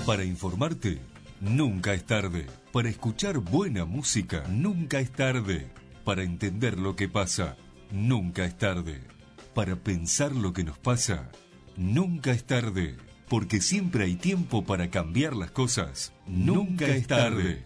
Para informarte, nunca es tarde. Para escuchar buena música, nunca es tarde. Para entender lo que pasa, nunca es tarde. Para pensar lo que nos pasa, nunca es tarde. Porque siempre hay tiempo para cambiar las cosas. Nunca es tarde.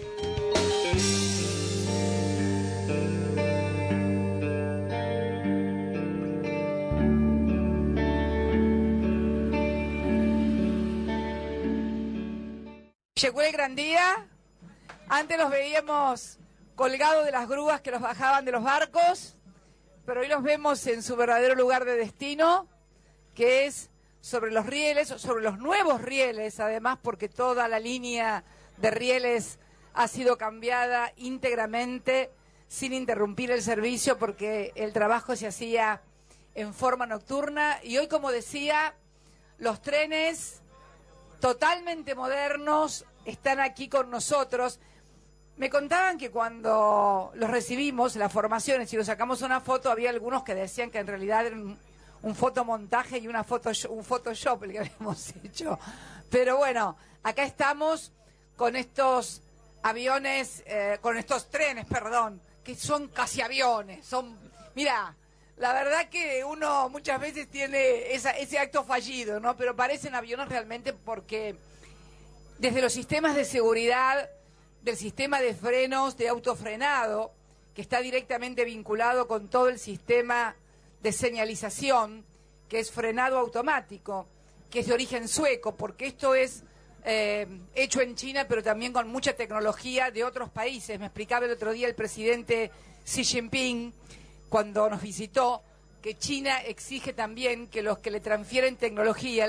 Llegó el gran día. Antes los veíamos colgados de las grúas que los bajaban de los barcos, pero hoy los vemos en su verdadero lugar de destino, que es sobre los rieles, sobre los nuevos rieles, además, porque toda la línea de rieles ha sido cambiada íntegramente, sin interrumpir el servicio, porque el trabajo se hacía en forma nocturna. Y hoy, como decía, los trenes totalmente modernos están aquí con nosotros. Me contaban que cuando los recibimos, las formaciones, y los sacamos una foto, había algunos que decían que en realidad era un fotomontaje y un Photoshop el que habíamos hecho. Pero bueno, acá estamos con estos aviones, con estos trenes, perdón, que son casi aviones. Mira, la verdad que uno muchas veces tiene ese acto fallido, ¿no? Pero parecen aviones realmente, porque desde los sistemas de seguridad, del sistema de frenos, de autofrenado, que está directamente vinculado con todo el sistema de señalización, que es frenado automático, que es de origen sueco, porque esto es hecho en China, pero también con mucha tecnología de otros países. Me explicaba el otro día el presidente Xi Jinping, cuando nos visitó, que China exige también que los que le transfieran tecnología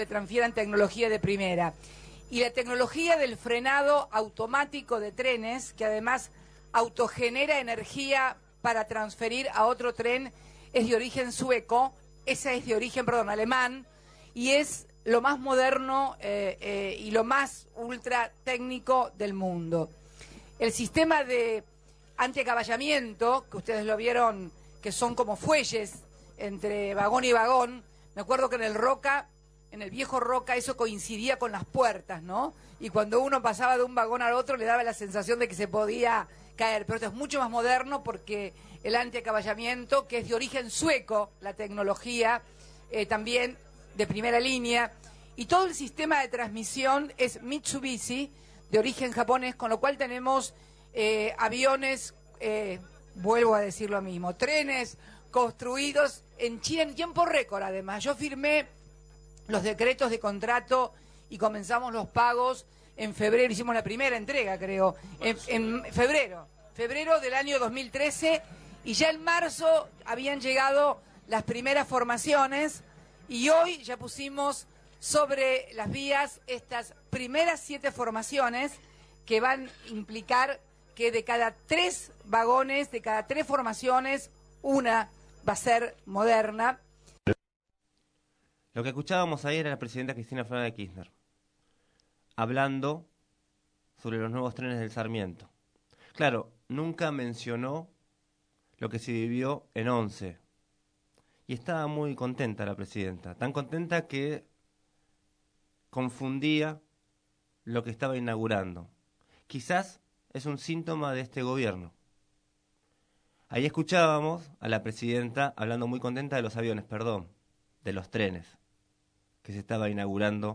de primera. Y la tecnología del frenado automático de trenes, que además autogenera energía para transferir a otro tren, es de origen sueco, esa es de origen, alemán, y es lo más moderno y lo más ultra técnico del mundo. El sistema de antiacaballamiento, que ustedes lo vieron, que son como fuelles entre vagón y vagón, me acuerdo que en el viejo Roca, eso coincidía con las puertas, ¿no? Y cuando uno pasaba de un vagón al otro le daba la sensación de que se podía caer. Pero esto es mucho más moderno, porque el antiacaballamiento, que es de origen sueco, la tecnología también de primera línea, y todo el sistema de transmisión es Mitsubishi, de origen japonés, con lo cual tenemos aviones, vuelvo a decir lo mismo, trenes construidos en China en tiempo récord. Además, yo firmé los decretos de contrato y comenzamos los pagos en febrero. Hicimos la primera entrega, creo, en febrero del año 2013, y ya en marzo habían llegado las primeras formaciones, y hoy ya pusimos sobre las vías estas primeras 7 formaciones, que van a implicar que de cada 3 vagones, de cada 3 formaciones, una va a ser moderna. Lo que escuchábamos ahí era la presidenta Cristina Fernández de Kirchner, hablando sobre los nuevos trenes del Sarmiento. Claro, nunca mencionó lo que se vivió en Once. Y estaba muy contenta la presidenta, tan contenta que confundía lo que estaba inaugurando. Quizás es un síntoma de este gobierno. Ahí escuchábamos a la presidenta hablando muy contenta de los aviones, de los trenes que se estaba inaugurando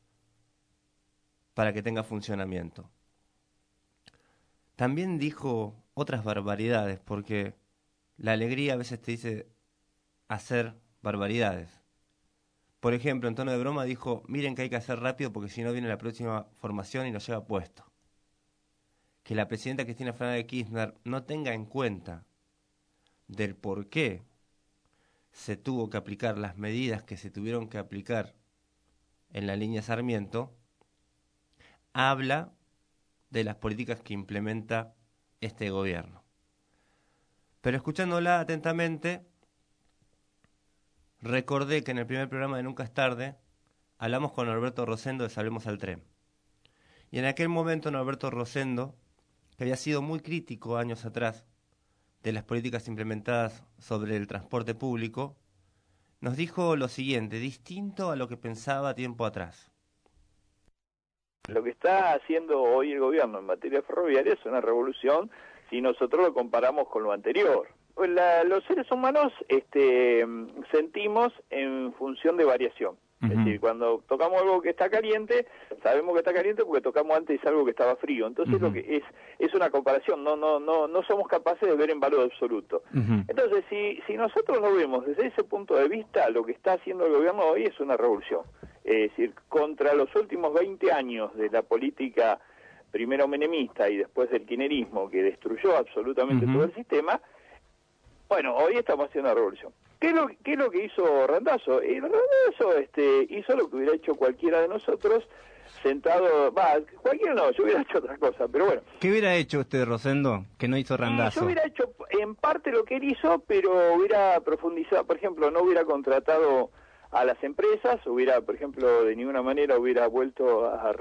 para que tenga funcionamiento. También dijo otras barbaridades, porque la alegría a veces te dice hacer barbaridades. Por ejemplo, en tono de broma dijo: miren que hay que hacer rápido porque si no viene la próxima formación y nos lleva puesto. Que la presidenta Cristina Fernández de Kirchner no tenga en cuenta del por qué se tuvo que aplicar las medidas que se tuvieron que aplicar en la línea Sarmiento, habla de las políticas que implementa este gobierno. Pero escuchándola atentamente, recordé que en el primer programa de Nunca es Tarde hablamos con Norberto Rosendo de Salvemos al Tren. Y en aquel momento Norberto Rosendo, que había sido muy crítico años atrás de las políticas implementadas sobre el transporte público, nos dijo lo siguiente, distinto a lo que pensaba tiempo atrás. Lo que está haciendo hoy el gobierno en materia ferroviaria es una revolución si nosotros lo comparamos con lo anterior. Los seres humanos sentimos en función de variación. Es decir, cuando tocamos algo que está caliente, sabemos que está caliente porque tocamos antes algo que estaba frío. Entonces lo que es una comparación, no somos capaces de ver en valor absoluto. Entonces, si nosotros lo vemos desde ese punto de vista, lo que está haciendo el gobierno hoy es una revolución. Es decir, contra los últimos 20 años de la política primero menemista y después del kirchnerismo, que destruyó absolutamente todo el sistema, bueno, hoy estamos haciendo una revolución. ¿Qué es lo que hizo Randazzo? Randazzo hizo lo que hubiera hecho cualquiera de nosotros sentado... cualquiera no, yo hubiera hecho otra cosa, pero bueno. ¿Qué hubiera hecho usted, Rosendo, que no hizo Randazzo? Yo hubiera hecho en parte lo que él hizo, pero hubiera profundizado. Por ejemplo, no hubiera contratado a las empresas, por ejemplo, de ninguna manera hubiera vuelto a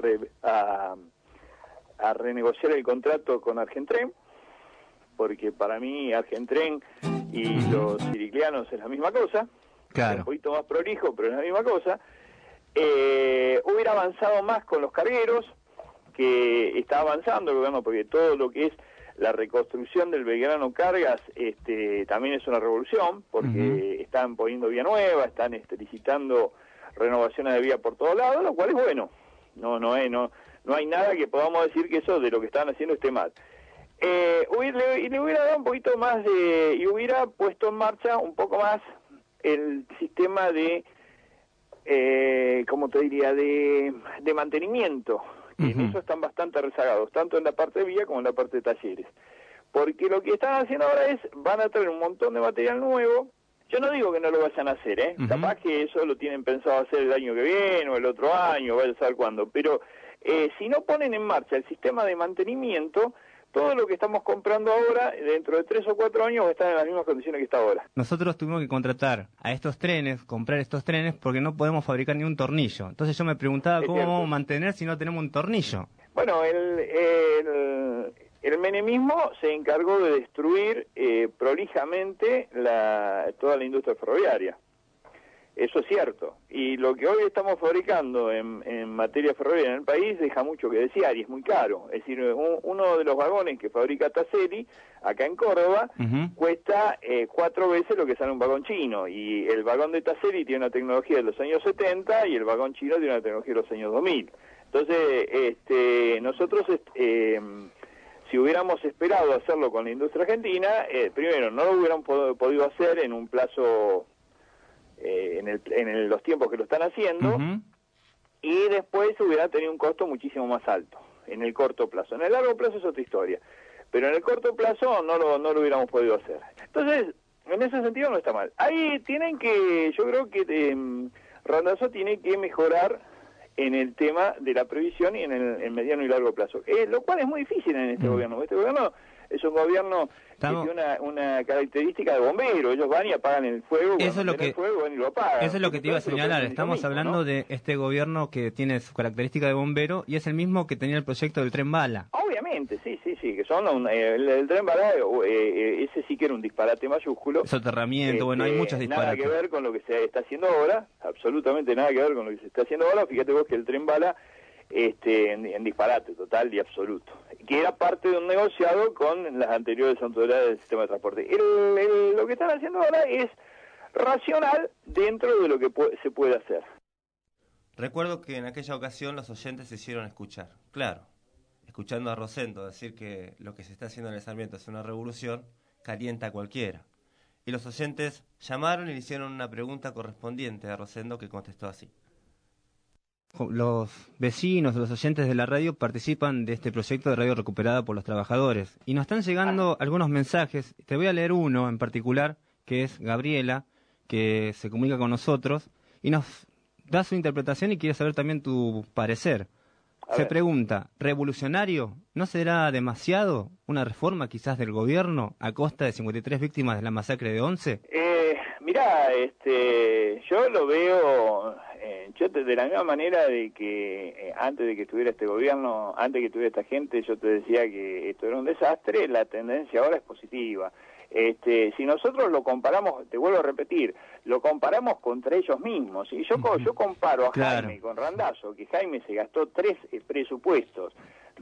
renegociar el contrato con Argentren, porque para mí Argentren y los siriclianos es la misma cosa, claro. Un poquito más prolijo, pero es la misma cosa. Hubiera avanzado más con los cargueros, que está avanzando el gobierno, porque todo lo que es la reconstrucción del Belgrano Cargas también es una revolución, porque están poniendo vía nueva, están licitando renovaciones de vía por todos lados, lo cual es bueno. No hay nada que podamos decir que eso de lo que están haciendo esté mal. Le hubiera dado un poquito más y hubiera puesto en marcha un poco más el sistema de, ¿cómo te diría?, de mantenimiento. En eso están bastante rezagados, tanto en la parte de vía como en la parte de talleres. Porque lo que están haciendo ahora van a traer un montón de material nuevo. Yo no digo que no lo vayan a hacer, capaz que eso lo tienen pensado hacer el año que viene o el otro año, vaya a saber cuándo. Pero si no ponen en marcha el sistema de mantenimiento, todo lo que estamos comprando ahora, dentro de 3 o 4 años, va a estar en las mismas condiciones que está ahora. Nosotros tuvimos que comprar estos trenes, porque no podemos fabricar ni un tornillo. Entonces yo me preguntaba cómo vamos a mantener si no tenemos un tornillo. Bueno, el menemismo se encargó de destruir prolijamente toda la industria ferroviaria. Eso es cierto. Y lo que hoy estamos fabricando en materia ferroviaria en el país deja mucho que desear y es muy caro. Es decir, uno de los vagones que fabrica Tasselli, acá en Córdoba, cuesta 4 veces lo que sale un vagón chino. Y el vagón de Tasselli tiene una tecnología de los años 70 y el vagón chino tiene una tecnología de los años 2000. Entonces, nosotros... si hubiéramos esperado hacerlo con la industria argentina, primero, no lo hubieran podido hacer en un plazo... en los tiempos que lo están haciendo, y después hubiera tenido un costo muchísimo más alto en el corto plazo. En el largo plazo es otra historia, pero en el corto plazo no lo hubiéramos podido hacer. Entonces, en ese sentido no está mal. Ahí yo creo que Randazzo tiene que mejorar en el tema de la previsión y en el mediano y largo plazo, lo cual es muy difícil en este gobierno. Este gobierno es un gobierno que tiene una característica de bombero. Ellos van y apagan el fuego, eso es lo que, el fuego van y lo apagan. Eso es lo que te iba a señalar. Estamos hablando de este gobierno que tiene su característica de bombero y es el mismo que tenía el proyecto del Tren Bala. Obviamente, sí, que son el Tren Bala, ese sí que era un disparate mayúsculo. Soterramiento, hay muchos disparates. Nada que ver con lo que se está haciendo ahora, absolutamente nada que ver con lo que se está haciendo ahora. Fíjate vos que el Tren Bala en disparate total y absoluto, que era parte de un negociado con las anteriores autoridades del sistema de transporte. Lo que están haciendo ahora es racional dentro de lo que se puede hacer. Recuerdo que en aquella ocasión los oyentes se hicieron escuchar, claro, escuchando a Rosendo decir que lo que se está haciendo en el Sarmiento es una revolución, calienta a cualquiera. Y los oyentes llamaron y le hicieron una pregunta correspondiente a Rosendo, que contestó así. Los vecinos, los oyentes de la radio participan de este proyecto de radio recuperada por los trabajadores y nos están llegando algunos mensajes. Te voy a leer uno en particular, que es Gabriela, que se comunica con nosotros y nos da su interpretación y quiere saber también tu parecer. Se pregunta, ¿revolucionario no será demasiado una reforma quizás del gobierno a costa de 53 víctimas de la masacre de Once? Mirá, yo lo veo... de la misma manera de que antes de que estuviera este gobierno, antes de que estuviera esta gente, yo te decía que esto era un desastre, la tendencia ahora es positiva. Si nosotros lo comparamos, te vuelvo a repetir, lo comparamos contra ellos mismos. Y yo comparo a Jaime con Randazzo, que Jaime se gastó 3 presupuestos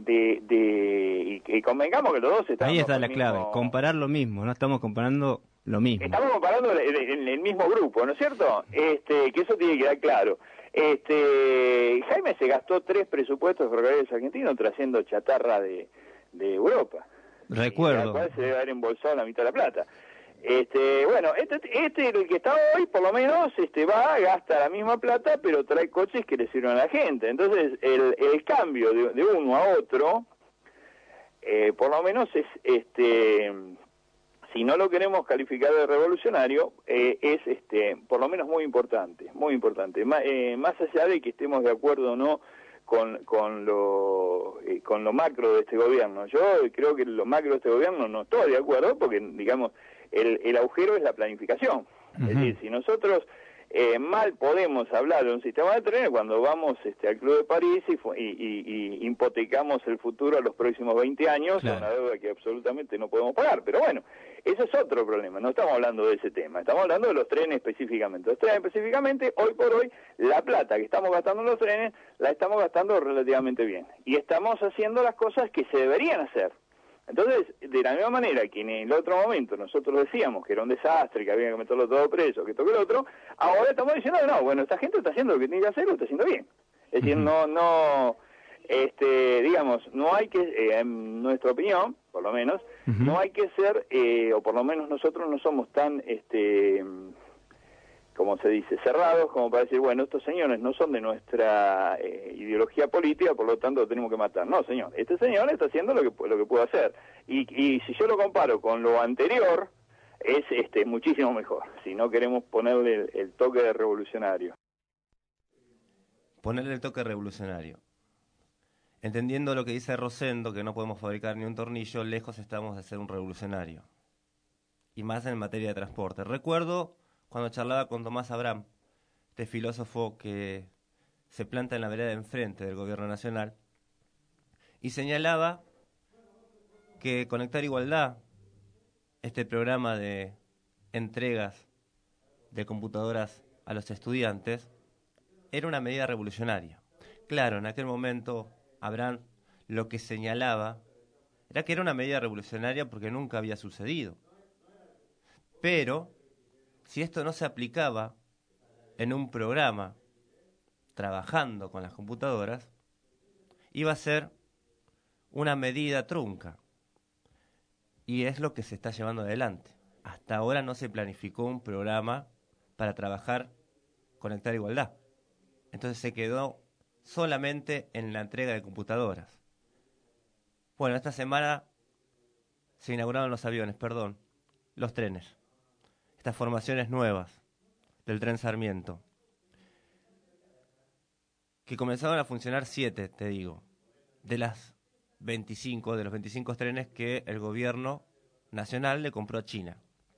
y convengamos que los dos están... Ahí está la clave, comparar lo mismo, no estamos comparando lo mismo. Estamos comparando en el mismo grupo, ¿no es cierto? Que eso tiene que quedar claro. Jaime se gastó 3 presupuestos de ferrocarriles argentinos trayendo chatarra de Europa. Recuerdo. La cual se debe haber embolsado la mitad de la plata. Bueno, el que está hoy, por lo menos, gasta la misma plata, pero trae coches que le sirven a la gente. Entonces, el cambio de uno a otro, por lo menos es, si no lo queremos calificar de revolucionario, es, por lo menos muy importante, muy importante. Más allá de que estemos de acuerdo o no con lo macro de este gobierno. Yo creo que lo macro de este gobierno no estoy de acuerdo porque, digamos, el agujero es la planificación. Es decir, si nosotros mal podemos hablar de un sistema de trenes cuando vamos al Club de París y hipotecamos el futuro a los próximos 20 años, claro, una deuda que absolutamente no podemos pagar. Pero bueno, ese es otro problema, no estamos hablando de ese tema, estamos hablando de los trenes específicamente. Los trenes específicamente, hoy por hoy, la plata que estamos gastando en los trenes, la estamos gastando relativamente bien. Y estamos haciendo las cosas que se deberían hacer. Entonces, de la misma manera que en el otro momento nosotros decíamos que era un desastre, que había que meterlo todo preso, que toque el otro, ahora estamos diciendo, no, bueno, esta gente está haciendo lo que tiene que hacer, lo está haciendo bien. Es decir, digamos, no hay que, en nuestra opinión, por lo menos, no hay que ser, o por lo menos nosotros no somos tan, como se dice, cerrados, como para decir, bueno, estos señores no son de nuestra ideología política, por lo tanto lo tenemos que matar. No, señor, este señor está haciendo lo que puede hacer. Y si yo lo comparo con lo anterior, es muchísimo mejor, si no queremos ponerle el toque de revolucionario. Ponerle el toque revolucionario. Entendiendo lo que dice Rosendo, que no podemos fabricar ni un tornillo, lejos estamos de ser un revolucionario. Y más en materia de transporte. Recuerdo cuando charlaba con Tomás Abraham, este filósofo que se planta en la vereda de enfrente del gobierno nacional, y señalaba que Conectar Igualdad, este programa de entregas de computadoras a los estudiantes, era una medida revolucionaria. Claro, en aquel momento Abraham lo que señalaba era que era una medida revolucionaria porque nunca había sucedido. Pero si esto no se aplicaba en un programa trabajando con las computadoras, iba a ser una medida trunca. Y es lo que se está llevando adelante. Hasta ahora no se planificó un programa para trabajar Conectar Igualdad. Entonces se quedó solamente en la entrega de computadoras. Bueno, esta semana se inauguraron los trenes. Estas formaciones nuevas del tren Sarmiento, que comenzaron a funcionar 7, te digo, de los 25 trenes que el gobierno nacional le compró a China.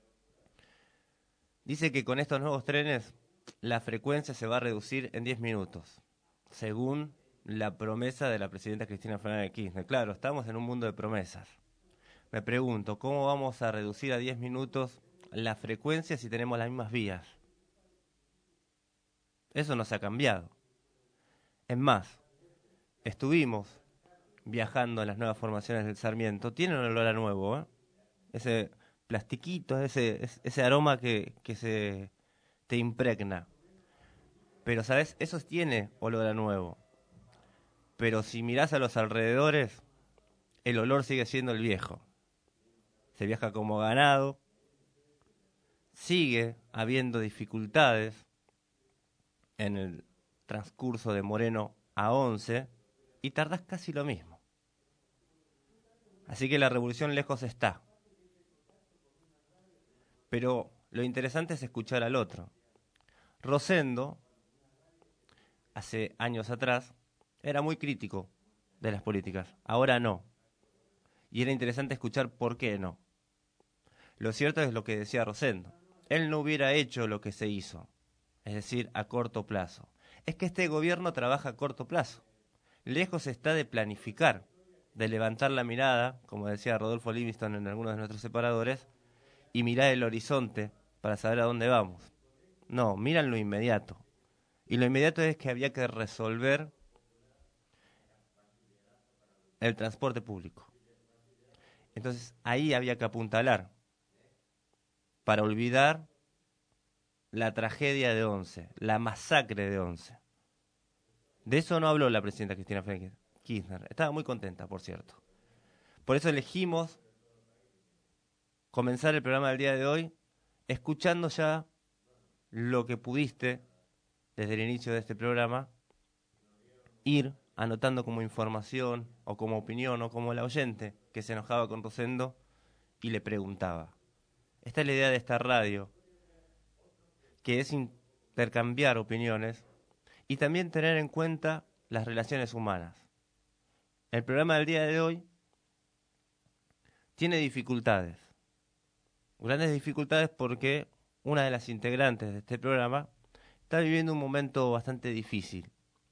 Dice que con estos nuevos trenes la frecuencia se va a reducir en 10 minutos, según la promesa de la presidenta Cristina Fernández de Kirchner. Claro, estamos en un mundo de promesas. Me pregunto, ¿cómo vamos a reducir a 10 minutos la frecuencia si tenemos las mismas vías? Eso no se ha cambiado. Es más, estuvimos viajando en las nuevas formaciones del Sarmiento. Tienen un olor a nuevo, ¿eh? Ese plastiquito, ese aroma que se te impregna. Pero, ¿sabes? Eso tiene olor a nuevo. Pero si mirás a los alrededores, el olor sigue siendo el viejo. Se viaja como ganado. Sigue habiendo dificultades en el transcurso de Moreno a 11 y tardás casi lo mismo. Así que la revolución lejos está. Pero lo interesante es escuchar al otro. Rosendo, hace años atrás, era muy crítico de las políticas. Ahora no. Y era interesante escuchar por qué no. Lo cierto es lo que decía Rosendo. Él no hubiera hecho lo que se hizo, es decir, a corto plazo. Es que este gobierno trabaja a corto plazo. Lejos está de planificar, de levantar la mirada, como decía Rodolfo Livingston en algunos de nuestros separadores, y mirar el horizonte para saber a dónde vamos. No, miran lo inmediato. Y lo inmediato es que había que resolver el transporte público. Entonces ahí había que apuntalar para olvidar la tragedia de Once, la masacre de Once. De eso no habló la presidenta Cristina Fernández Kirchner. Estaba muy contenta, por cierto. Por eso elegimos comenzar el programa del día de hoy escuchando ya lo que pudiste, desde el inicio de este programa, ir anotando como información o como opinión o como el oyente que se enojaba con Rosendo y le preguntaba. Esta es la idea de esta radio, que es intercambiar opiniones y también tener en cuenta las relaciones humanas. El programa del día de hoy tiene dificultades, grandes dificultades, porque una de las integrantes de este programa está viviendo un momento bastante difícil.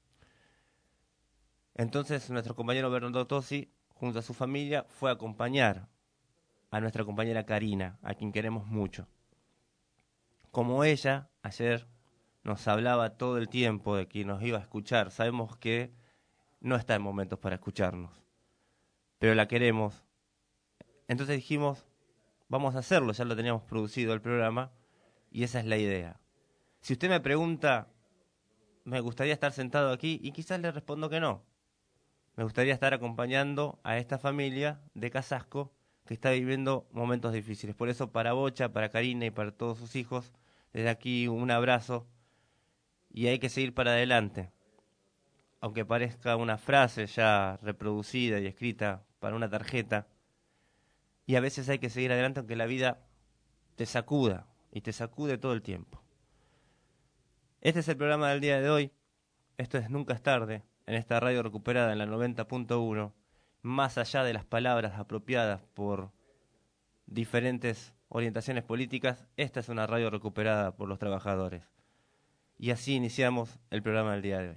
Entonces nuestro compañero Bernardo Tosi, junto a su familia, fue a acompañar a nuestra compañera Karina, a quien queremos mucho. Como ella ayer nos hablaba todo el tiempo de que nos iba a escuchar, sabemos que no está en momentos para escucharnos, pero la queremos. Entonces dijimos, vamos a hacerlo, ya lo teníamos producido el programa, y esa es la idea. Si usted me pregunta, me gustaría estar sentado aquí, y quizás le respondo que no. Me gustaría estar acompañando a esta familia de Casasco que está viviendo momentos difíciles. Por eso, para Bocha, para Karina y para todos sus hijos, desde aquí un abrazo, y hay que seguir para adelante. Aunque parezca una frase ya reproducida y escrita para una tarjeta, y a veces hay que seguir adelante aunque la vida te sacuda, y te sacude todo el tiempo. Este es el programa del día de hoy. Esto es Nunca es tarde, en esta radio recuperada en la 90.1, más allá de las palabras apropiadas por diferentes orientaciones políticas, esta es una radio recuperada por los trabajadores. Y así iniciamos el programa del día de hoy.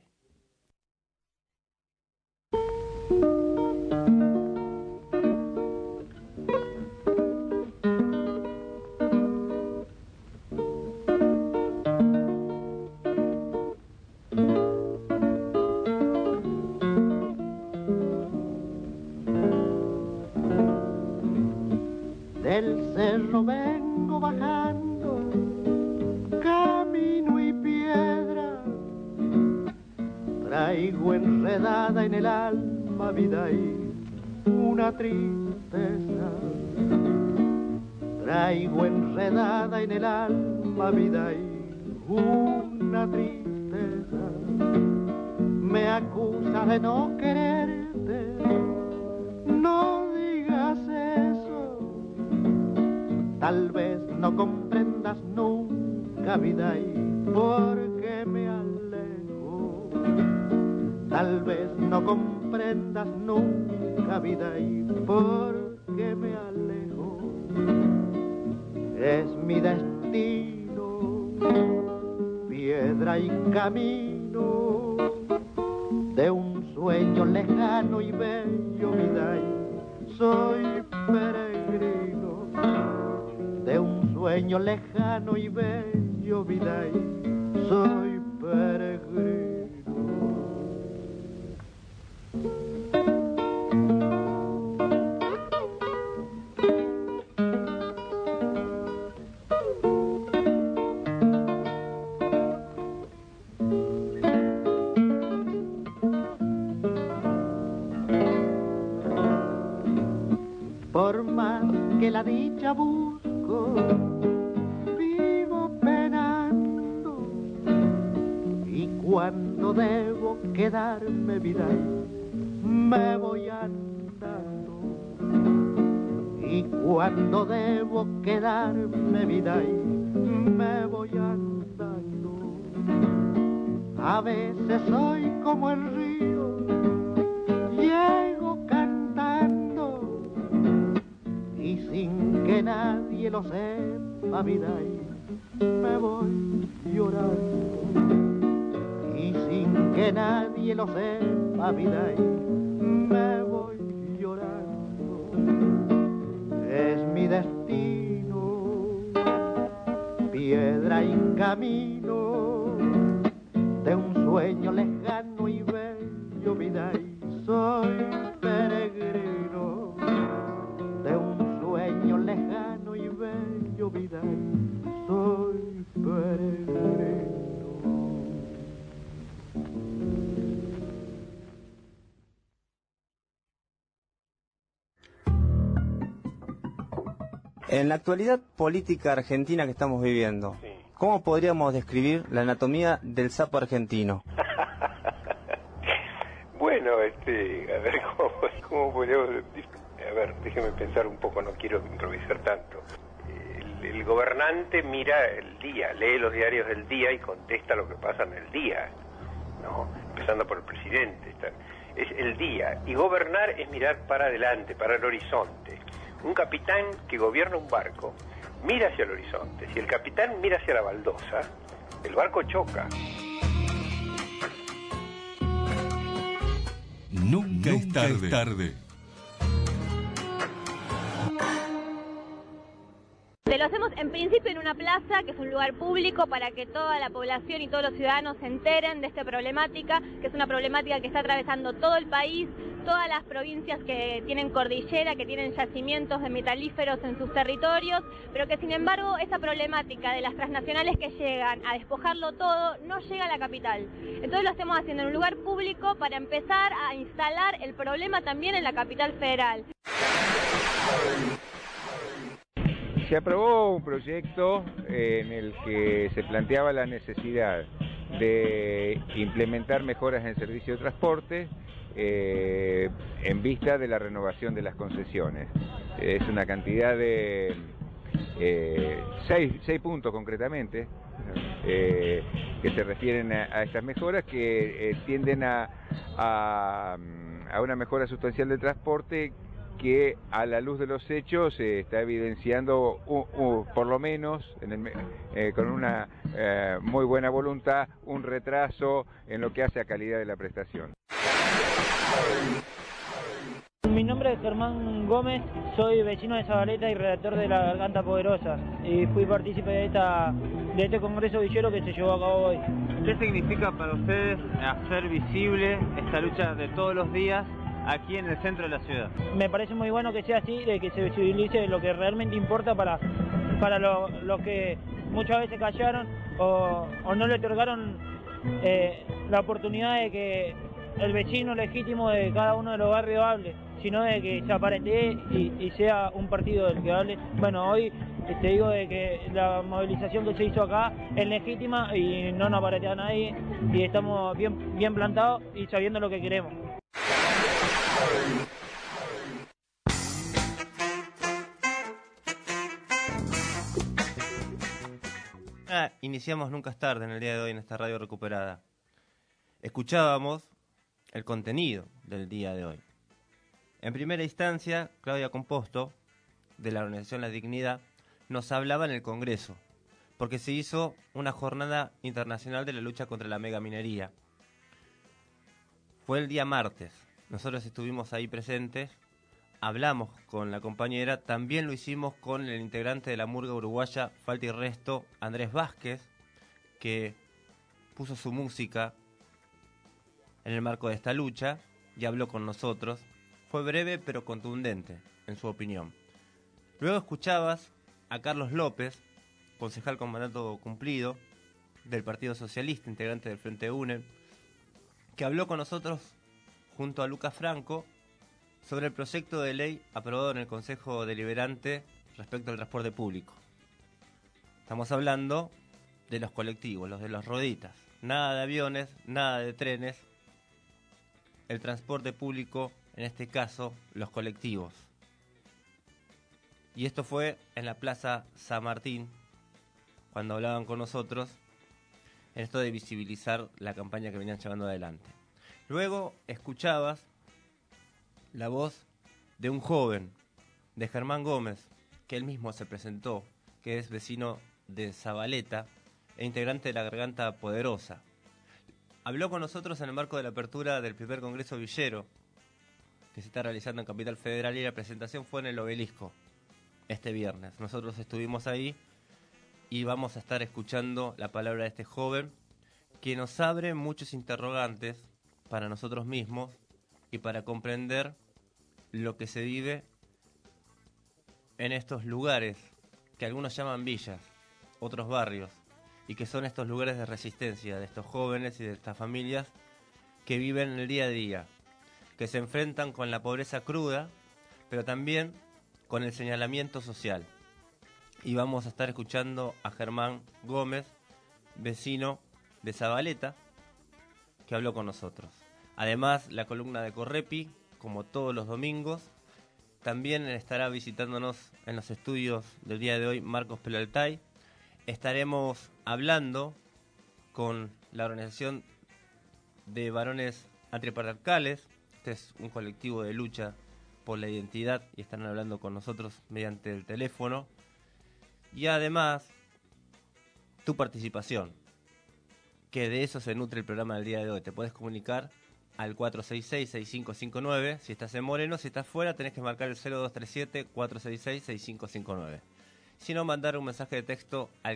Del cerro vengo bajando, camino y piedra, traigo enredada en el alma vida y una tristeza. Traigo enredada en el alma vida y una tristeza. Me acusa de no quererte, no digas eso. Tal vez no comprendas nunca, vida, y por qué me alejo. Tal vez no comprendas nunca, vida, y por qué me alejo. Es mi destino, piedra y camino de un sueño lejano y bello, vida, y soy peregrino. De un sueño lejano y bello, vida, y soy peregrino. Por más que la dicha busco, vivo penando, y cuando debo quedarme, vida, me voy andando. Y cuando debo quedarme, vida, me voy andando. A veces soy como el río, llego cantando, y sin que nadie lo sepa, vida, me voy llorando. Y sin que nadie lo sepa, vida, me voy llorando. Es mi destino, hay camino de un sueño lejano y bello, vida, y soy peregrino de un sueño lejano y bello, vida, y soy peregrino. En la actualidad política argentina que estamos viviendo, sí, ¿cómo podríamos describir la anatomía del sapo argentino? Bueno, a ver, ¿cómo podríamos? A ver, déjeme pensar un poco, no quiero improvisar tanto. El gobernante mira el día, lee los diarios del día y contesta lo que pasa en el día, ¿no? Empezando por el presidente. Es el día. Y gobernar es mirar para adelante, para el horizonte. Un capitán que gobierna un barco mira hacia el horizonte. Si el capitán mira hacia la baldosa, el barco choca. Nunca es tarde. Lo hacemos en principio en una plaza, que es un lugar público, para que toda la población y todos los ciudadanos se enteren de esta problemática, que es una problemática que está atravesando todo el país, todas las provincias que tienen cordillera, que tienen yacimientos de metalíferos en sus territorios, pero que sin embargo esa problemática de las transnacionales que llegan a despojarlo todo no llega a la capital. Entonces lo estamos haciendo en un lugar público para empezar a instalar el problema también en la capital federal. Se aprobó un proyecto en el que se planteaba la necesidad de implementar mejoras en el servicio de transporte en vista de la renovación de las concesiones. Es una cantidad de 6 puntos concretamente que se refieren a estas mejoras que tienden a una mejora sustancial del transporte, que a la luz de los hechos se está evidenciando por lo menos con una muy buena voluntad un retraso en lo que hace a calidad de la prestación. Mi nombre es Germán Gómez, soy vecino de Zabaleta y redactor de La Garganta Poderosa y fui partícipe de este congreso villero que se llevó a cabo hoy. ¿Qué significa para ustedes hacer visible esta lucha de todos los días aquí en el centro de la ciudad? Me parece muy bueno que sea así, de que se visibilice lo que realmente importa para los que muchas veces callaron o no le otorgaron la oportunidad de que el vecino legítimo de cada uno de los barrios hable, sino de que se aparente y sea un partido del que hable. Bueno, hoy te digo de que la movilización que se hizo acá es legítima y no nos aparece a nadie y estamos bien plantados y sabiendo lo que queremos. Iniciamos Nunca es tarde en el día de hoy en esta radio recuperada. Escuchábamos el contenido del día de hoy. En primera instancia, Claudia Composto, de la organización La Dignidad, nos hablaba en el Congreso, porque se hizo una jornada internacional de la lucha contra la megaminería. Fue el día martes. Nosotros estuvimos ahí presentes, hablamos con la compañera, también lo hicimos con el integrante de la murga uruguaya Falta y Resto, Andrés Vázquez, que puso su música en el marco de esta lucha y habló con nosotros. Fue breve pero contundente en su opinión. Luego escuchabas a Carlos López, concejal con mandato cumplido del Partido Socialista, integrante del Frente UNE, que habló con nosotros junto a Lucas Franco sobre el proyecto de ley aprobado en el Consejo Deliberante respecto al transporte público. Estamos hablando de los colectivos, los de los roditas. Nada de aviones, nada de trenes. El transporte público, en este caso, los colectivos. Y esto fue en la Plaza San Martín, cuando hablaban con nosotros, en esto de visibilizar la campaña que venían llevando adelante. Luego escuchabas la voz de un joven, de Germán Gómez, que él mismo se presentó, que es vecino de Zabaleta e integrante de La Garganta Poderosa. Habló con nosotros en el marco de la apertura del primer Congreso Villero, que se está realizando en Capital Federal, y la presentación fue en el Obelisco este viernes. Nosotros estuvimos ahí y vamos a estar escuchando la palabra de este joven que nos abre muchos interrogantes para nosotros mismos y para comprender lo que se vive en estos lugares que algunos llaman villas, otros barrios, y que son estos lugares de resistencia de estos jóvenes y de estas familias que viven el día a día, que se enfrentan con la pobreza cruda, pero también con el señalamiento social. Y vamos a estar escuchando a Germán Gómez, vecino de Zabaleta, que habló con nosotros. Además, la columna de Correpi, como todos los domingos. También estará visitándonos en los estudios del día de hoy Marcos Pelaltay. Estaremos hablando con la organización de varones antipatriarcales. Este es un colectivo de lucha por la identidad y estarán hablando con nosotros mediante el teléfono. Y además, tu participación, que de eso se nutre el programa del día de hoy. Te puedes comunicar al 466-6559, si estás en Moreno. Si estás fuera, tenés que marcar el 0237-466-6559. Si no, mandar un mensaje de texto al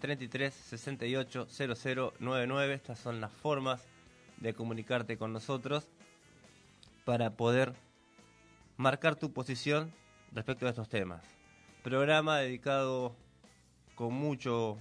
1533-680099. Estas son las formas de comunicarte con nosotros para poder marcar tu posición respecto a estos temas. Programa dedicado con mucho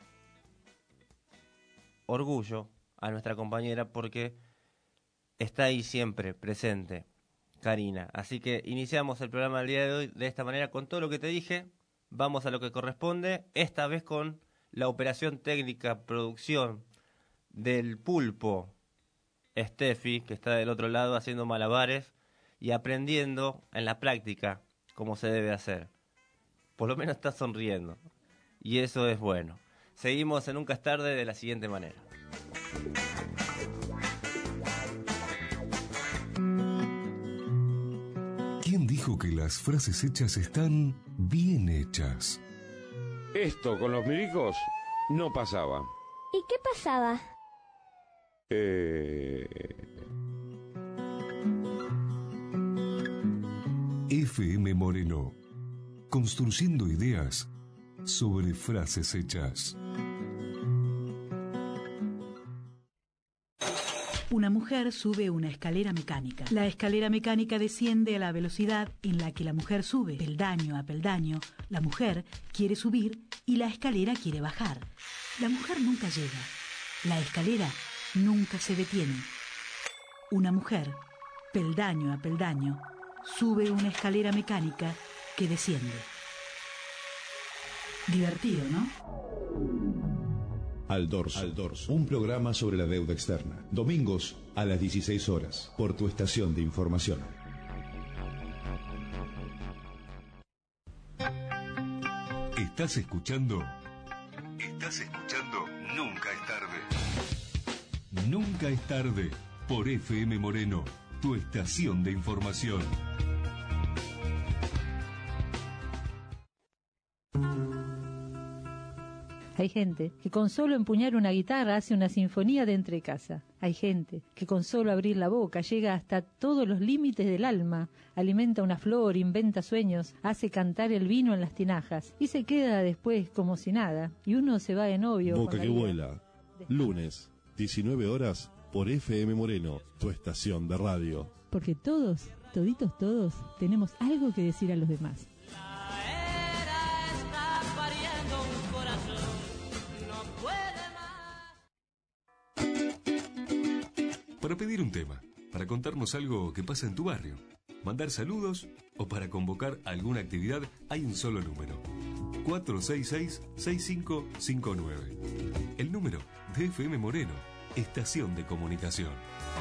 orgullo a nuestra compañera, porque está ahí siempre presente, Karina. Así que iniciamos el programa del día de hoy de esta manera, con todo lo que te dije. Vamos a lo que corresponde, esta vez con la operación técnica, producción del pulpo, Steffi, que está del otro lado haciendo malabares y aprendiendo en la práctica cómo se debe hacer. Por lo menos está sonriendo, y eso es bueno. Seguimos en Nunca es Tarde de la siguiente manera. ¿Quién dijo que las frases hechas están bien hechas? Esto con los milicos no pasaba. ¿Y qué pasaba? FM Moreno, construyendo ideas sobre frases hechas. Una mujer sube una escalera mecánica. La escalera mecánica desciende a la velocidad en la que la mujer sube. Peldaño a peldaño, la mujer quiere subir y la escalera quiere bajar. La mujer nunca llega. La escalera nunca se detiene. Una mujer, peldaño a peldaño, sube una escalera mecánica que desciende. Divertido, ¿no? Al Dorso, un programa sobre la deuda externa. Domingos a las 16 horas, por tu estación de información. ¿Estás escuchando? Nunca es tarde. Nunca es tarde, por FM Moreno, tu estación de información. Hay gente que con solo empuñar una guitarra hace una sinfonía de entre casa. Hay gente que con solo abrir la boca llega hasta todos los límites del alma, alimenta una flor, inventa sueños, hace cantar el vino en las tinajas y se queda después como si nada. Y uno se va de novio. Boca que vuela. Lunes, 19 horas, por FM Moreno, tu estación de radio. Porque todos, toditos todos, tenemos algo que decir a los demás. Para pedir un tema, para contarnos algo que pasa en tu barrio, mandar saludos o para convocar alguna actividad, hay un solo número: 466-6559. El número de FM Moreno, estación de comunicación.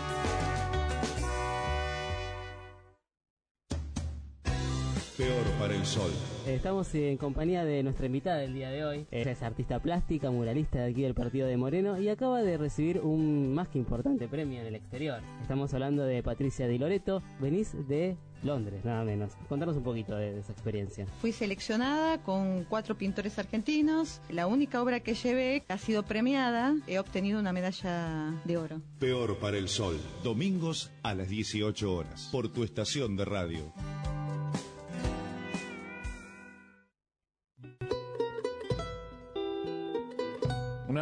Peor para el sol. Estamos en compañía de nuestra invitada del día de hoy. Ella es artista plástica, muralista de aquí del partido de Moreno y acaba de recibir un más que importante premio en el exterior. Estamos hablando de Patricia Di Loreto. Venís de Londres, nada menos. Contanos un poquito de esa experiencia. Fui seleccionada con 4 pintores argentinos. La única obra que llevé ha sido premiada. He obtenido una medalla de oro. Peor para el sol. Domingos a las 18 horas, por tu estación de radio.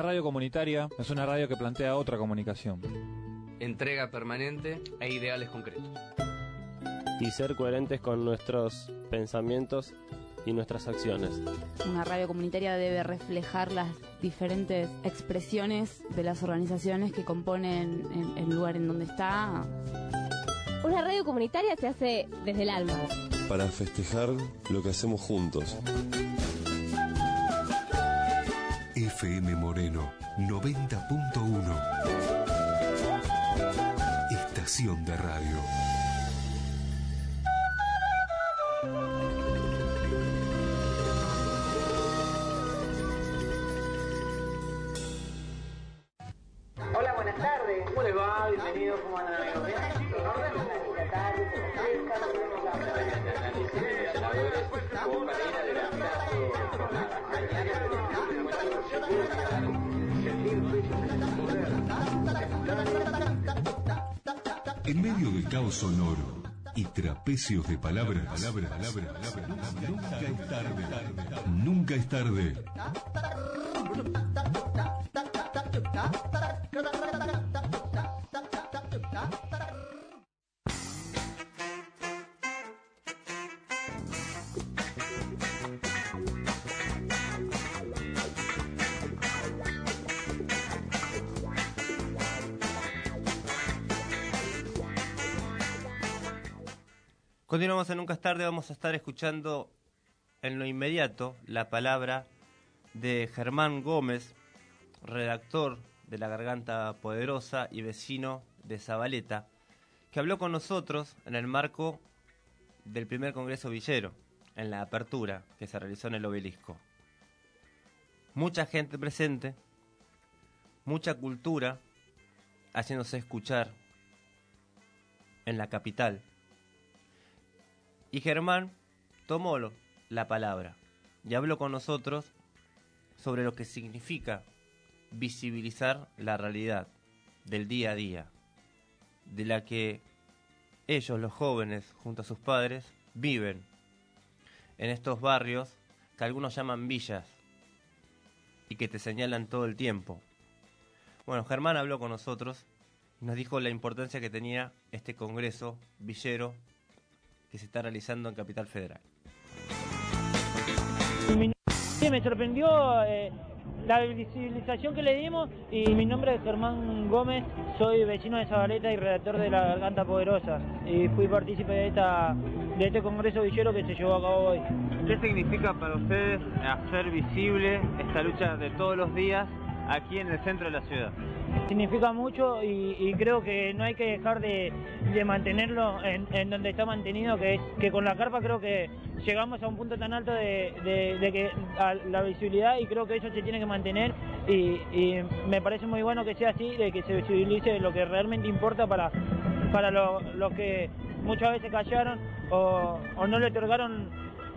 radio comunitaria, es una radio que plantea otra comunicación. Entrega permanente e ideales concretos. Y ser coherentes con nuestros pensamientos y nuestras acciones. Una radio comunitaria debe reflejar las diferentes expresiones de las organizaciones que componen el lugar en donde está. Una radio comunitaria se hace desde el alma. Para festejar lo que hacemos juntos. FM Moreno 90.1. Estación de radio. Hola, buenas tardes. ¿Cómo les va? Bienvenidos. ¿Cómo andan, amigos? Bien. En orden, la tarde, como fresca, no tenemos la En medio del caos sonoro y trapecios de palabras, nunca es tarde. Nunca es tarde. Continuamos en Nunca es tarde, vamos a estar escuchando en lo inmediato la palabra de Germán Gómez, redactor de La Garganta Poderosa y vecino de Zabaleta, que habló con nosotros en el marco del primer Congreso Villero, en la apertura que se realizó en el Obelisco. Mucha gente presente, mucha cultura haciéndose escuchar en la capital. Y Germán tomó la palabra y habló con nosotros sobre lo que significa visibilizar la realidad del día a día, de la que ellos, los jóvenes, junto a sus padres, viven en estos barrios que algunos llaman villas y que te señalan todo el tiempo. Bueno, Germán habló con nosotros y nos dijo la importancia que tenía este congreso villero que se está realizando en Capital Federal. Me sorprendió la visibilización que le dimos y mi nombre es Germán Gómez, soy vecino de Zabaleta y redactor de La Garganta Poderosa y fui partícipe de este congreso villero que se llevó a cabo hoy. ¿Qué significa para ustedes hacer visible esta lucha de todos los días aquí en el centro de la ciudad? Significa mucho y creo que no hay que dejar de mantenerlo en donde está mantenido, que es que con la carpa creo que llegamos a un punto tan alto de que a la visibilidad y creo que eso se tiene que mantener y me parece muy bueno que sea así, de que se visibilice lo que realmente importa para los que muchas veces callaron o no le otorgaron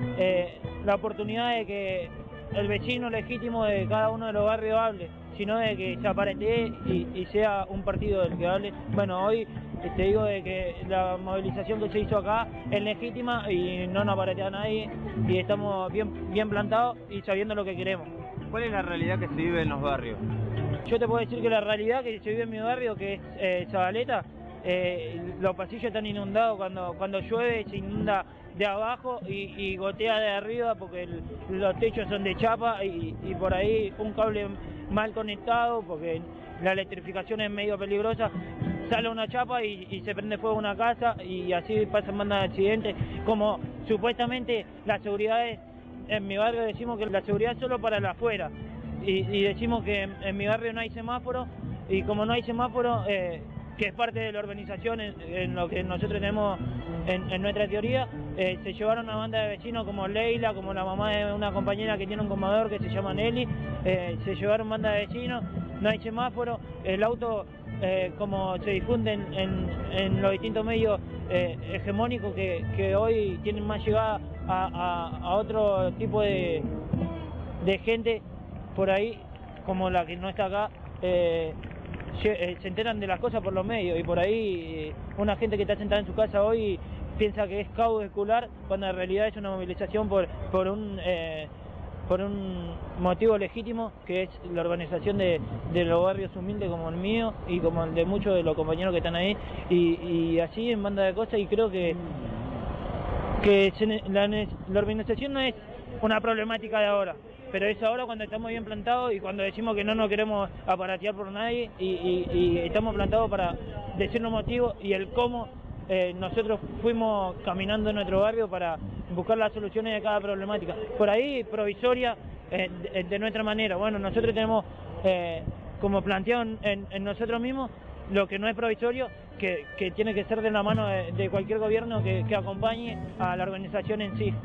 la oportunidad de que el vecino legítimo de cada uno de los barrios hable, sino de que se aparete y sea un partido del que hable. Bueno, hoy te digo de que la movilización que se hizo acá es legítima y no nos aparetea a nadie y estamos bien plantados y sabiendo lo que queremos. ¿Cuál es la realidad que se vive en los barrios? Yo te puedo decir que la realidad que se vive en mi barrio, que es Zabaleta, los pasillos están inundados, cuando llueve se inunda de abajo y gotea de arriba porque los techos son de chapa y por ahí un cable mal conectado porque la electrificación es medio peligrosa, sale una chapa y se prende fuego una casa y así pasan bandas de accidentes. Como supuestamente la seguridad es, en mi barrio decimos que la seguridad es solo para la afuera y decimos que en mi barrio no hay semáforo y como no hay semáforo, que es parte de la organización en lo que nosotros tenemos en nuestra teoría, se llevaron una banda de vecinos como Leila, como la mamá de una compañera que tiene un comedor que se llama Nelly, se llevaron banda de vecinos, no hay semáforo, el auto como se difunde en los distintos medios hegemónicos que hoy tienen más llegada a otro tipo de gente por ahí, como la que no está acá, se enteran de las cosas por los medios y por ahí una gente que está sentada en su casa hoy por un motivo legítimo, que es la organización de los barrios humildes como el mío y como el de muchos de los compañeros que están ahí, y así en banda de cosas, y creo que la organización no es una problemática de ahora, pero es ahora cuando estamos bien plantados y cuando decimos que no nos queremos aparatear por nadie y estamos plantados para decir los motivos y el cómo nosotros fuimos caminando en nuestro barrio para buscar las soluciones de cada problemática. Por ahí, provisoria, de nuestra manera. Bueno, nosotros tenemos como planteado en nosotros mismos lo que no es provisorio, que tiene que ser de la mano de cualquier gobierno que acompañe a la organización en sí.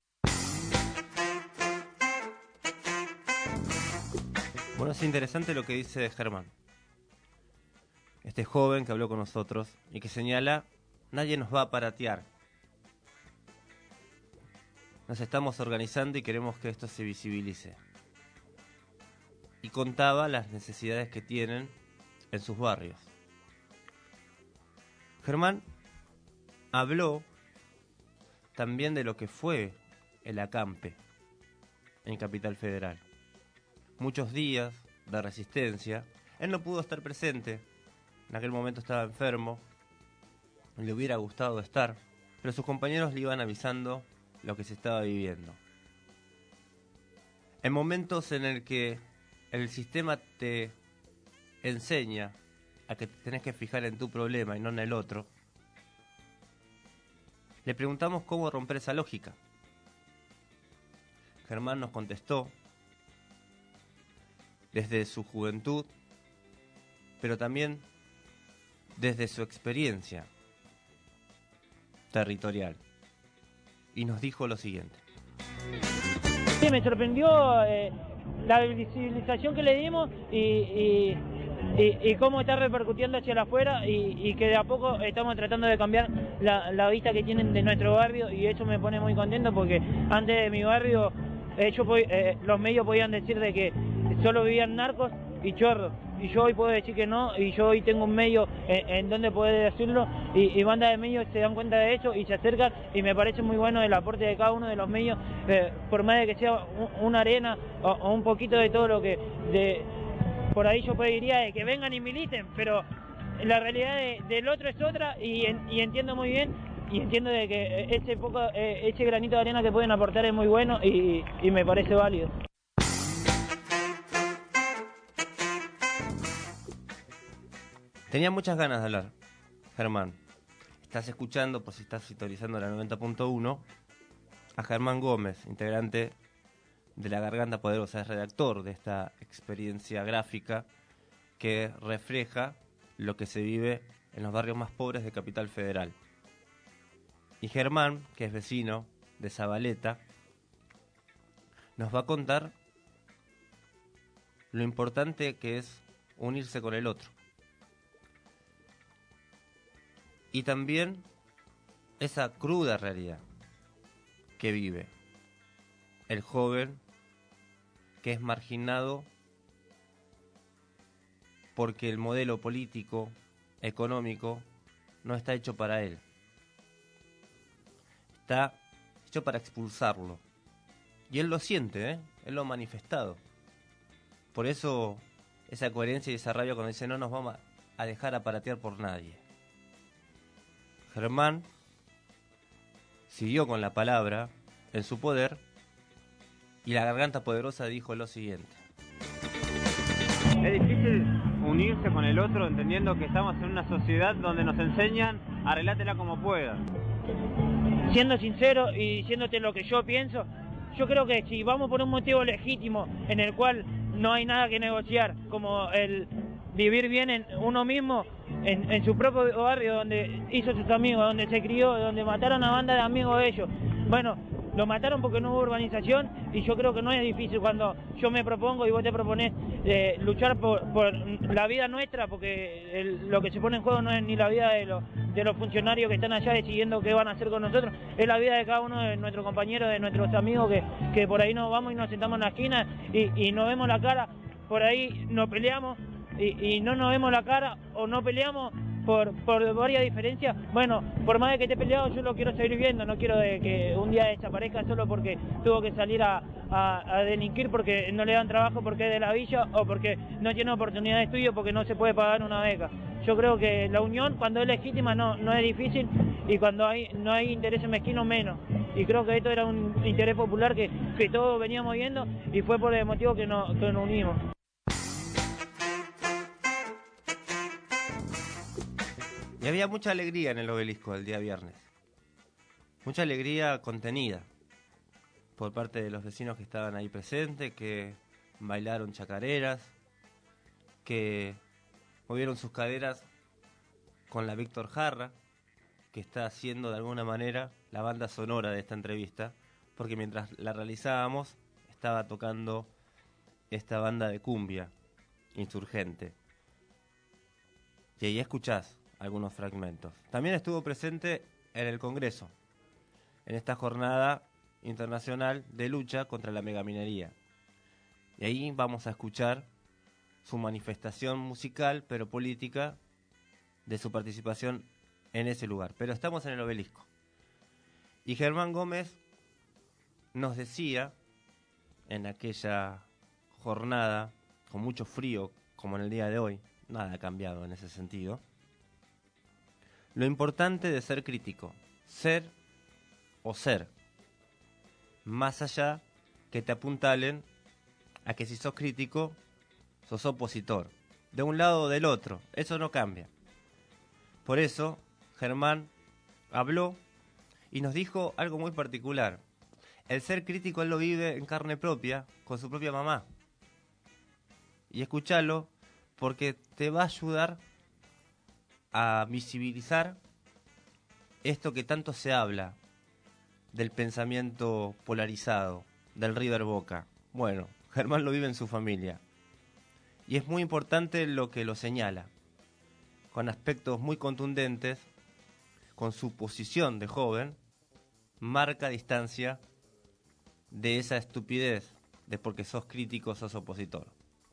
Bueno, es interesante lo que dice Germán, este joven que habló con nosotros y que señala: nadie nos va a aparatear. Nos estamos organizando y queremos que esto se visibilice. Y contaba las necesidades que tienen en sus barrios. Germán habló también de lo que fue el acampe en Capital Federal. Muchos días de resistencia. Él no pudo estar presente. En aquel momento estaba enfermo. Le hubiera gustado estar, pero sus compañeros le iban avisando lo que se estaba viviendo. En momentos en el que el sistema te enseña a que te tenés que fijar en tu problema y no en el otro, le preguntamos cómo romper esa lógica. Germán nos contestó desde su juventud, pero también desde su experiencia territorial. Y nos dijo lo siguiente. Sí, me sorprendió la visibilización que le dimos y cómo está repercutiendo hacia afuera y que de a poco estamos tratando de cambiar la vista que tienen de nuestro barrio, y eso me pone muy contento porque antes de mi barrio los medios podían decir de que solo vivían narcos y chorros, y yo hoy puedo decir que no, y yo hoy tengo un medio en donde poder decirlo, y bandas de medios se dan cuenta de eso y se acercan, y me parece muy bueno el aporte de cada uno de los medios, por más de que sea una arena o un poquito de todo lo que por ahí yo pediría de que vengan y militen, pero la realidad del otro es otra, y entiendo muy bien, y entiendo de que ese granito de arena que pueden aportar es muy bueno y me parece válido. Tenía muchas ganas de hablar, Germán. Estás escuchando, por si estás sintonizando la 90.1, a Germán Gómez, integrante de La Garganta Poderosa, es redactor de esta experiencia gráfica que refleja lo que se vive en los barrios más pobres de Capital Federal. Y Germán, que es vecino de Zabaleta, nos va a contar lo importante que es unirse con el otro. Y también esa cruda realidad que vive el joven que es marginado porque el modelo político, económico, no está hecho para él. Está hecho para expulsarlo. Y él lo siente, él lo ha manifestado. Por eso esa coherencia y esa rabia cuando dice no nos vamos a dejar aparatear por nadie. Germán siguió con la palabra en su poder y La Garganta Poderosa dijo lo siguiente. Es difícil unirse con el otro entendiendo que estamos en una sociedad donde nos enseñan arreglátela como puedas. Siendo sincero y diciéndote lo que yo pienso, yo creo que si vamos por un motivo legítimo en el cual no hay nada que negociar, como el vivir bien en uno mismo, en su propio barrio donde hizo sus amigos, donde se crió, donde mataron a banda de amigos de ellos. Bueno, lo mataron porque no hubo urbanización, y yo creo que no es difícil cuando yo me propongo y vos te proponés luchar por la vida nuestra, porque lo que se pone en juego no es ni la vida de los funcionarios que están allá decidiendo qué van a hacer con nosotros, es la vida de cada uno de nuestros compañeros, de nuestros amigos que por ahí nos vamos y nos sentamos en la esquina y nos vemos la cara, por ahí nos peleamos y no nos vemos la cara o no peleamos por varias diferencias, bueno, por más de que esté peleado, yo lo quiero seguir viendo, no quiero de que un día desaparezca solo porque tuvo que salir a delinquir porque no le dan trabajo porque es de la villa o porque no tiene oportunidad de estudio porque no se puede pagar una beca. Yo creo que la unión, cuando es legítima, no es difícil, y cuando no hay intereses mezquinos, menos. Y creo que esto era un interés popular que todos veníamos viendo, y fue por el motivo que nos unimos. Y había mucha alegría en el Obelisco el día viernes. Mucha alegría contenida por parte de los vecinos que estaban ahí presentes, que bailaron chacareras, que movieron sus caderas con la Víctor Jara, que está haciendo de alguna manera la banda sonora de esta entrevista, porque mientras la realizábamos estaba tocando esta banda de cumbia insurgente. Y ahí escuchás algunos fragmentos. También estuvo presente en el Congreso, en esta jornada internacional de lucha contra la megaminería. Y ahí vamos a escuchar su manifestación musical, pero política, de su participación en ese lugar. Pero estamos en el Obelisco. Y Germán Gómez nos decía, en aquella jornada, con mucho frío, como en el día de hoy, nada ha cambiado en ese sentido, lo importante de ser crítico, ser o ser, más allá que te apuntalen a que si sos crítico, sos opositor, de un lado o del otro, eso no cambia. Por eso, Germán habló y nos dijo algo muy particular. El ser crítico él lo vive en carne propia, con su propia mamá. Y escúchalo, porque te va a ayudar a visibilizar esto que tanto se habla, del pensamiento polarizado, del River Boca. Bueno, Germán lo vive en su familia. Y es muy importante lo que lo señala, con aspectos muy contundentes, con su posición de joven, marca distancia de esa estupidez de porque sos crítico, sos opositor.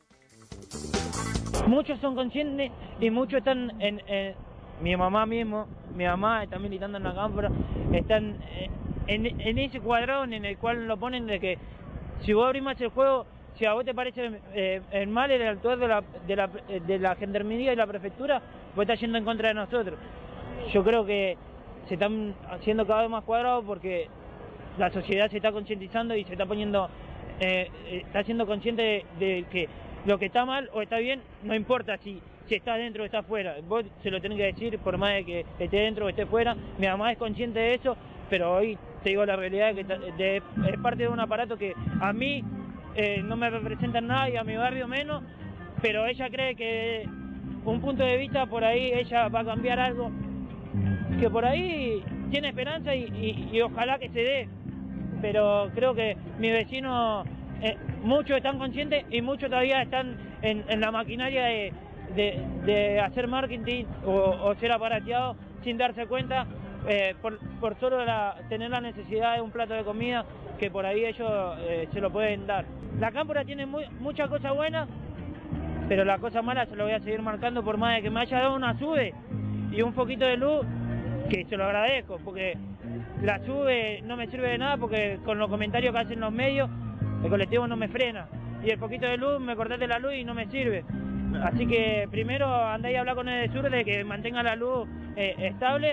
Muchos son conscientes y muchos están mi mamá mismo, mi mamá está militando en la cámara, están en ese cuadrado en el cual lo ponen de que si vos abrís más el juego, si a vos te parece mal el actuar de la gendarmería y la prefectura, vos estás yendo en contra de nosotros. Yo creo que se están haciendo cada vez más cuadrados porque la sociedad se está concientizando y se está poniendo, está siendo consciente de que lo que está mal o está bien, no importa si está dentro o está afuera. Vos se lo tenés que decir por más de que esté dentro o esté fuera. Mi mamá es consciente de eso, pero hoy te digo la realidad que es parte de un aparato que a mí no me representa nada y a mi barrio menos, pero ella cree que un punto de vista por ahí ella va a cambiar algo, que por ahí tiene esperanza y ojalá que se dé, pero creo que mis vecinos, muchos están conscientes y muchos todavía están en la maquinaria de hacer marketing o ser aparateados sin darse cuenta, por solo tener la necesidad de un plato de comida que por ahí ellos se lo pueden dar. La cámpora tiene muchas cosas buenas, pero la cosa mala se lo voy a seguir marcando por más de que me haya dado una SUBE y un poquito de luz, que se lo agradezco, porque la SUBE no me sirve de nada porque con los comentarios que hacen los medios, el colectivo no me frena. Y el poquito de luz, me cortaste la luz y no me sirve. Así que primero andá y hablar con el de Sur de que mantenga la luz estable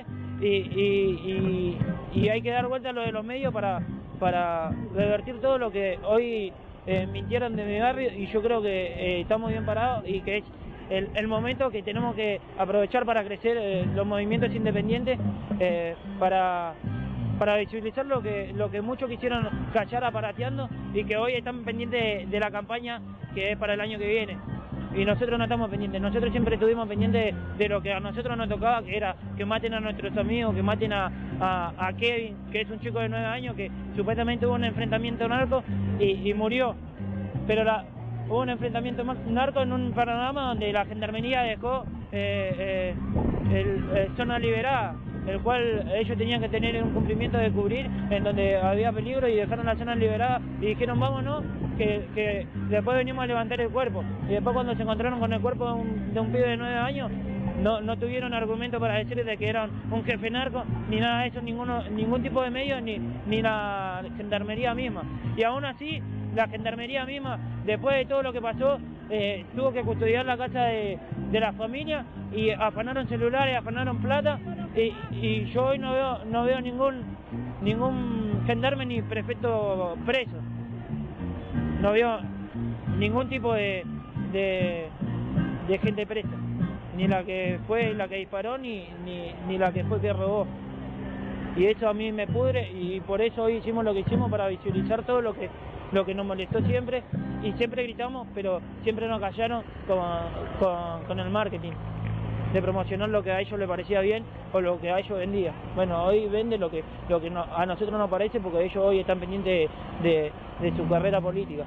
y hay que dar vuelta a lo de los medios para revertir todo lo que hoy mintieron de mi barrio, y yo creo que estamos bien parados y que es el momento que tenemos que aprovechar para crecer los movimientos independientes, para visibilizar lo que muchos quisieron callar aparateando y que hoy están pendientes de la campaña que es para el año que viene. Y nosotros no estamos pendientes, nosotros siempre estuvimos pendientes de lo que a nosotros nos tocaba, que era que maten a nuestros amigos, que maten a Kevin, que es un chico de 9 años que supuestamente hubo un enfrentamiento narco y murió. Pero hubo un enfrentamiento narco en un panorama donde la gendarmería dejó zona liberada, el cual ellos tenían que tener un cumplimiento de cubrir, en donde había peligro, y dejaron la zona liberada y dijeron vámonos, que después venimos a levantar el cuerpo. Y después cuando se encontraron con el cuerpo de un pibe de 9 años, no tuvieron argumento para decir de que eran un jefe narco, ni nada de eso, ningún tipo de medio, ni la gendarmería misma. Y aún así, la gendarmería misma, después de todo lo que pasó, tuvo que custodiar la casa de la familia y afanaron celulares, afanaron plata, y yo hoy no veo ningún gendarme ni prefecto preso. No veo ningún tipo de gente presa, ni la que fue la que disparó, ni la que fue que robó. Y eso a mí me pudre, y por eso hoy hicimos lo que hicimos, para visibilizar todo lo que nos molestó siempre, y siempre gritamos, pero siempre nos callaron con el marketing, de promocionar lo que a ellos les parecía bien o lo que a ellos vendía. Bueno, hoy vende lo que a nosotros nos parece, porque ellos hoy están pendientes de su carrera política.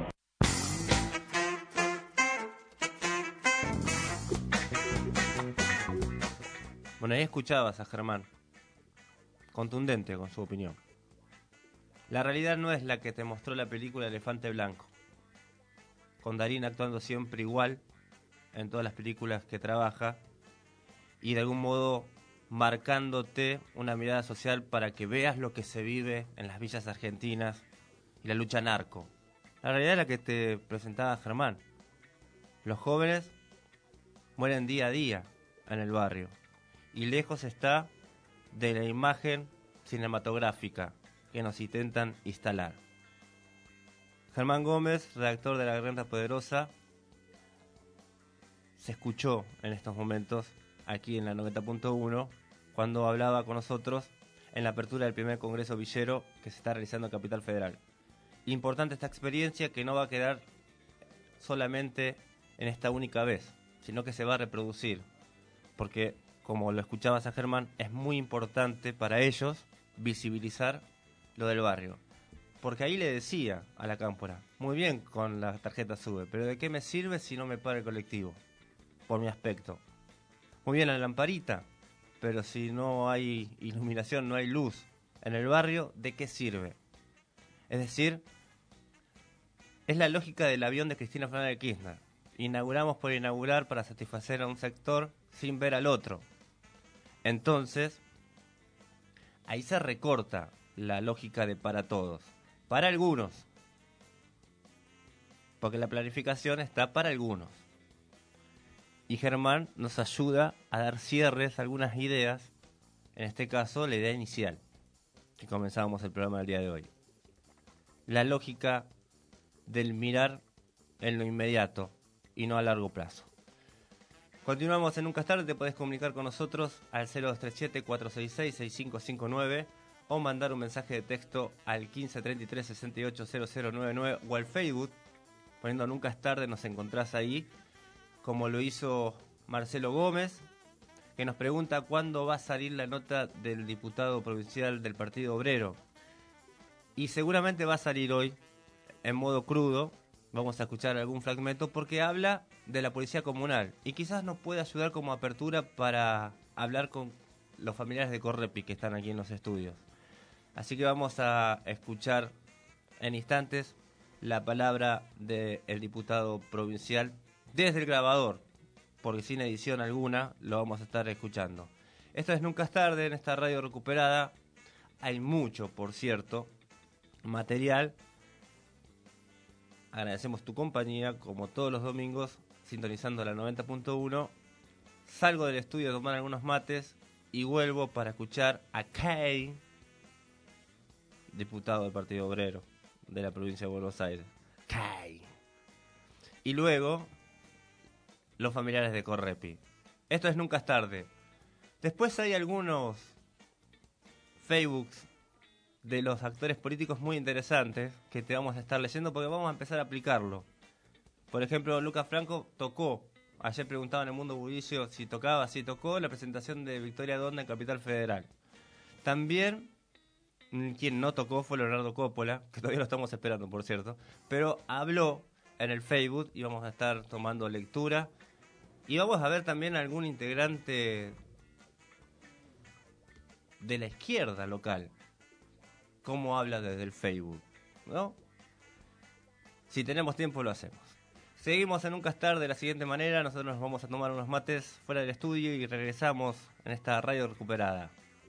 Bueno, ahí escuchabas a Germán, contundente con su opinión. La realidad no es la que te mostró la película Elefante Blanco, con Darín actuando siempre igual en todas las películas que trabaja y de algún modo marcándote una mirada social para que veas lo que se vive en las villas argentinas y la lucha narco. La realidad es la que te presentaba Germán. Los jóvenes mueren día a día en el barrio y lejos está de la imagen cinematográfica que nos intentan instalar. Germán Gómez, redactor de La Garganta Poderosa, se escuchó en estos momentos aquí en la 90.1 cuando hablaba con nosotros en la apertura del primer Congreso Villero que se está realizando en Capital Federal. Importante esta experiencia, que no va a quedar solamente en esta única vez, sino que se va a reproducir, porque como lo escuchabas a Germán, es muy importante para ellos visibilizar lo del barrio. Porque ahí le decía a la cámpora, muy bien con la tarjeta SUBE, pero ¿de qué me sirve si no me para el colectivo? Por mi aspecto. Muy bien la lamparita, pero si no hay iluminación, no hay luz en el barrio, ¿de qué sirve? Es decir, es la lógica del avión de Cristina Fernández de Kirchner. Inauguramos por inaugurar para satisfacer a un sector sin ver al otro. Entonces, ahí se recorta la lógica de para todos. Para algunos. Porque la planificación está para algunos. Y Germán nos ayuda a dar cierres a algunas ideas. En este caso, la idea inicial, que comenzábamos el programa del día de hoy. La lógica del mirar en lo inmediato y no a largo plazo. Continuamos en Nunca es Tarde. Te podés comunicar con nosotros al 0237-466-6559 o mandar un mensaje de texto al 1533-680099 o al Facebook poniendo Nunca es Tarde. Nos encontrás ahí, como lo hizo Marcelo Gómez, que nos pregunta cuándo va a salir la nota del diputado provincial del Partido Obrero. Y seguramente va a salir hoy en modo crudo. Vamos a escuchar algún fragmento porque habla de la policía comunal y quizás nos puede ayudar como apertura para hablar con los familiares de Correpi que están aquí en los estudios. Así que vamos a escuchar en instantes la palabra del diputado provincial desde el grabador, porque sin edición alguna lo vamos a estar escuchando. Esto es Nunca es Tarde en esta radio recuperada. Hay mucho, por cierto, material. Agradecemos tu compañía, como todos los domingos, sintonizando la 90.1. Salgo del estudio a tomar algunos mates y vuelvo para escuchar a Kay, diputado del Partido Obrero de la provincia de Buenos Aires. Kay. Y luego, los familiares de Correpi. Esto es Nunca es Tarde. Después hay algunos Facebooks de los actores políticos muy interesantes que te vamos a estar leyendo porque vamos a empezar a aplicarlo. Por ejemplo, Lucas Franco tocó, ayer preguntaba en el Mundo Bullicio si tocaba, sí tocó la presentación de Victoria Donda en Capital Federal. También, quien no tocó fue Leonardo Coppola, que todavía lo estamos esperando, por cierto, pero habló en el Facebook y vamos a estar tomando lectura. Y vamos a ver también algún integrante de la izquierda local, cómo habla desde el Facebook, ¿no? Si tenemos tiempo lo hacemos. Seguimos en Nunca es tarde de la siguiente manera. Nosotros nos vamos a tomar unos mates fuera del estudio y regresamos en esta radio recuperada.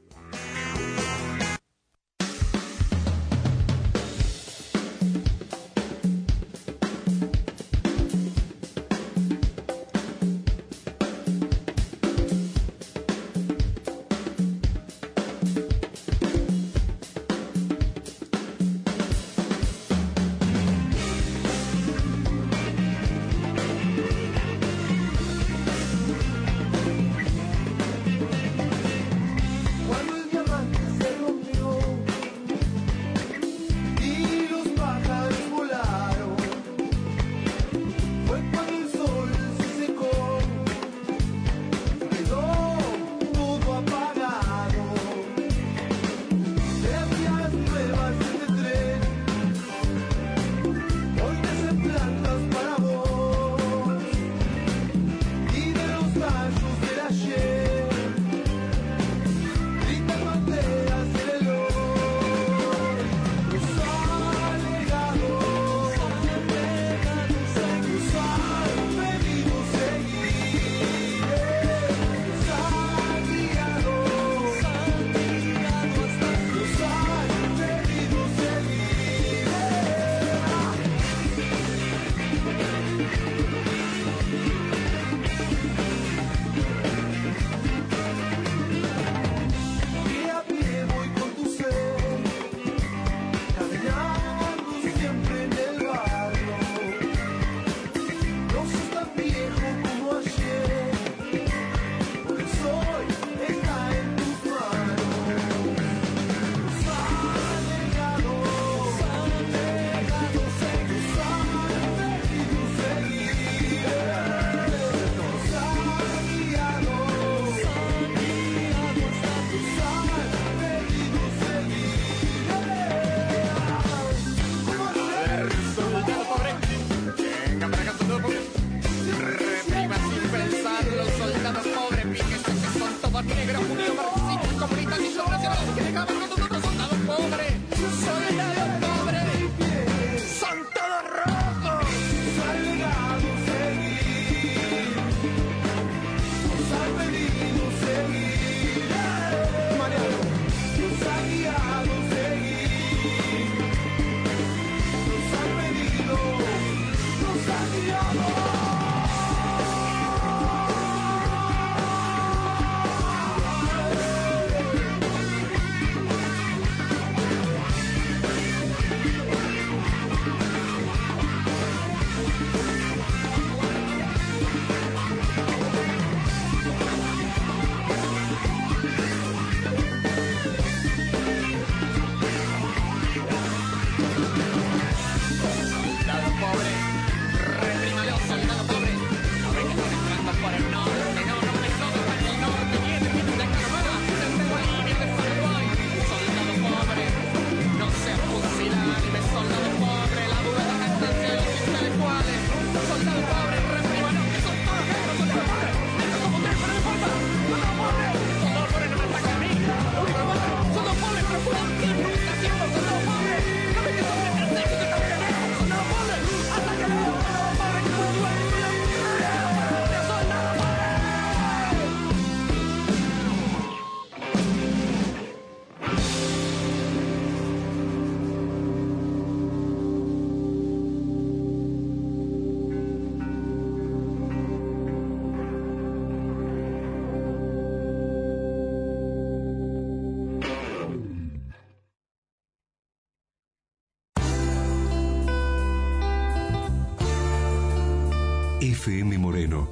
FM Moreno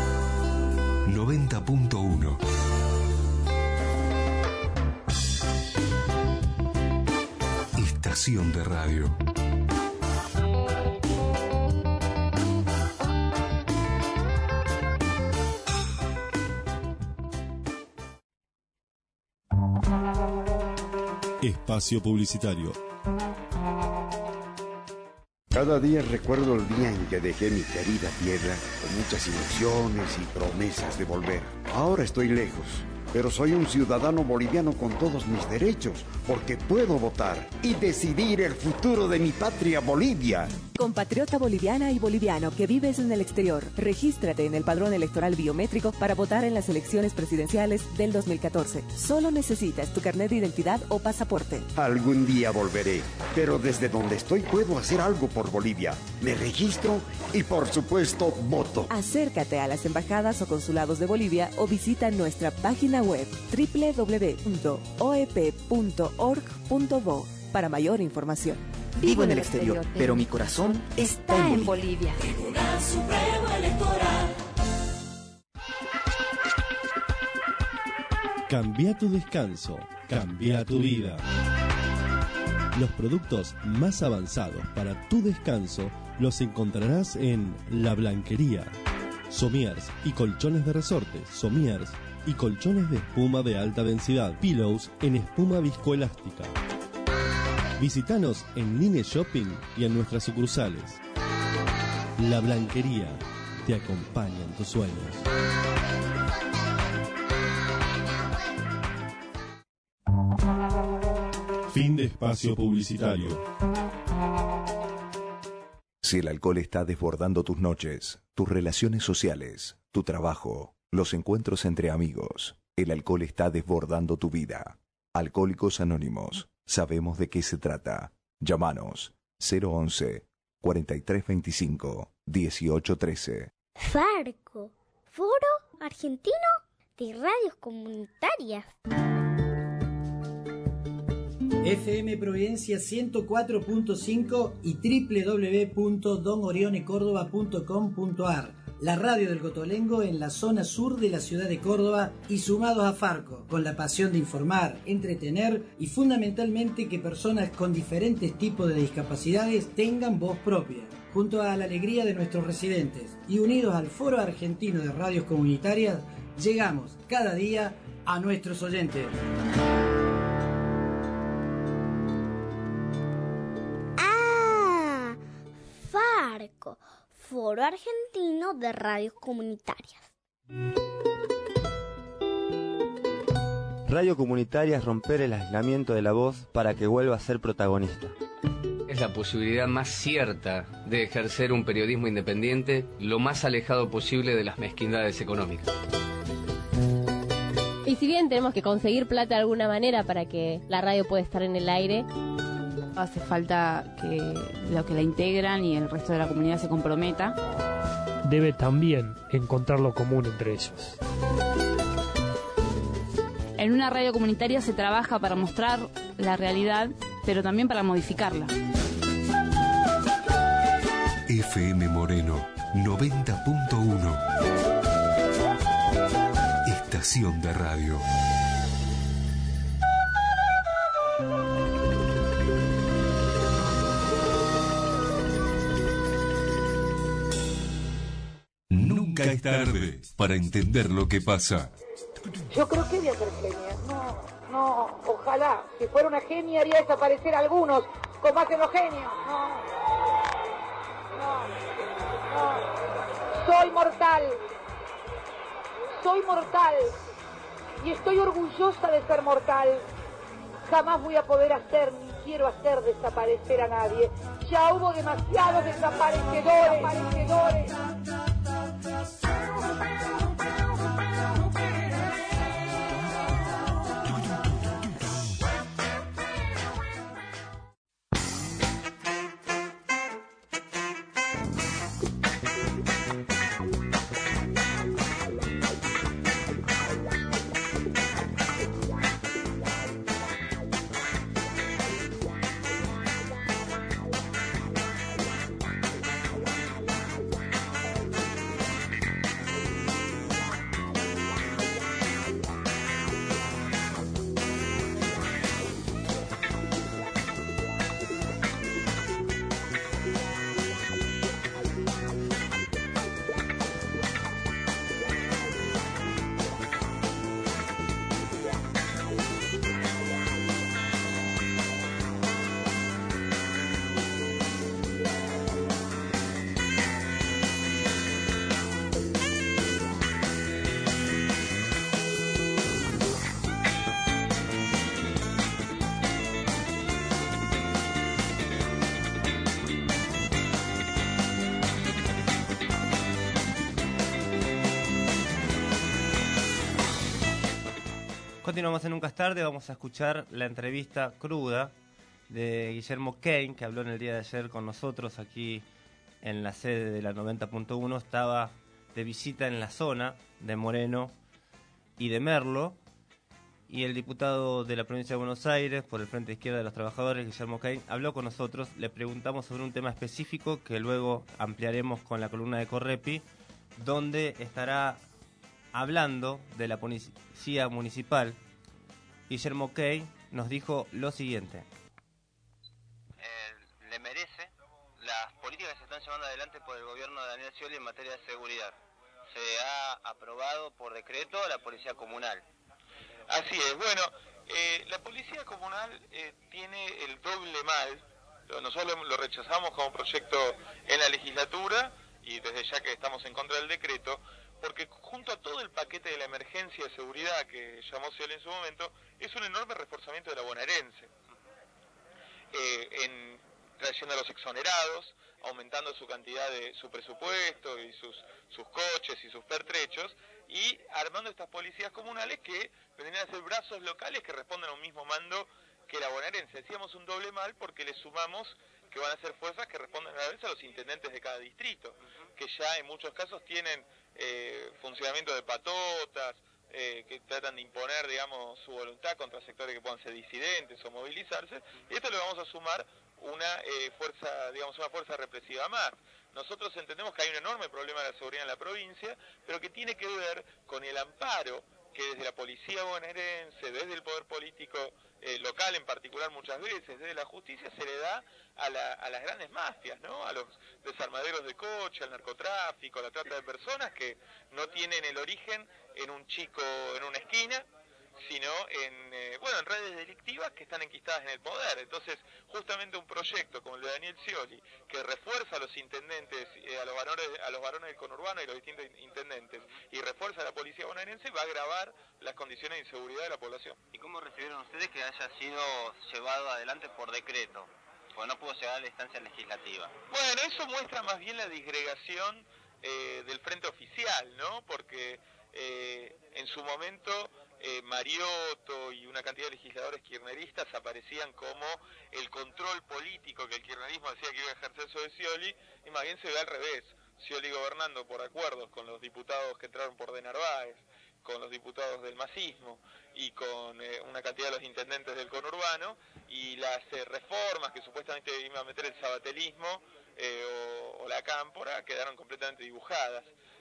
90.1. Estación de radio. Espacio publicitario. Cada día recuerdo el día en que dejé mi querida tierra con muchas ilusiones y promesas de volver. Ahora estoy lejos, pero soy un ciudadano boliviano con todos mis derechos, porque puedo votar y decidir el futuro de mi patria Bolivia. Compatriota boliviana y boliviano que vives en el exterior, regístrate en el padrón electoral biométrico para votar en las elecciones presidenciales del 2014. Solo necesitas tu carnet de identidad o pasaporte. Algún día volveré, pero desde donde estoy puedo hacer algo por Bolivia. Me registro y por supuesto voto. Acércate a las embajadas o consulados de Bolivia o visita nuestra página web www.oep.org.bo para mayor información. Vivo en el exterior, pero mi corazón está en Bolivia. Tribunal Supremo Electoral. Cambia tu descanso, cambia tu vida. Los productos más avanzados para tu descanso los encontrarás en La Blanquería. Somiers y colchones de resorte, somiers y colchones de espuma de alta densidad, pillows en espuma viscoelástica. Visítanos en Line Shopping y en nuestras sucursales. La Blanquería te acompaña en tus sueños. Fin de espacio publicitario. Si el alcohol está desbordando tus noches, tus relaciones sociales, tu trabajo, los encuentros entre amigos, el alcohol está desbordando tu vida. Alcohólicos Anónimos. Sabemos de qué se trata. Llámanos 011-4325-1813. Farco, Foro Argentino de Radios Comunitarias. FM Providencia 104.5 y www.donorionecordoba.com.ar. La radio del Cotolengo en la zona sur de la ciudad de Córdoba y sumados a Farco, con la pasión de informar, entretener y fundamentalmente que personas con diferentes tipos de discapacidades tengan voz propia. Junto a la alegría de nuestros residentes y unidos al Foro Argentino de Radios Comunitarias, llegamos cada día a nuestros oyentes. Ah, Farco, Foro Argentino de Radios Comunitarias. Radio Comunitaria es romper el aislamiento de la voz para que vuelva a ser protagonista. Es la posibilidad más cierta de ejercer un periodismo independiente lo más alejado posible de las mezquindades económicas. Y si bien tenemos que conseguir plata de alguna manera para que la radio pueda estar en el aire, hace falta que los que la integran y el resto de la comunidad se comprometa. Debe también encontrar lo común entre ellos. En una radio comunitaria se trabaja para mostrar la realidad, pero también para modificarla. FM Moreno 90.1. Estación de radio. Nunca es tarde para entender lo que pasa. Yo creo que voy a ser genia. No, ojalá. Si fuera una genia haría desaparecer a algunos, como hacen los genios. No. Soy mortal. Y estoy orgullosa de ser mortal. Jamás voy a poder hacer ni quiero hacer desaparecer a nadie. Ya hubo demasiados desaparecedores. continuamos en Nunca es Tarde. Vamos a escuchar la entrevista cruda de Guillermo Kane, que habló en el día de ayer con nosotros aquí en la sede de la 90.1. Estaba de visita en la zona de Moreno y de Merlo, y el diputado de la provincia de Buenos Aires por el Frente Izquierda de los Trabajadores, Guillermo Kane, habló con nosotros. Le preguntamos sobre un tema específico que luego ampliaremos con la columna de Correpi, donde estará hablando de la policía municipal. Guillermo Kane nos dijo lo siguiente. Le merece las políticas que se están llevando adelante por el gobierno de Daniel Scioli en materia de seguridad. Se ha aprobado por decreto la policía comunal. Así es, bueno, la policía comunal tiene el doble mal. Nosotros lo rechazamos como proyecto en la legislatura y desde ya que estamos en contra del decreto, porque junto a todo el paquete de la emergencia de seguridad que llamó Scioli en su momento, es un enorme reforzamiento de la bonaerense. Trayendo a los exonerados, aumentando su cantidad de su presupuesto y sus coches y sus pertrechos, y armando estas policías comunales que vendrían a ser brazos locales que responden a un mismo mando que la bonaerense. Decíamos un doble mal porque le sumamos que van a ser fuerzas que responden a la vez a los intendentes de cada distrito, que ya en muchos casos tienen funcionamiento de patotas, que tratan de imponer, digamos, su voluntad contra sectores que puedan ser disidentes o movilizarse, y esto le vamos a sumar una fuerza represiva más. Nosotros entendemos que hay un enorme problema de la seguridad en la provincia, pero que tiene que ver con el amparo que desde la policía bonaerense, desde el poder político local en particular muchas veces, desde la justicia se le da a las grandes mafias, ¿no? A los desarmaderos de coche, al narcotráfico, a la trata de personas que no tienen el origen en un chico en una esquina, sino en redes delictivas que están enquistadas en el poder. Entonces, justamente un proyecto como el de Daniel Scioli, que refuerza a los intendentes, a los varones del conurbano y los distintos intendentes, y refuerza a la policía bonaerense, va a agravar las condiciones de inseguridad de la población. ¿Y cómo recibieron ustedes que haya sido llevado adelante por decreto? Porque no pudo llegar a la instancia legislativa. Bueno, eso muestra más bien la disgregación del frente oficial, ¿no? Porque en su momento Mariotto y una cantidad de legisladores kirchneristas aparecían como el control político que el kirchnerismo decía que iba a ejercer sobre Scioli, y más bien se ve al revés. Scioli gobernando por acuerdos con los diputados que entraron por de Narváez, con los diputados del masismo y con una cantidad de los intendentes del conurbano, y las reformas que supuestamente iba a meter el sabatelismo o la cámpora quedaron completamente dibujadas.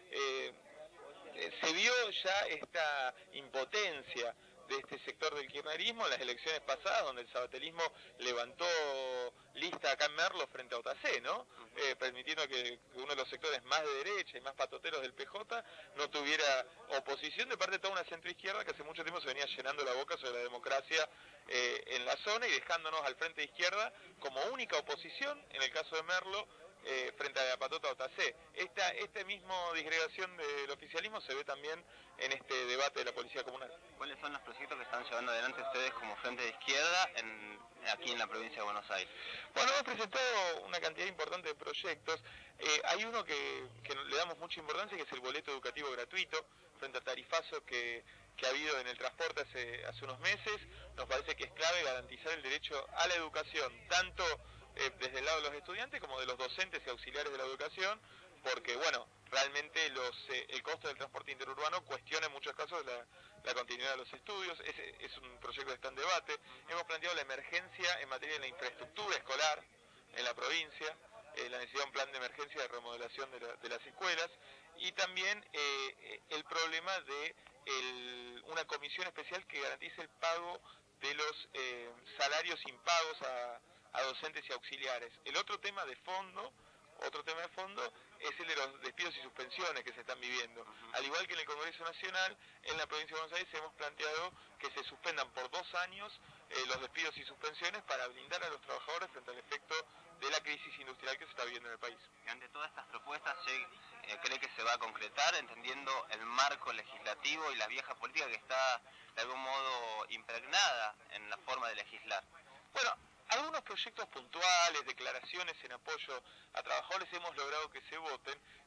Se vio ya esta impotencia de este sector del kirchnerismo en las elecciones pasadas, donde el sabatelismo levantó lista acá en Merlo frente a OTC, ¿no? Permitiendo que uno de los sectores más de derecha y más patoteros del PJ no tuviera oposición de parte de toda una centroizquierda que hace mucho tiempo se venía llenando la boca sobre la democracia en la zona y dejándonos al frente de izquierda como única oposición, en el caso de Merlo, frente a la patota OTC. Esta misma disgregación del oficialismo se ve también en este debate de la policía comunal. ¿Cuáles son los proyectos que están llevando adelante ustedes como Frente de Izquierda aquí en la provincia de Buenos Aires? Bueno, hemos presentado una cantidad importante de proyectos. Hay uno que le damos mucha importancia, que es el boleto educativo gratuito, frente al tarifazo que ha habido en el transporte hace unos meses. Nos parece que es clave garantizar el derecho a la educación, tanto desde el lado de los estudiantes como de los docentes y auxiliares de la educación, porque realmente el costo del transporte interurbano cuestiona en muchos casos la continuidad de los estudios. Es un proyecto que está en debate. Hemos planteado la emergencia en materia de la infraestructura escolar en la provincia, la necesidad de un plan de emergencia de remodelación de las escuelas, y también el problema de una comisión especial que garantice el pago de los salarios impagos a docentes y auxiliares. El otro tema de fondo es el de los despidos y suspensiones que se están viviendo. Al igual que en el Congreso Nacional, en la provincia de Buenos Aires hemos planteado que se suspendan por 2 años los despidos y suspensiones para blindar a los trabajadores frente al efecto de la crisis industrial que se está viviendo en el país. Y ante todas estas propuestas, ¿cree que se va a concretar, entendiendo el marco legislativo y la vieja política que está de algún modo impregnada en la forma de legislar? Bueno, algunos proyectos puntuales, declaraciones en apoyo a trabajadores hemos logrado que se voten,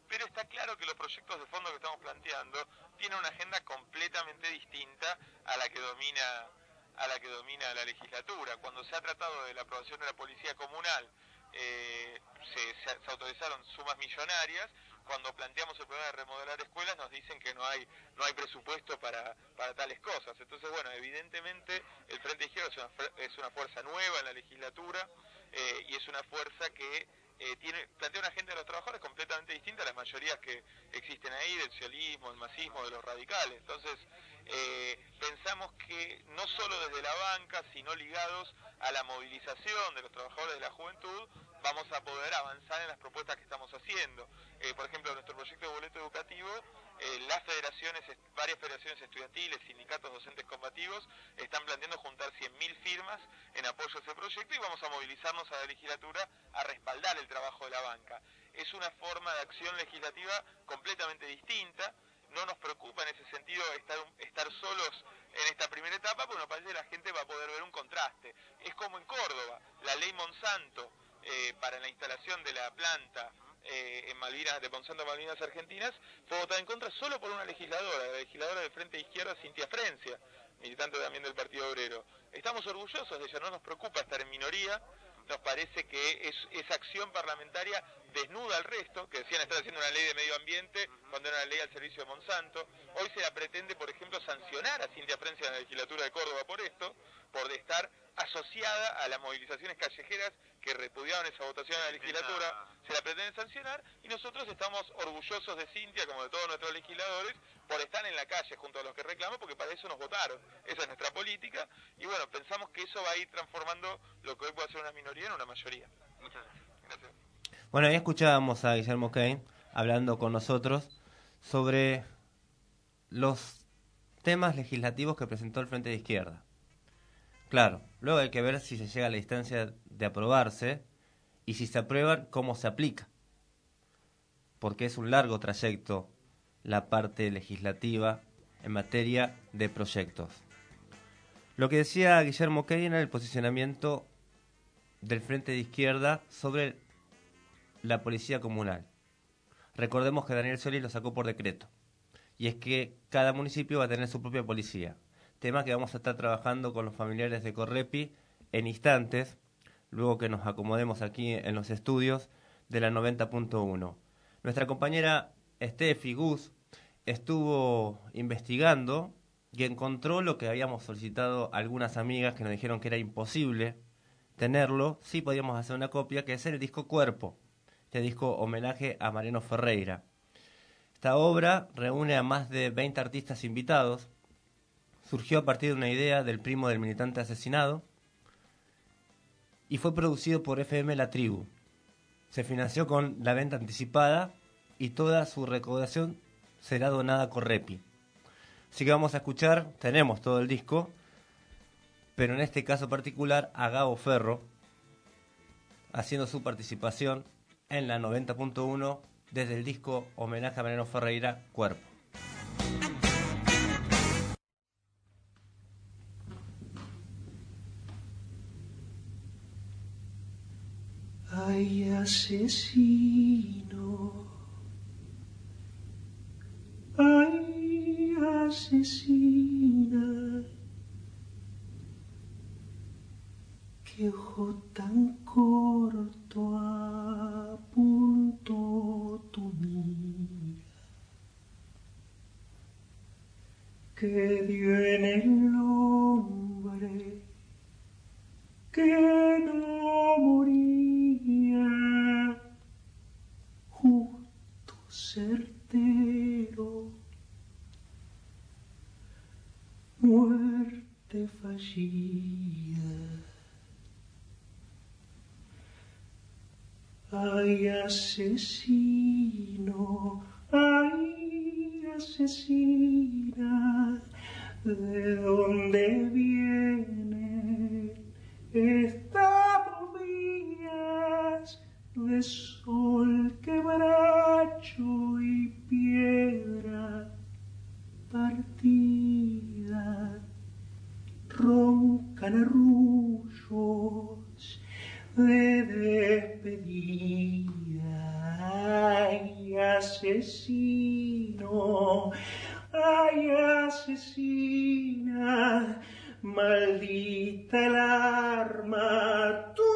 pero está claro que los proyectos de fondo que estamos planteando tienen una agenda completamente distinta a la que domina la legislatura. Cuando se ha tratado de la aprobación de la policía comunal, se autorizaron sumas millonarias. Cuando planteamos el problema de remodelar escuelas nos dicen que no hay presupuesto para tales cosas. Entonces, bueno, evidentemente el Frente Izquierda es una fuerza nueva en la legislatura y es una fuerza que plantea una agenda de los trabajadores completamente distinta a las mayorías que existen ahí, del socialismo, del masismo, de los radicales. Entonces, pensamos que no solo desde la banca, sino ligados a la movilización de los trabajadores de la juventud, vamos a poder avanzar en las propuestas que estamos haciendo. Por ejemplo, nuestro proyecto de boleto educativo, varias federaciones estudiantiles, sindicatos docentes combativos, están planteando juntar 100.000 firmas en apoyo a ese proyecto y vamos a movilizarnos a la legislatura a respaldar el trabajo de la banca. Es una forma de acción legislativa completamente distinta. No nos preocupa en ese sentido estar solos en esta primera etapa, porque nos parece que la gente va a poder ver un contraste. Es como en Córdoba, la ley Monsanto para la instalación de la planta en Malvinas, de Monsanto Malvinas Argentinas, fue votada en contra solo por una legisladora, la legisladora del Frente de Izquierda, Cintia Frencia, militante también del Partido Obrero. Estamos orgullosos de ella, no nos preocupa estar en minoría. Nos parece que esa acción parlamentaria desnuda al resto, que decían estar haciendo una ley de medio ambiente cuando era una ley al servicio de Monsanto. Hoy se la pretende, por ejemplo, sancionar a Cintia Frencia en la legislatura de Córdoba por esto, por estar asociada a las movilizaciones callejeras que repudiaban esa votación en la legislatura. Se la pretende sancionar y nosotros estamos orgullosos de Cintia, como de todos nuestros legisladores, por estar en la calle junto a los que reclaman, porque para eso nos votaron. Esa es nuestra política y bueno, pensamos que eso va a ir transformando lo que hoy puede ser una minoría en una mayoría. Muchas gracias. Bueno, ahí escuchábamos a Guillermo Kane hablando con nosotros sobre los temas legislativos que presentó el Frente de Izquierda. Claro, luego hay que ver si se llega a la instancia de aprobarse y si se aprueban, cómo se aplica. Porque es un largo trayecto la parte legislativa en materia de proyectos. Lo que decía Guillermo Kane era el posicionamiento del Frente de Izquierda sobre la policía comunal. Recordemos que Daniel Scioli lo sacó por decreto. Y es que cada municipio va a tener su propia policía. Tema que vamos a estar trabajando con los familiares de Correpi en instantes, luego que nos acomodemos aquí en los estudios de la 90.1. Nuestra compañera Steffi Gus estuvo investigando y encontró lo que habíamos solicitado a algunas amigas que nos dijeron que era imposible tenerlo. Sí podíamos hacer una copia, que es el disco Cuerpo, este disco homenaje a Mariano Ferreira. Esta obra reúne a más de 20 artistas invitados. Surgió a partir de una idea del primo del militante asesinado y fue producido por FM La Tribu. Se financió con la venta anticipada y toda su recaudación será donada a Correpi. Así que vamos a escuchar, tenemos todo el disco, pero en este caso particular a Gabo Ferro haciendo su participación en la 90.1 desde el disco homenaje a Mariano Ferreira, Cuerpo. Ay, asesino, ay, asesina, qué ojo tan corto apuntó tu mira, que dio en el hombre que no moría, justo, certero, muerte fallida. Ay, asesino, ay, asesina, ¿de dónde vienen estas vías de sol, quebracho y piedra partida? Roncan arrullos de despedida. Ay, asesino, ay asesina, maldita el arma, tu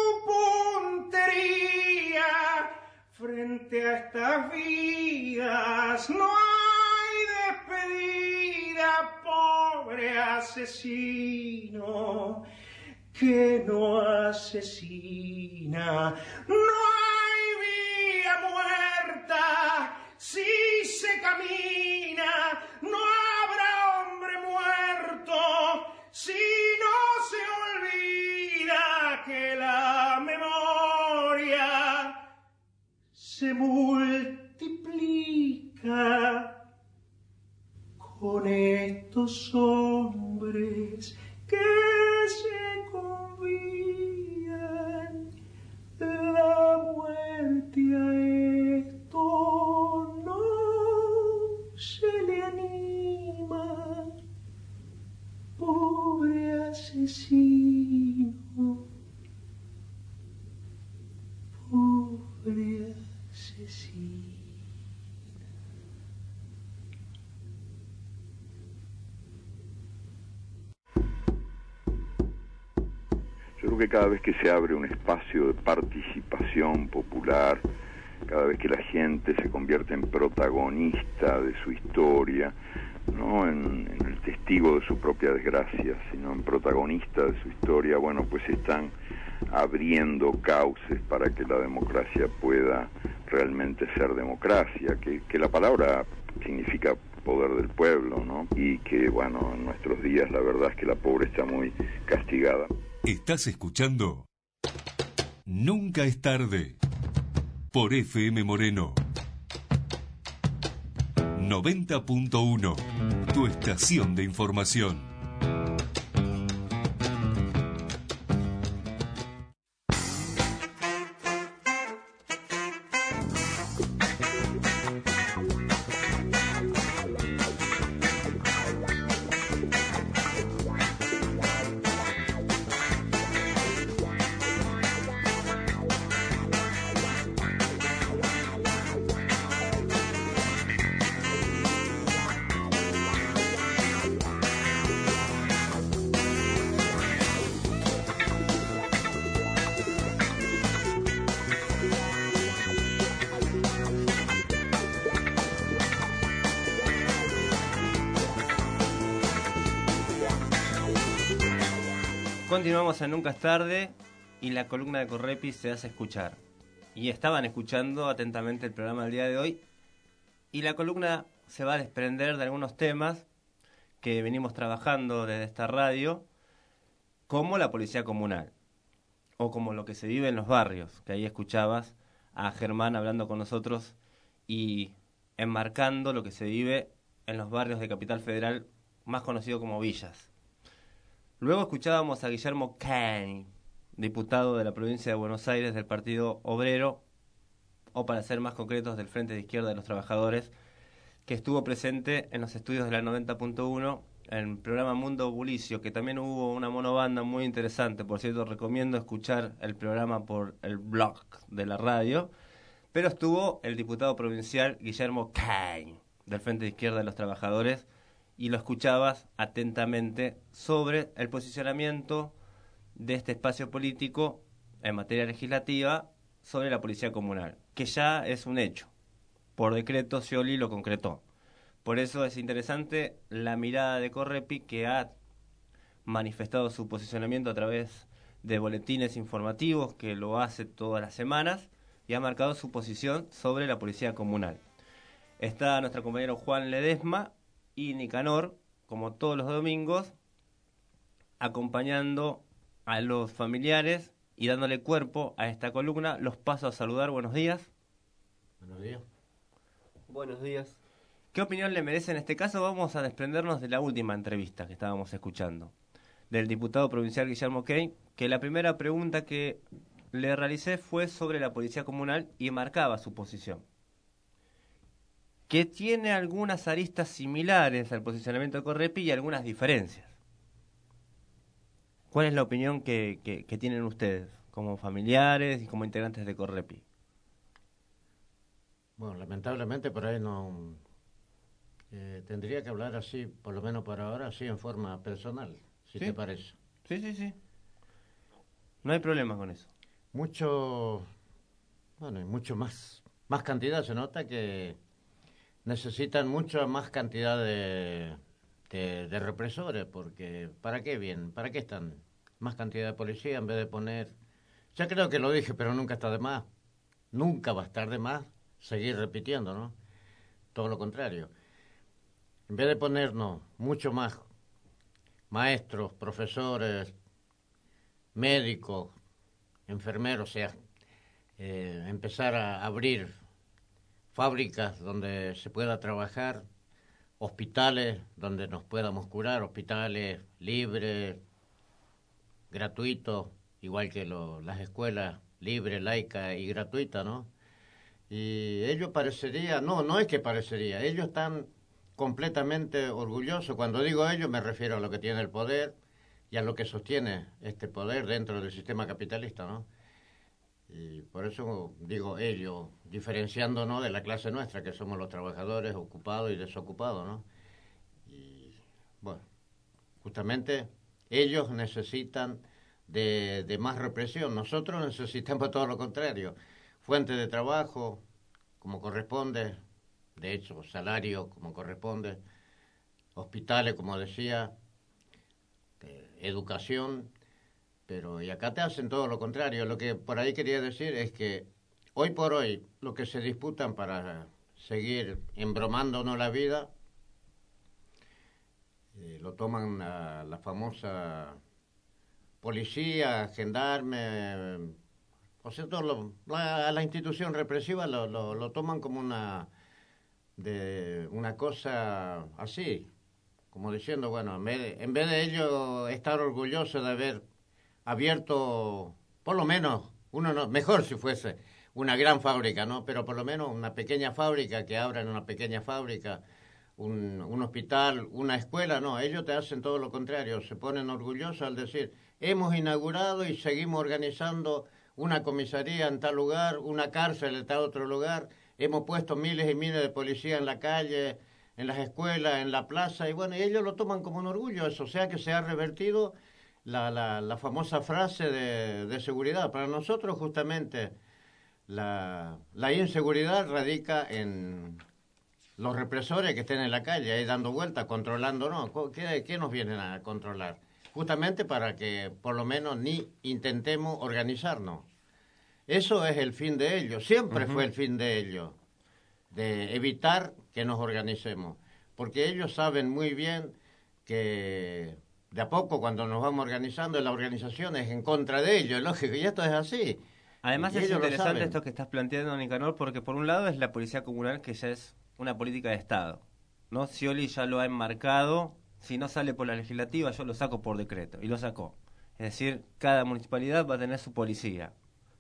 puntería, frente a estas vidas no hay despedida, pobre asesino, que no asesina, no hay vía muerta, si se camina, no habrá hombre muerto, si no se olvida que la memoria se multiplica con estos hombres que se convían, la muerte a esto no se le anima, pobre asesino, pobre asesino. Yo creo que cada vez que se abre un espacio de participación popular, cada vez que la gente se convierte en protagonista de su historia, no en el testigo de su propia desgracia, sino en protagonista de su historia, bueno, pues están abriendo cauces para que la democracia pueda realmente ser democracia, que la palabra significa poder del pueblo, ¿no? Y que, bueno, en nuestros días la verdad es que la pobre está muy castigada. Estás escuchando Nunca es tarde por FM Moreno 90.1, tu estación de información. Continuamos en Nunca es tarde y la columna de Correpi se hace escuchar. Y estaban escuchando atentamente el programa del día de hoy y la columna se va a desprender de algunos temas que venimos trabajando desde esta radio, como la policía comunal o como lo que se vive en los barrios, que ahí escuchabas a Germán hablando con nosotros y enmarcando lo que se vive en los barrios de Capital Federal, más conocido como villas. Luego escuchábamos a Guillermo Kane, diputado de la provincia de Buenos Aires del Partido Obrero, o para ser más concretos del Frente de Izquierda de los Trabajadores, que estuvo presente en los estudios de la 90.1 en el programa Mundo Bulicio, que también hubo una monobanda muy interesante. Por cierto, recomiendo escuchar el programa por el blog de la radio, pero estuvo el diputado provincial Guillermo Kane del Frente de Izquierda de los Trabajadores, y lo escuchabas atentamente sobre el posicionamiento de este espacio político en materia legislativa sobre la policía comunal, que ya es un hecho. Por decreto Scioli lo concretó. Por eso es interesante la mirada de Correpi, que ha manifestado su posicionamiento a través de boletines informativos, que lo hace todas las semanas, y ha marcado su posición sobre la policía comunal. Está nuestro compañero Juan Ledesma y Nicanor, como todos los domingos, acompañando a los familiares y dándole cuerpo a esta columna. Los paso a saludar. Buenos días. Buenos días. Buenos días. ¿Qué opinión le merece en este caso? Vamos a desprendernos de la última entrevista que estábamos escuchando, del diputado provincial Guillermo Kane, que la primera pregunta que le realicé fue sobre la policía comunal y marcaba su posición, que tiene algunas aristas similares al posicionamiento de Correpi y algunas diferencias. ¿Cuál es la opinión que tienen ustedes como familiares y como integrantes de Correpi? Bueno, lamentablemente por ahí no... tendría que hablar así, por lo menos por ahora, así en forma personal, si ¿Sí? te parece. Sí. No hay problema con eso. Y mucho más cantidad. Se nota que necesitan mucha más cantidad de represores, porque ¿para qué bien? ¿Para qué están? Más cantidad de policía en vez de poner... Ya creo que lo dije, pero nunca está de más. Nunca va a estar de más seguir repitiendo, ¿no? Todo lo contrario. En vez de ponernos mucho más maestros, profesores, médicos, enfermeros, o sea, empezar a abrir fábricas donde se pueda trabajar, hospitales donde nos podamos curar, hospitales libres, gratuitos, igual que las escuelas libres, laicas y gratuitas, ¿no? Y ellos no es que parecería, ellos están completamente orgullosos. Cuando digo ellos me refiero a lo que tiene el poder y a lo que sostiene este poder dentro del sistema capitalista, ¿no? Y por eso digo ellos, diferenciándonos de la clase nuestra, que somos los trabajadores ocupados y desocupados, ¿no? Y bueno, justamente ellos necesitan de más represión. Nosotros necesitamos todo lo contrario. Fuente de trabajo, como corresponde, de hecho, salario, como corresponde, hospitales, como decía, educación, y acá te hacen todo lo contrario. Lo que por ahí quería decir es que hoy por hoy lo que se disputan para seguir embromándonos la vida, lo toman a la famosa policía, gendarme, o sea, la institución represiva lo toman como una cosa así, como diciendo, bueno, en vez de ellos estar orgullosos de haber abierto, por lo menos, mejor si fuese una gran fábrica, ¿no? Pero por lo menos una pequeña fábrica, que abran una pequeña fábrica, un hospital, una escuela, no, ellos te hacen todo lo contrario, se ponen orgullosos al decir, hemos inaugurado y seguimos organizando una comisaría en tal lugar, una cárcel en tal otro lugar, hemos puesto miles y miles de policías en la calle, en las escuelas, en la plaza, y bueno, y ellos lo toman como un orgullo, eso, o sea que se ha revertido la famosa frase de seguridad. Para nosotros justamente la inseguridad radica en los represores que estén en la calle, ahí dando vueltas, controlando, ¿no? ¿Qué nos vienen a controlar? Justamente para que por lo menos ni intentemos organizarnos. Eso es el fin de ellos, siempre fue el fin de ellos, de evitar que nos organicemos, porque ellos saben muy bien que de a poco cuando nos vamos organizando, la organización es en contra de ellos, lógico, y esto es así. Además es interesante esto que estás planteando, Nicanor, porque por un lado es la policía comunal, que ya es una política de Estado, ¿no? Scioli ya lo ha enmarcado, si no sale por la legislativa yo lo saco por decreto, y lo sacó. Es decir, cada municipalidad va a tener su policía.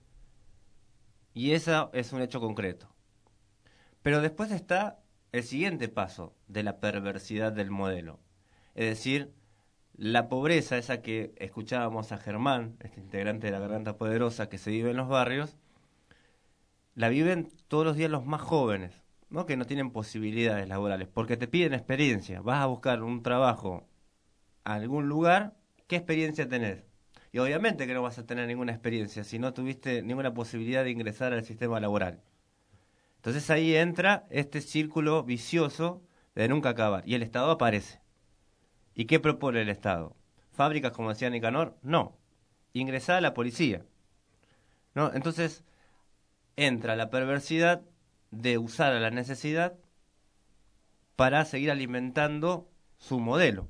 Y eso es un hecho concreto. Pero después está el siguiente paso de la perversidad del modelo. Es decir, la pobreza, esa que escuchábamos a Germán, este integrante de la Garganta Poderosa, que se vive en los barrios, la viven todos los días los más jóvenes, ¿no? Que no tienen posibilidades laborales, porque te piden experiencia. Vas a buscar un trabajo a algún lugar, ¿qué experiencia tenés? Y obviamente que no vas a tener ninguna experiencia si no tuviste ninguna posibilidad de ingresar al sistema laboral. Entonces ahí entra este círculo vicioso de nunca acabar. Y el Estado aparece. ¿Y qué propone el Estado? ¿Fábricas, como decía Nicanor? No. Ingresar a la policía, ¿no? Entonces entra la perversidad de usar a la necesidad para seguir alimentando su modelo.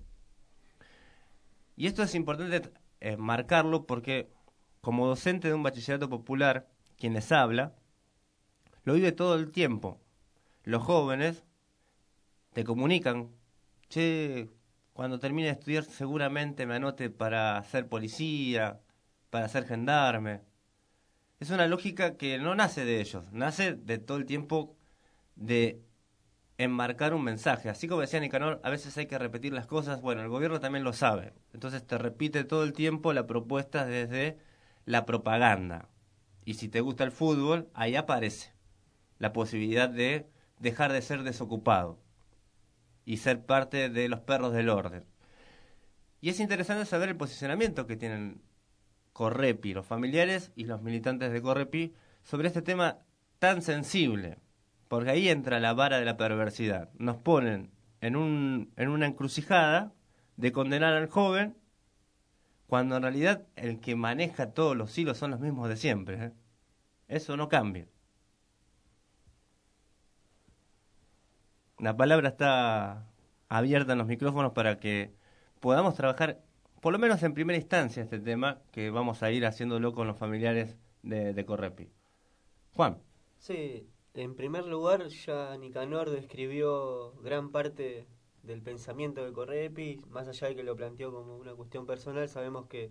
Y esto es importante marcarlo porque como docente de un bachillerato popular, quien les habla, lo vive todo el tiempo. Los jóvenes te comunican, che, cuando termine de estudiar seguramente me anote para ser policía, para ser gendarme. Es una lógica que no nace de ellos, nace de todo el tiempo de enmarcar un mensaje. Así como decía Nicanor, a veces hay que repetir las cosas. Bueno, el gobierno también lo sabe. Entonces te repite todo el tiempo la propuesta desde la propaganda. Y si te gusta el fútbol, ahí aparece la posibilidad de dejar de ser desocupado y ser parte de los perros del orden. Y es interesante saber el posicionamiento que tienen Correpi, los familiares y los militantes de Correpi, sobre este tema tan sensible, porque ahí entra la vara de la perversidad. Nos ponen en una encrucijada de condenar al joven, cuando en realidad el que maneja todos los hilos son los mismos de siempre, ¿eh? Eso no cambia. La palabra está abierta en los micrófonos para que podamos trabajar, por lo menos en primera instancia, este tema, que vamos a ir haciéndolo con los familiares de Correpi. Juan. Sí, en primer lugar, ya Nicanor describió gran parte del pensamiento de Correpi, más allá de que lo planteó como una cuestión personal. Sabemos que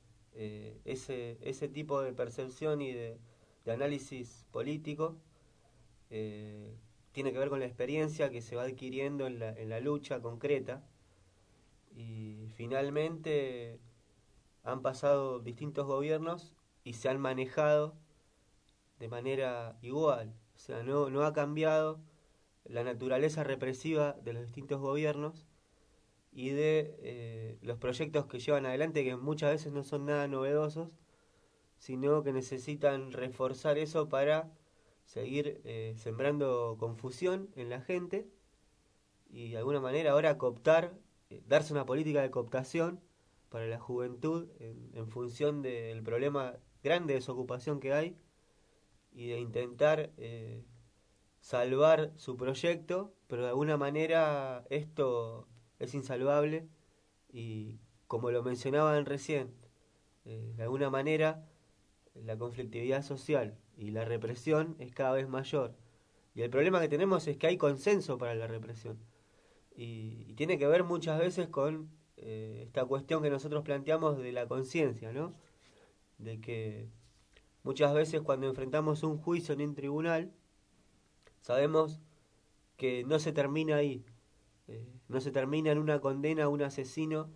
ese tipo de percepción y de análisis político tiene que ver con la experiencia que se va adquiriendo en la lucha concreta, y finalmente han pasado distintos gobiernos y se han manejado de manera igual. O sea, no ha cambiado la naturaleza represiva de los distintos gobiernos y de los proyectos que llevan adelante, que muchas veces no son nada novedosos, sino que necesitan reforzar eso para seguir sembrando confusión en la gente y de alguna manera ahora cooptar, darse una política de cooptación para la juventud en función del problema grande de desocupación que hay, y de intentar salvar su proyecto, pero de alguna manera esto es insalvable y, como lo mencionaban recién, de alguna manera la conflictividad social y la represión es cada vez mayor. Y el problema que tenemos es que hay consenso para la represión. Y tiene que ver muchas veces con esta cuestión que nosotros planteamos de la conciencia, ¿no? De que muchas veces cuando enfrentamos un juicio en un tribunal, sabemos que no se termina ahí, no se termina en una condena a un asesino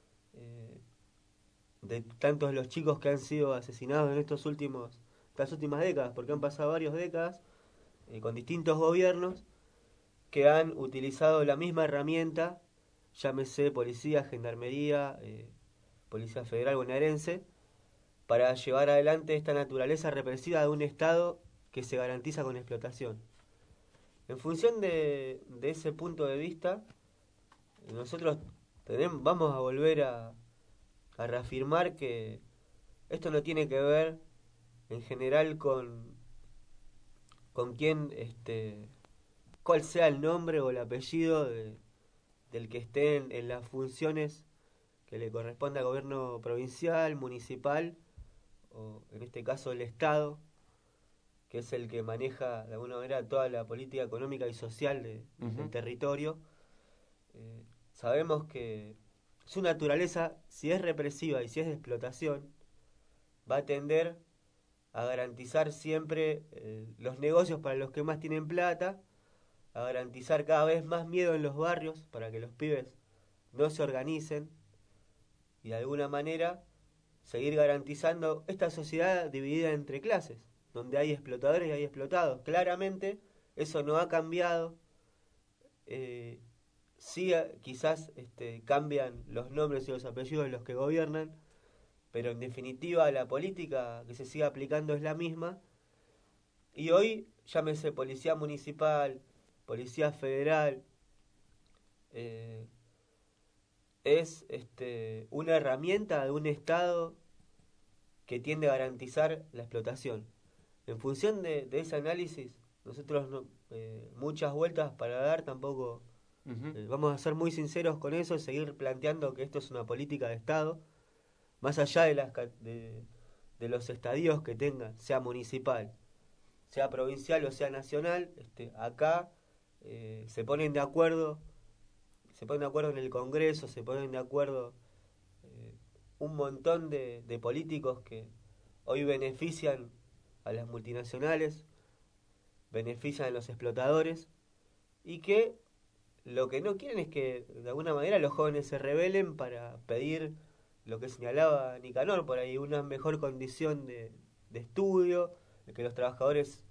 de tantos de los chicos que han sido asesinados en estas últimas décadas, porque han pasado varias décadas con distintos gobiernos que han utilizado la misma herramienta, llámese policía, gendarmería, policía federal bonaerense, para llevar adelante esta naturaleza represiva de un Estado que se garantiza con explotación. En función de ese punto de vista, nosotros vamos a volver a reafirmar que esto no tiene que ver en general con quién, cuál sea el nombre o el apellido del que esté en las funciones que le corresponde al gobierno provincial, municipal, o en este caso el Estado, que es el que maneja de alguna manera toda la política económica y social del territorio. Sabemos que su naturaleza, si es represiva y si es de explotación, va a tender a garantizar siempre los negocios para los que más tienen plata, a garantizar cada vez más miedo en los barrios para que los pibes no se organicen y de alguna manera seguir garantizando esta sociedad dividida entre clases, donde hay explotadores y hay explotados. Claramente eso no ha cambiado. Sí, quizás cambian los nombres y los apellidos de los que gobiernan, pero en definitiva la política que se sigue aplicando es la misma. Y hoy, llámese policía municipal, policía federal, es una herramienta de un Estado que tiende a garantizar la explotación. En función de ese análisis, nosotros muchas vueltas para dar tampoco. Vamos a ser muy sinceros con eso, seguir planteando que esto es una política de Estado, más allá de los estadios que tengan, sea municipal, sea provincial o sea nacional. Acá se ponen de acuerdo en el Congreso, se ponen de acuerdo un montón de políticos que hoy benefician a las multinacionales, benefician a los explotadores, y que lo que no quieren es que de alguna manera los jóvenes se rebelen para pedir lo que señalaba Nicanor, por ahí una mejor condición de estudio, de que los trabajadores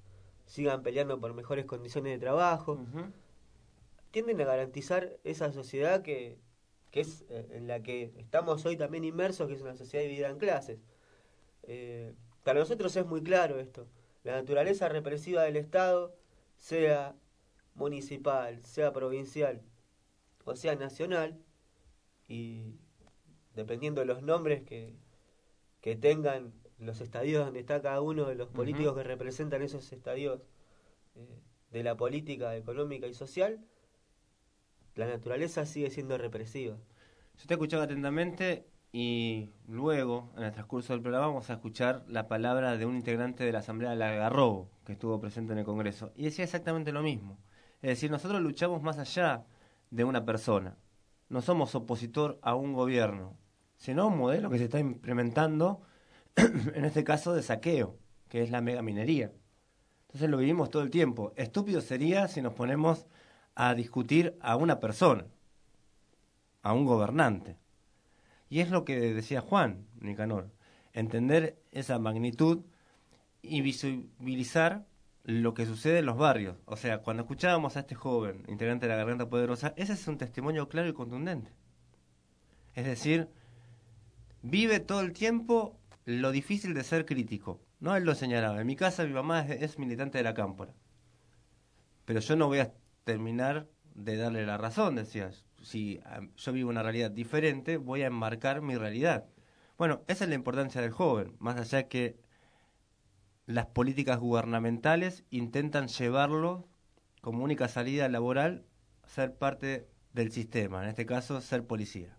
sigan peleando por mejores condiciones de trabajo. Tienden a garantizar esa sociedad que es en la que estamos hoy también inmersos, que es una sociedad dividida en clases. Para nosotros es muy claro esto. La naturaleza represiva del Estado, sea municipal, sea provincial o sea nacional, y dependiendo de los nombres que tengan los estadios donde está cada uno de los políticos que representan esos estadios de la política económica y social, la naturaleza sigue siendo represiva. Yo te escuchaba atentamente y luego, en el transcurso del programa, vamos a escuchar la palabra de un integrante de la Asamblea del Algarrobo, que estuvo presente en el Congreso, y decía exactamente lo mismo. Es decir, nosotros luchamos más allá de una persona. No somos opositor a un gobierno, sino a un modelo que se está implementando, en este caso de saqueo, que es la megaminería. Entonces lo vivimos todo el tiempo. Estúpido sería si nos ponemos a discutir a una persona, a un gobernante. Y es lo que decía Juan Nicanor, entender esa magnitud y visibilizar lo que sucede en los barrios. O sea, cuando escuchábamos a este joven, integrante de la Garganta Poderosa, ese es un testimonio claro y contundente. Es decir, vive todo el tiempo lo difícil de ser crítico. No, él lo señalaba. En mi casa mi mamá es militante de la Cámpora. Pero yo no voy a terminar de darle la razón, decía. Si yo vivo una realidad diferente, voy a enmarcar mi realidad. Bueno, esa es la importancia del joven, más allá que las políticas gubernamentales intentan llevarlo como única salida laboral, ser parte del sistema, en este caso ser policía.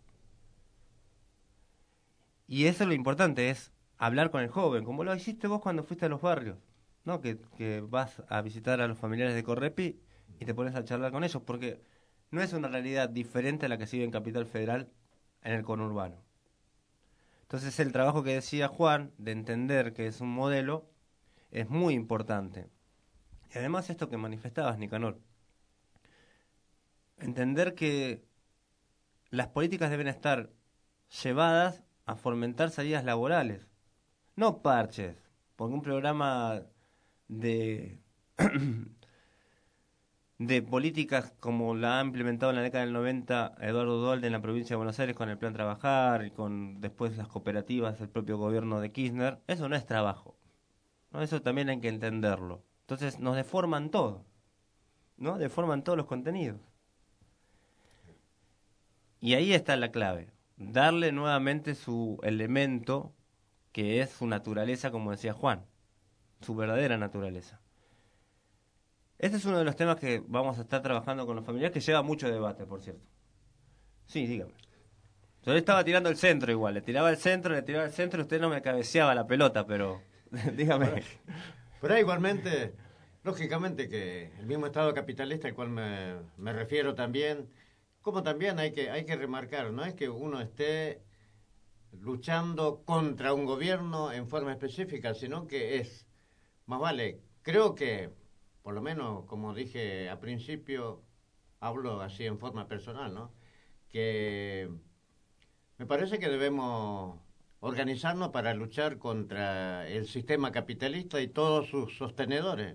Y eso es lo importante, es hablar con el joven, como lo hiciste vos cuando fuiste a los barrios, ¿no? Que vas a visitar a los familiares de Correpi y te pones a charlar con ellos, porque no es una realidad diferente a la que se vive en Capital Federal en el conurbano. Entonces el trabajo que decía Juan, de entender que es un modelo, es muy importante. Y además esto que manifestabas, Nicanor, entender que las políticas deben estar llevadas a fomentar salidas laborales, no parches, porque un programa de políticas como la ha implementado en la década del 90 Eduardo Duhalde en la provincia de Buenos Aires con el Plan Trabajar y con después las cooperativas del propio gobierno de Kirchner, eso no es trabajo, ¿no? Eso también hay que entenderlo. Entonces nos deforman todo, ¿no? Deforman todos los contenidos. Y ahí está la clave, darle nuevamente su elemento que es su naturaleza, como decía Juan, su verdadera naturaleza. Este es uno de los temas que vamos a estar trabajando con los familiares, que lleva mucho debate, por cierto. Sí, dígame. Yo le estaba tirando el centro igual, le tiraba el centro, usted no me cabeceaba la pelota, pero dígame. Pero igualmente, lógicamente que el mismo Estado capitalista al cual me refiero también, como también hay que remarcar, no es que uno esté luchando contra un gobierno en forma específica, sino que es, más vale, creo que, por lo menos, como dije al principio, hablo así en forma personal, ¿no? Que me parece que debemos organizarnos para luchar contra el sistema capitalista y todos sus sostenedores.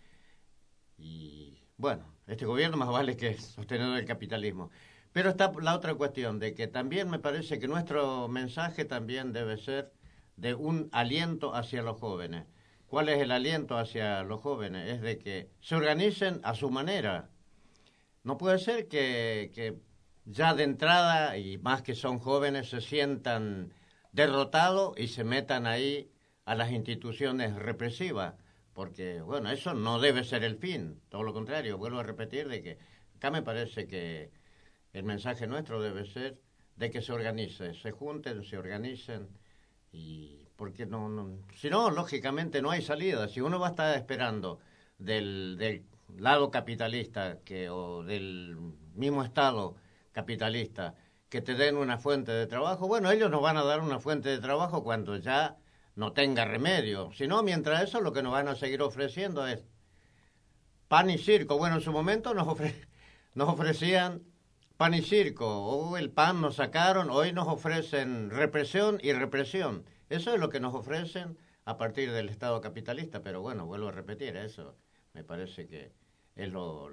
Y, bueno, este gobierno más vale que es sostenedor del capitalismo. Pero está la otra cuestión, de que también me parece que nuestro mensaje también debe ser de un aliento hacia los jóvenes. ¿Cuál es el aliento hacia los jóvenes? Es de que se organicen a su manera. No puede ser que ya de entrada, y más que son jóvenes, se sientan derrotados y se metan ahí a las instituciones represivas. Porque, bueno, eso no debe ser el fin. Todo lo contrario, vuelvo a repetir de que acá me parece que el mensaje nuestro debe ser de que se organice, se junten, se organicen, y porque si no, lógicamente no hay salida. Si uno va a estar esperando del lado capitalista o del mismo Estado capitalista que te den una fuente de trabajo, bueno, ellos nos van a dar una fuente de trabajo cuando ya no tenga remedio. Si no, mientras eso, lo que nos van a seguir ofreciendo es pan y circo. Bueno, en su momento nos ofrecían pan y circo, o el pan nos sacaron, hoy nos ofrecen represión y represión. Eso es lo que nos ofrecen a partir del Estado capitalista, pero bueno, vuelvo a repetir eso. Me parece que es lo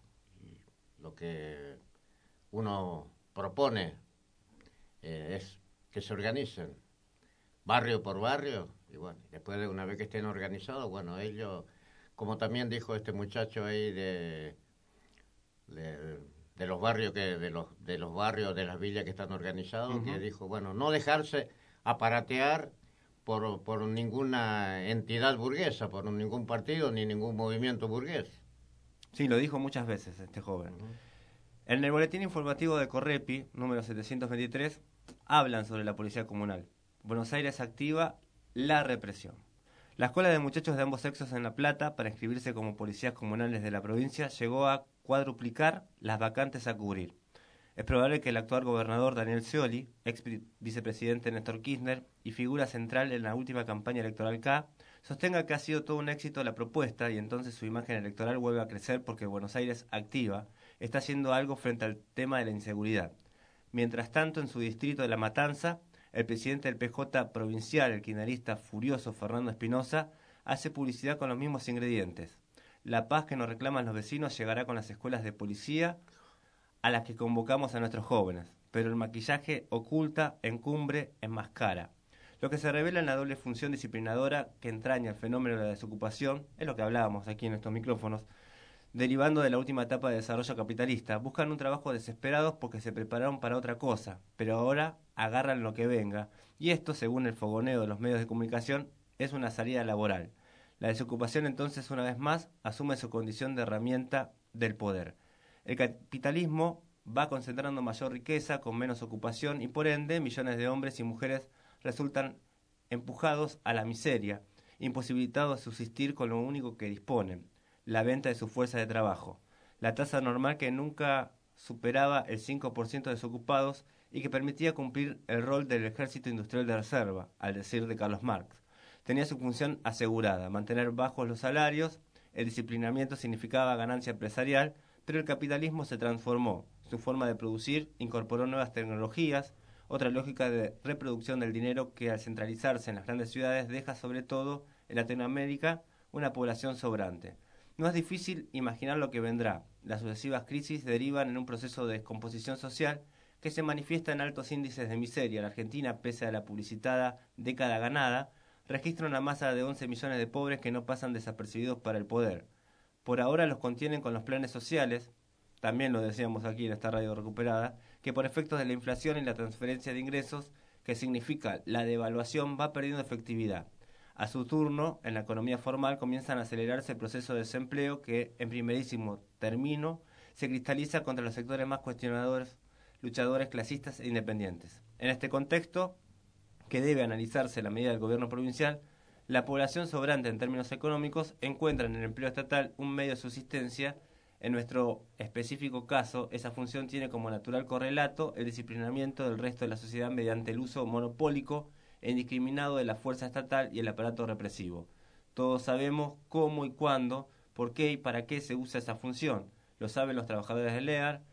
que uno propone, es que se organicen barrio por barrio, y bueno, después de una vez que estén organizados, bueno, ellos, como también dijo este muchacho ahí de los barrios de los barrios de las villas que están organizados, Uh-huh. que dijo, bueno, no dejarse aparatear por ninguna entidad burguesa, por ningún partido ni ningún movimiento burgués. Sí, lo dijo muchas veces este joven. En el boletín informativo de Correpi, número 723, hablan sobre la policía comunal. Buenos Aires activa la represión. La escuela de muchachos de ambos sexos en La Plata, para inscribirse como policías comunales de la provincia, llegó a cuadruplicar las vacantes a cubrir. Es probable que el actual gobernador Daniel Scioli, ex vicepresidente Néstor Kirchner y figura central en la última campaña electoral K, sostenga que ha sido todo un éxito la propuesta y entonces su imagen electoral vuelve a crecer porque Buenos Aires activa está haciendo algo frente al tema de la inseguridad. Mientras tanto, en su distrito de La Matanza, el presidente del PJ provincial, el kirchnerista furioso Fernando Espinosa, hace publicidad con los mismos ingredientes. La paz que nos reclaman los vecinos llegará con las escuelas de policía a las que convocamos a nuestros jóvenes, pero el maquillaje oculta, encumbre, enmascara. Lo que se revela en la doble función disciplinadora que entraña el fenómeno de la desocupación es lo que hablábamos aquí en estos micrófonos, derivando de la última etapa de desarrollo capitalista. Buscan un trabajo desesperados porque se prepararon para otra cosa, pero ahora agarran lo que venga, y esto, según el fogoneo de los medios de comunicación, es una salida laboral. La desocupación entonces, una vez más, asume su condición de herramienta del poder. El capitalismo va concentrando mayor riqueza con menos ocupación y por ende millones de hombres y mujeres resultan empujados a la miseria, imposibilitados de subsistir con lo único que disponen, la venta de su fuerza de trabajo. La tasa normal que nunca superaba el 5% de desocupados y que permitía cumplir el rol del ejército industrial de reserva, al decir de Carlos Marx. Tenía su función asegurada, mantener bajos los salarios, el disciplinamiento significaba ganancia empresarial, pero el capitalismo se transformó. Su forma de producir incorporó nuevas tecnologías, otra lógica de reproducción del dinero que al centralizarse en las grandes ciudades deja sobre todo en Latinoamérica una población sobrante. No es difícil imaginar lo que vendrá. Las sucesivas crisis derivan en un proceso de descomposición social que se manifiesta en altos índices de miseria. La Argentina, pese a la publicitada década ganada, registra una masa de 11 millones de pobres que no pasan desapercibidos para el poder. Por ahora los contienen con los planes sociales, también lo decíamos aquí en esta radio recuperada, que por efectos de la inflación y la transferencia de ingresos, que significa la devaluación, va perdiendo efectividad. A su turno, en la economía formal comienzan a acelerarse el proceso de desempleo que, en primerísimo término, se cristaliza contra los sectores más cuestionadores, luchadores clasistas e independientes. En este contexto, que debe analizarse la medida del gobierno provincial, la población sobrante en términos económicos encuentra en el empleo estatal un medio de subsistencia. En nuestro específico caso, esa función tiene como natural correlato el disciplinamiento del resto de la sociedad mediante el uso monopólico e indiscriminado de la fuerza estatal y el aparato represivo. Todos sabemos cómo y cuándo, por qué y para qué se usa esa función. Lo saben los trabajadores del EAR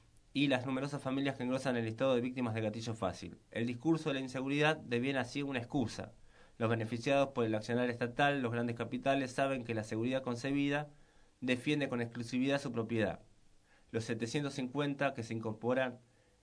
y las numerosas familias que engrosan el listado de víctimas de gatillo fácil. El discurso de la inseguridad deviene así una excusa. Los beneficiados por el accionar estatal, los grandes capitales, saben que la seguridad concebida defiende con exclusividad su propiedad. Los 750 que se incorporan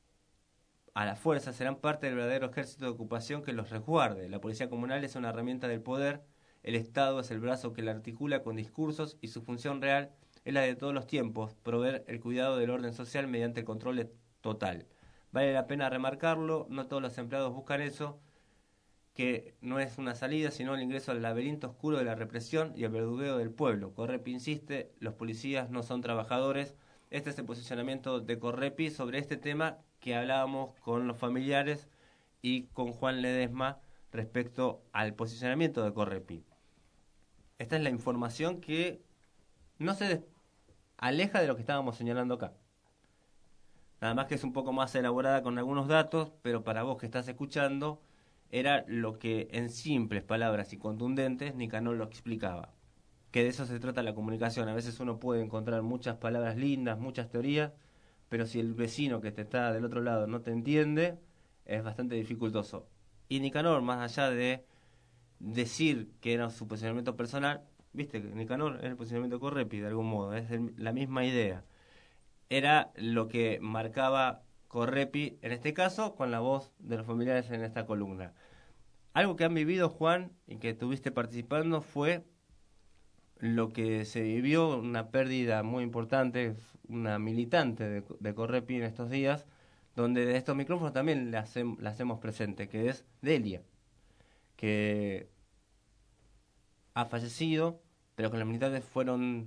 a la fuerza serán parte del verdadero ejército de ocupación que los resguarde. La policía comunal es una herramienta del poder, el Estado es el brazo que la articula con discursos y su función real es la de todos los tiempos, proveer el cuidado del orden social mediante el control total. Vale la pena remarcarlo, no todos los empleados buscan eso, que no es una salida, sino el ingreso al laberinto oscuro de la represión y el verdugueo del pueblo. Correpi insiste, los policías no son trabajadores. Este es el posicionamiento de Correpi sobre este tema que hablábamos con los familiares y con Juan Ledesma respecto al posicionamiento de Correpi. Esta es la información que no se aleja de lo que estábamos señalando acá. Nada más que es un poco más elaborada con algunos datos, pero para vos que estás escuchando, era lo que en simples palabras y contundentes Nicanor lo explicaba. Que de eso se trata la comunicación. A veces uno puede encontrar muchas palabras lindas, muchas teorías, pero si el vecino que te está del otro lado no te entiende, es bastante dificultoso. Y Nicanor, más allá de decir que era su posicionamiento personal, viste, Nicanor es el posicionamiento de Correpi, de algún modo, es la misma idea. Era lo que marcaba Correpi, en este caso, con la voz de los familiares en esta columna. Algo que han vivido, Juan, y que estuviste participando, fue lo que se vivió, una pérdida muy importante, una militante de Correpi en estos días, donde de estos micrófonos también la hacemos presente, que es Delia, que ha fallecido, pero que los militantes fueron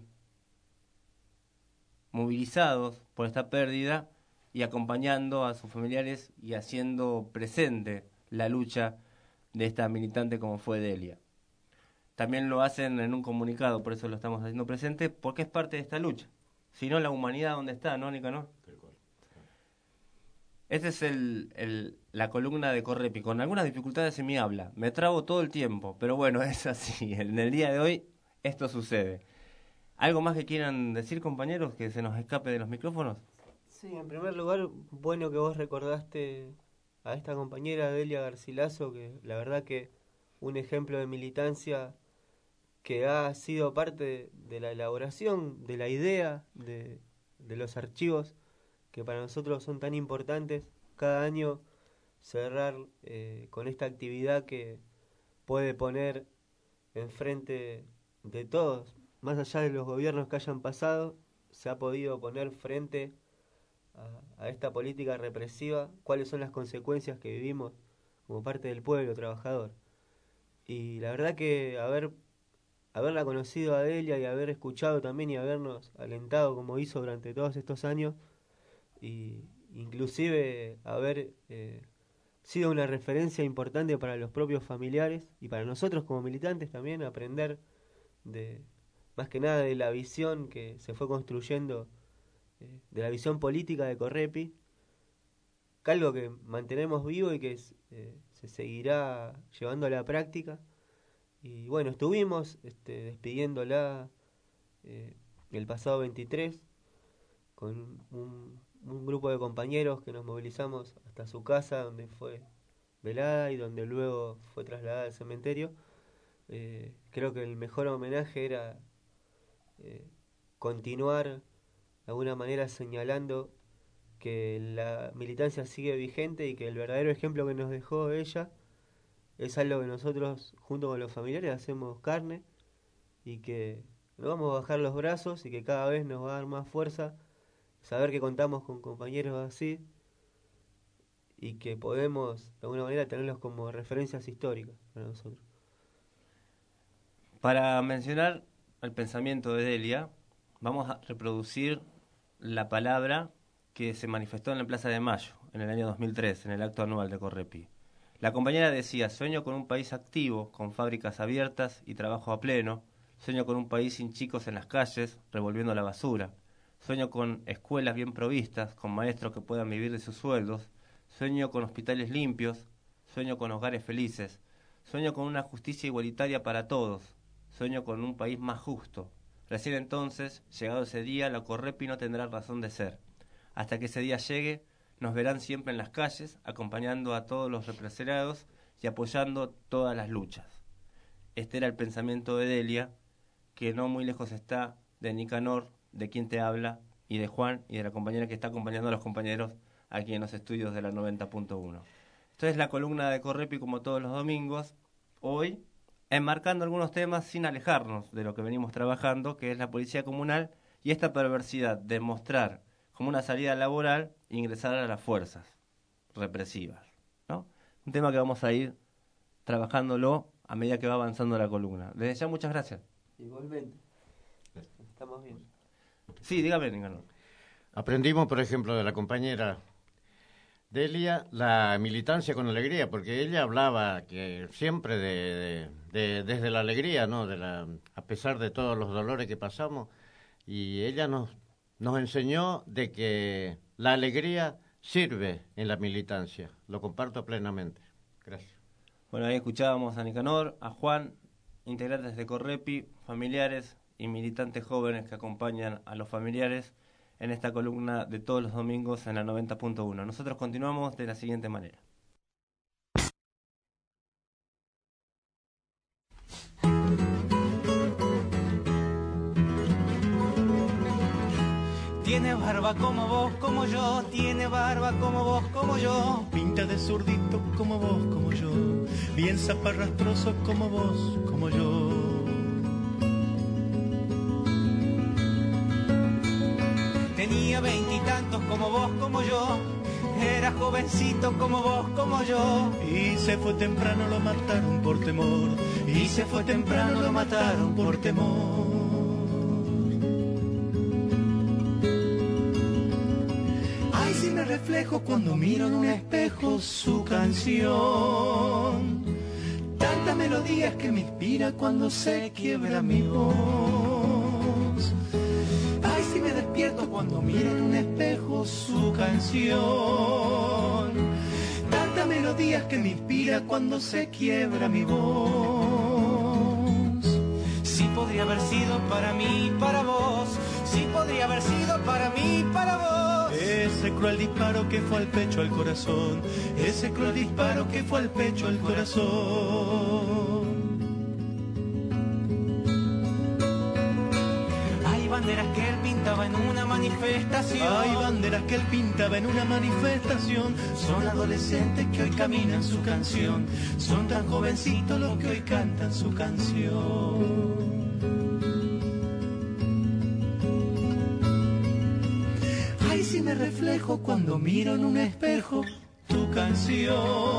movilizados por esta pérdida y acompañando a sus familiares y haciendo presente la lucha de esta militante como fue Delia. También lo hacen en un comunicado, por eso lo estamos haciendo presente, porque es parte de esta lucha. Si no, la humanidad, ¿dónde está, no, Nicanor? Esta es la columna de Correpi, con algunas dificultades en mi habla. Me trabo todo el tiempo, pero bueno, es así. En el día de hoy esto sucede. ¿Algo más que quieran decir, compañeros, que se nos escape de los micrófonos? Sí, en primer lugar, bueno que vos recordaste a esta compañera Delia Garcilaso, que la verdad que un ejemplo de militancia que ha sido parte de la elaboración de la idea de los archivos que para nosotros son tan importantes, cada año cerrar con esta actividad que puede poner enfrente de todos, más allá de los gobiernos que hayan pasado, se ha podido poner frente a esta política represiva, cuáles son las consecuencias que vivimos como parte del pueblo trabajador. Y la verdad que haberla conocido a Delia y haber escuchado también y habernos alentado como hizo durante todos estos años, y inclusive haber sido una referencia importante para los propios familiares y para nosotros como militantes también, aprender más que nada de la visión que se fue construyendo, de la visión política de Correpi, que algo que mantenemos vivo y que se seguirá llevando a la práctica. Y bueno, estuvimos despidiéndola el pasado 23 con un grupo de compañeros que nos movilizamos hasta su casa, donde fue velada y donde luego fue trasladada al cementerio. Creo que el mejor homenaje era continuar de alguna manera señalando que la militancia sigue vigente y que el verdadero ejemplo que nos dejó ella es algo que nosotros junto con los familiares hacemos carne y que no vamos a bajar los brazos y que cada vez nos va a dar más fuerza saber que contamos con compañeros así y que podemos de alguna manera tenerlos como referencias históricas para nosotros. Para mencionar el pensamiento de Delia, vamos a reproducir la palabra que se manifestó en la Plaza de Mayo en el año 2003, en el acto anual de Correpi. La compañera decía: sueño con un país activo, con fábricas abiertas y trabajo a pleno. Sueño con un país sin chicos en las calles, revolviendo la basura. Sueño con escuelas bien provistas, con maestros que puedan vivir de sus sueldos. Sueño con hospitales limpios. Sueño con hogares felices. Sueño con una justicia igualitaria para todos. Sueño con un país más justo. Recién entonces, llegado ese día, la Correpi no tendrá razón de ser. Hasta que ese día llegue, nos verán siempre en las calles, acompañando a todos los represaliados y apoyando todas las luchas. Este era el pensamiento de Delia, que no muy lejos está de Nicanor, de quien te habla, y de Juan, y de la compañera que está acompañando a los compañeros aquí en los estudios de la 90.1. Esta es la columna de Correpi como todos los domingos, hoy enmarcando algunos temas sin alejarnos de lo que venimos trabajando, que es la policía comunal y esta perversidad de mostrar como una salida laboral ingresar a las fuerzas represivas, ¿no? Un tema que vamos a ir trabajándolo a medida que va avanzando la columna. Desde ya, muchas gracias. Igualmente. Estamos bien. Sí, dígame, Nicanor. Aprendimos, por ejemplo, de la compañera Delia la militancia con alegría, porque ella hablaba que siempre desde la alegría, ¿no? A pesar de todos los dolores que pasamos, y ella nos enseñó de que la alegría sirve en la militancia. Lo comparto plenamente. Gracias. Bueno, ahí escuchábamos a Nicanor, a Juan, integrantes de Correpi, familiares y militantes jóvenes que acompañan a los familiares en esta columna de todos los domingos en la 90.1. Nosotros continuamos de la siguiente manera. tiene barba como vos, como yo, tiene barba como vos, como yo. Pinta de zurdito como vos, como yo, bien zaparrastroso como vos, como yo. Tenía 20 y tantos como vos, como yo, era jovencito como vos, como yo. Y se fue temprano, lo mataron por temor. Y se fue temprano, lo mataron por temor. Ay, si me reflejo cuando miro en un espejo su canción. Tantas melodías que me inspira cuando se quiebra mi voz. Ay, si me despierto cuando miro en un espejo su canción. Tantas melodías que me inspira cuando se quiebra mi voz. Sí podría haber sido para mí, para vos. Sí podría haber sido para mí, para vos. Ese cruel disparo que fue al pecho, al corazón. Ese cruel disparo que fue al pecho, al corazón. Hay banderas que él pintaba en una manifestación. Hay banderas que él pintaba en una manifestación. Son adolescentes que hoy caminan su canción. Son tan jovencitos los que hoy cantan su canción. Ay, si me reflejo cuando miro en un espejo tu canción.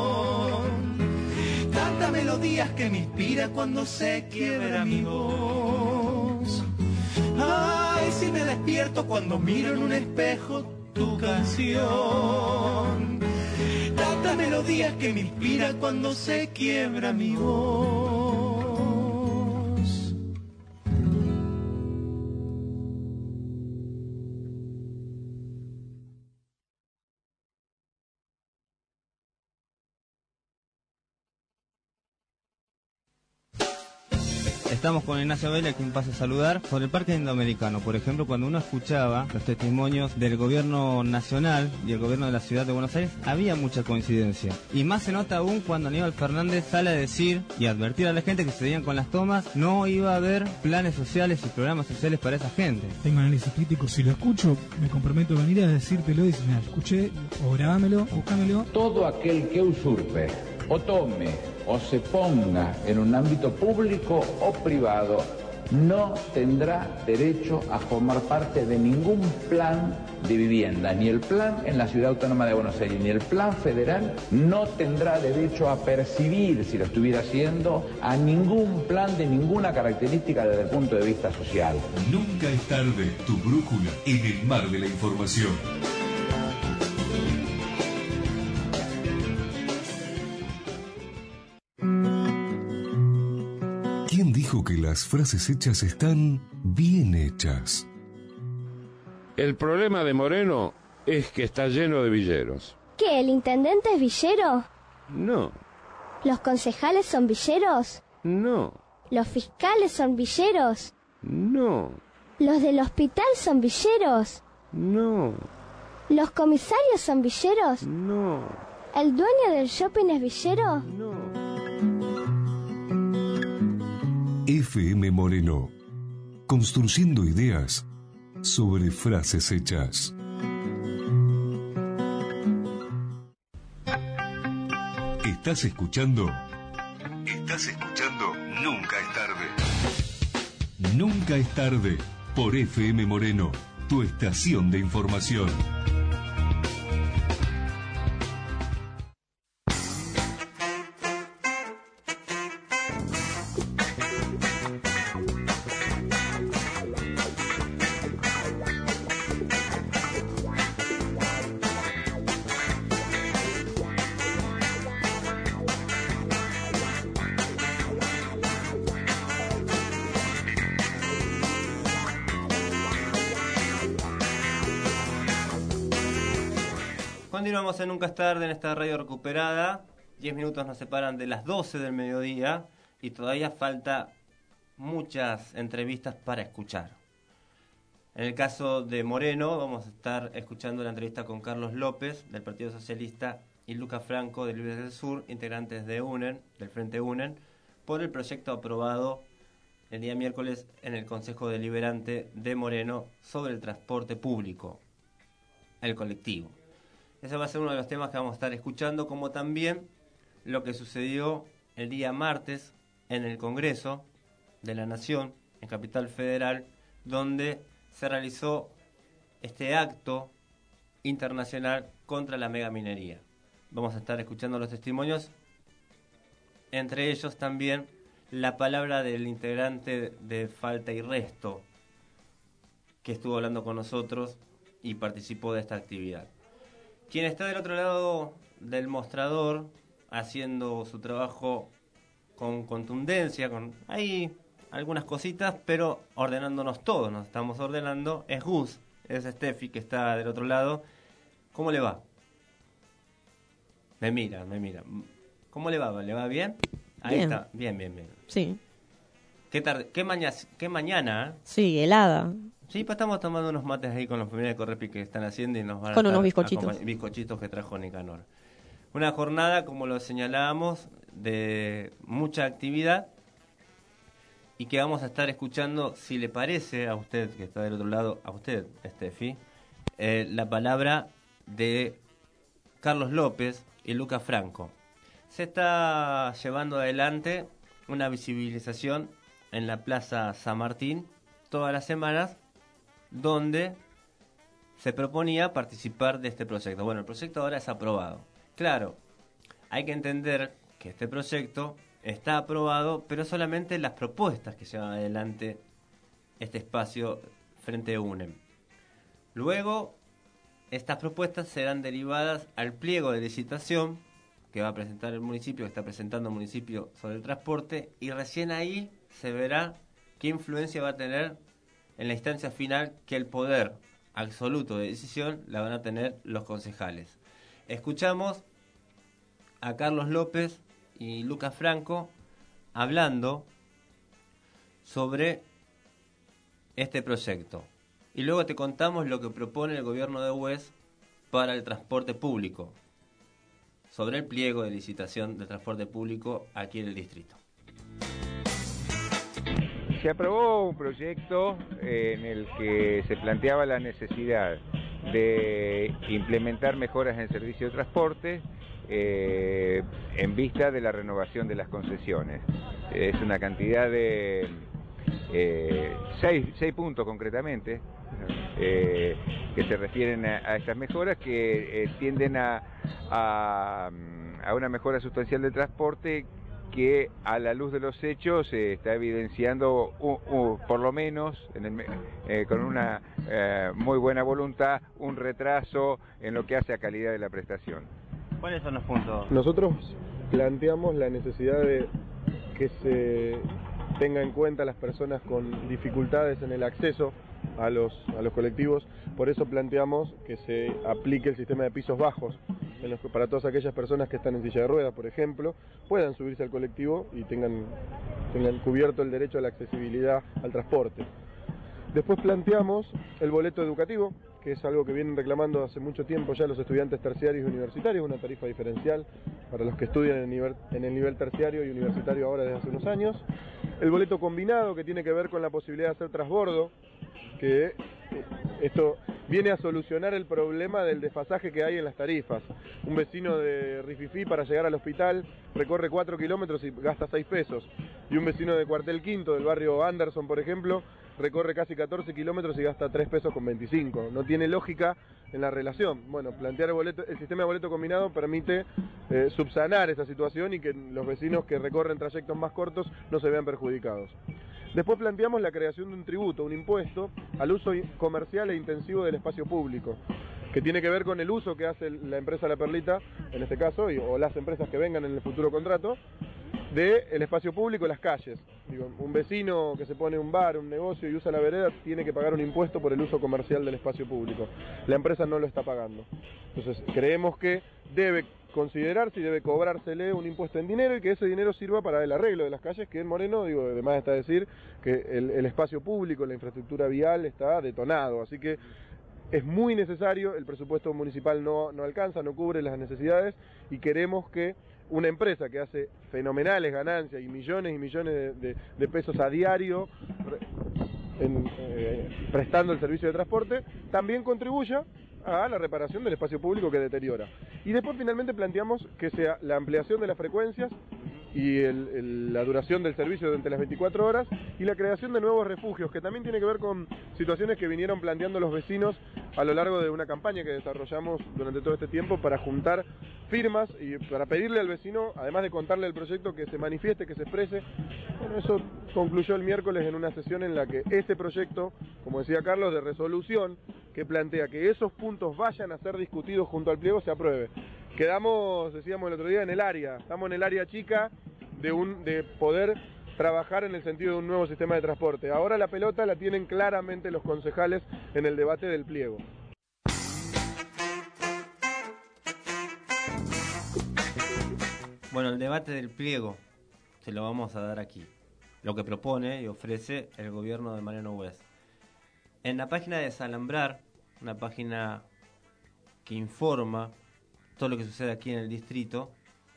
Tantas melodías que me inspira cuando se quiebra mi voz. Ay, si me despierto cuando miro en un espejo tu canción. Tantas melodías que me inspira cuando se quiebra mi voz. Estamos con Ignacio Vélez, quien pasa a saludar, sobre el Parque Indoamericano. Por ejemplo, cuando uno escuchaba los testimonios del gobierno nacional y el gobierno de la ciudad de Buenos Aires, había mucha coincidencia. Y más se nota aún cuando Aníbal Fernández sale a decir y advertir a la gente que se seguían con las tomas, no iba a haber planes sociales y programas sociales para esa gente. Tengo análisis crítico, si lo escucho, me comprometo a venir a decírtelo y decir, mira, escuché, o grabámelo, búscamelo. Todo aquel que usurpe o tome o se ponga en un ámbito público o privado no tendrá derecho a formar parte de ningún plan de vivienda, ni el plan en la Ciudad Autónoma de Buenos Aires, ni el plan federal. No tendrá derecho a percibir, si lo estuviera haciendo, a ningún plan de ninguna característica desde el punto de vista social. Nunca es tarde, tu brújula en el mar de la información. ¿Quién dijo que las frases hechas están bien hechas? El problema de Moreno es que está lleno de villeros. ¿Qué, el intendente es villero? No. ¿Los concejales son villeros? No. ¿Los fiscales son villeros? No. ¿Los del hospital son villeros? No. ¿Los comisarios son villeros? No. ¿El dueño del shopping es villero? No. FM Moreno, construyendo ideas sobre frases hechas. ¿Estás escuchando? Nunca es tarde. Nunca es tarde, por FM Moreno, tu estación de información. Continuamos en Nunca es tarde, en esta radio recuperada. 10 minutos nos separan de las 12 del mediodía y todavía falta muchas entrevistas para escuchar. En el caso de Moreno, vamos a estar escuchando la entrevista con Carlos López, del Partido Socialista, y Lucas Franco, de Libres del Sur, integrantes de UNEN, del Frente UNEN, por el proyecto aprobado el día miércoles en el Consejo Deliberante de Moreno sobre el transporte público, el colectivo. Ese va a ser uno de los temas que vamos a estar escuchando, como también lo que sucedió el día martes en el Congreso de la Nación, en Capital Federal, donde se realizó este acto internacional contra la megaminería. Vamos a estar escuchando los testimonios, entre ellos también la palabra del integrante de Falta y Resto, que estuvo hablando con nosotros y participó de esta actividad. Quien está del otro lado del mostrador, haciendo su trabajo con contundencia, con ahí algunas cositas, pero ordenándonos todos, nos estamos ordenando, es Gus, es Steffi que está del otro lado. ¿Cómo le va? Me mira. ¿Cómo le va? ¿Le va bien? Ahí Bien. está, bien. Sí. ¿Qué tarde? ¿Qué mañana? Sí, helada. Sí, pues estamos tomando unos mates ahí con los familiares de Correpi que están haciendo y nos van a Con estar unos bizcochitos. bizcochitos que trajo Nicanor. Una jornada, como lo señalábamos, de mucha actividad y que vamos a estar escuchando, si le parece a usted que está del otro lado, a usted, Steffi, la palabra de Carlos López y Lucas Franco. Se está llevando adelante una visibilización en la Plaza San Martín todas las semanas, donde se proponía participar de este proyecto. Bueno, el proyecto ahora es aprobado. Claro, hay que entender que este proyecto está aprobado, pero solamente las propuestas que llevan adelante este espacio frente a UNEM. Luego, estas propuestas serán derivadas al pliego de licitación que va a presentar el municipio, que está presentando el municipio sobre el transporte, y recién ahí se verá qué influencia va a tener en la instancia final, que el poder absoluto de decisión la van a tener los concejales. Escuchamos a Carlos López y Lucas Franco hablando sobre este proyecto. Y luego te contamos lo que propone el gobierno de UES para el transporte público, sobre el pliego de licitación de transporte público aquí en el distrito. Se aprobó un proyecto en el que se planteaba la necesidad de implementar mejoras en el servicio de transporte en vista de la renovación de las concesiones. Es una cantidad de 6 puntos concretamente que se refieren a estas mejoras que tienden a una mejora sustancial del transporte, que a la luz de los hechos se está evidenciando por lo menos con una muy buena voluntad un retraso en lo que hace a calidad de la prestación. ¿Cuáles son los puntos? Nosotros planteamos la necesidad de que se tenga en cuenta a las personas con dificultades en el acceso a los colectivos. Por eso planteamos que se aplique el sistema de pisos bajos, en los que para todas aquellas personas que están en silla de ruedas, por ejemplo, puedan subirse al colectivo y tengan cubierto el derecho a la accesibilidad al transporte. Después planteamos el boleto educativo, que es algo que vienen reclamando hace mucho tiempo ya los estudiantes terciarios y universitarios, una tarifa diferencial para los que estudian en el nivel terciario y universitario ahora desde hace unos años. El boleto combinado, que tiene que ver con la posibilidad de hacer transbordo, que esto viene a solucionar el problema del desfasaje que hay en las tarifas. Un vecino de Rififí para llegar al hospital recorre 4 kilómetros y gasta 6 pesos. Y un vecino de Cuartel Quinto, del barrio Anderson, por ejemplo, recorre casi 14 kilómetros y gasta 3 pesos con 25. No tiene lógica en la relación. Bueno, plantear el sistema de boleto combinado permite subsanar esa situación y que los vecinos que recorren trayectos más cortos no se vean perjudicados. Después planteamos la creación de un tributo, un impuesto al uso comercial e intensivo del espacio público, que tiene que ver con el uso que hace la empresa La Perlita, en este caso, o las empresas que vengan en el futuro contrato, del espacio público y las calles. Digo, un vecino que se pone un bar, un negocio y usa la vereda tiene que pagar un impuesto por el uso comercial del espacio público. La empresa no lo está pagando. Entonces creemos que debe considerarse y debe cobrársele un impuesto en dinero y que ese dinero sirva para el arreglo de las calles, que en Moreno, digo, además está decir que el espacio público, la infraestructura vial está detonado, así que es muy necesario, el presupuesto municipal no alcanza, no cubre las necesidades y queremos que una empresa que hace fenomenales ganancias y millones de pesos a diario prestando el servicio de transporte, también contribuya a la reparación del espacio público que deteriora. Y después finalmente planteamos que sea la ampliación de las frecuencias y la duración del servicio durante las 24 horas y la creación de nuevos refugios, que también tiene que ver con situaciones que vinieron planteando los vecinos a lo largo de una campaña que desarrollamos durante todo este tiempo para juntar firmas y para pedirle al vecino, además de contarle el proyecto, que se manifieste, que se exprese. Bueno, eso concluyó el miércoles en una sesión en la que este proyecto, como decía Carlos, de resolución, que plantea que esos puntos vayan a ser discutidos junto al pliego, se apruebe. Quedamos, decíamos el otro día, en el área, estamos en el área chica de poder trabajar en el sentido de un nuevo sistema de transporte. Ahora la pelota la tienen claramente los concejales en el debate del pliego. Bueno, el debate del pliego se lo vamos a dar aquí. Lo que propone y ofrece el gobierno de Mariano West. En la página de Desalambrar, una página que informa todo lo que sucede aquí en el distrito,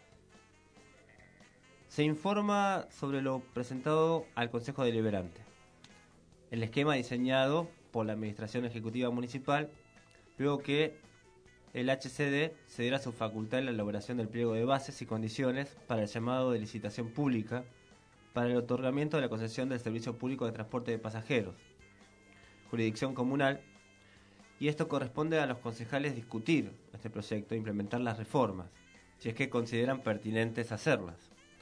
se informa sobre lo presentado al Consejo Deliberante. El esquema diseñado por la Administración Ejecutiva Municipal, luego que el HCD cediera su facultad en la elaboración del pliego de bases y condiciones para el llamado de licitación pública para el otorgamiento de la concesión del servicio público de transporte de pasajeros, jurisdicción comunal, y esto corresponde a los concejales discutir este proyecto e implementar las reformas, si es que consideran pertinentes hacerlas.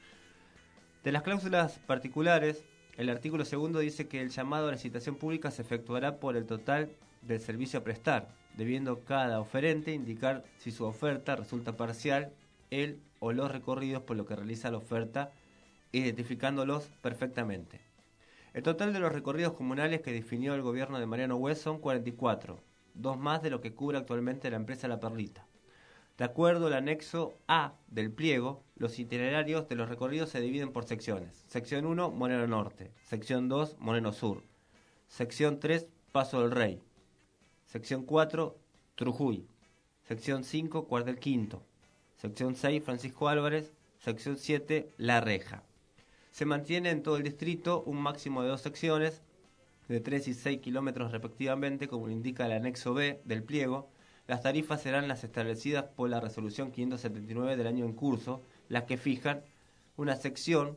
De las cláusulas particulares, el artículo 2 dice que el llamado a la licitación pública se efectuará por el total del servicio a prestar, debiendo cada oferente indicar si su oferta resulta parcial, el o los recorridos por lo que realiza la oferta, identificándolos perfectamente. El total de los recorridos comunales que definió el gobierno de Mariano West son 44, 2 más de lo que cubre actualmente la empresa La Perlita. De acuerdo al anexo A del pliego, los itinerarios de los recorridos se dividen por secciones. Sección 1, Moreno Norte. Sección 2, Moreno Sur. Sección 3, Paso del Rey. Sección 4, Trujuy. Sección 5, Cuartel Quinto. Sección 6, Francisco Álvarez. Sección 7, La Reja. Se mantiene en todo el distrito un máximo de 2 secciones, de 3 y 6 kilómetros respectivamente, como lo indica el anexo B del pliego. Las tarifas serán las establecidas por la resolución 579 del año en curso, las que fijan una sección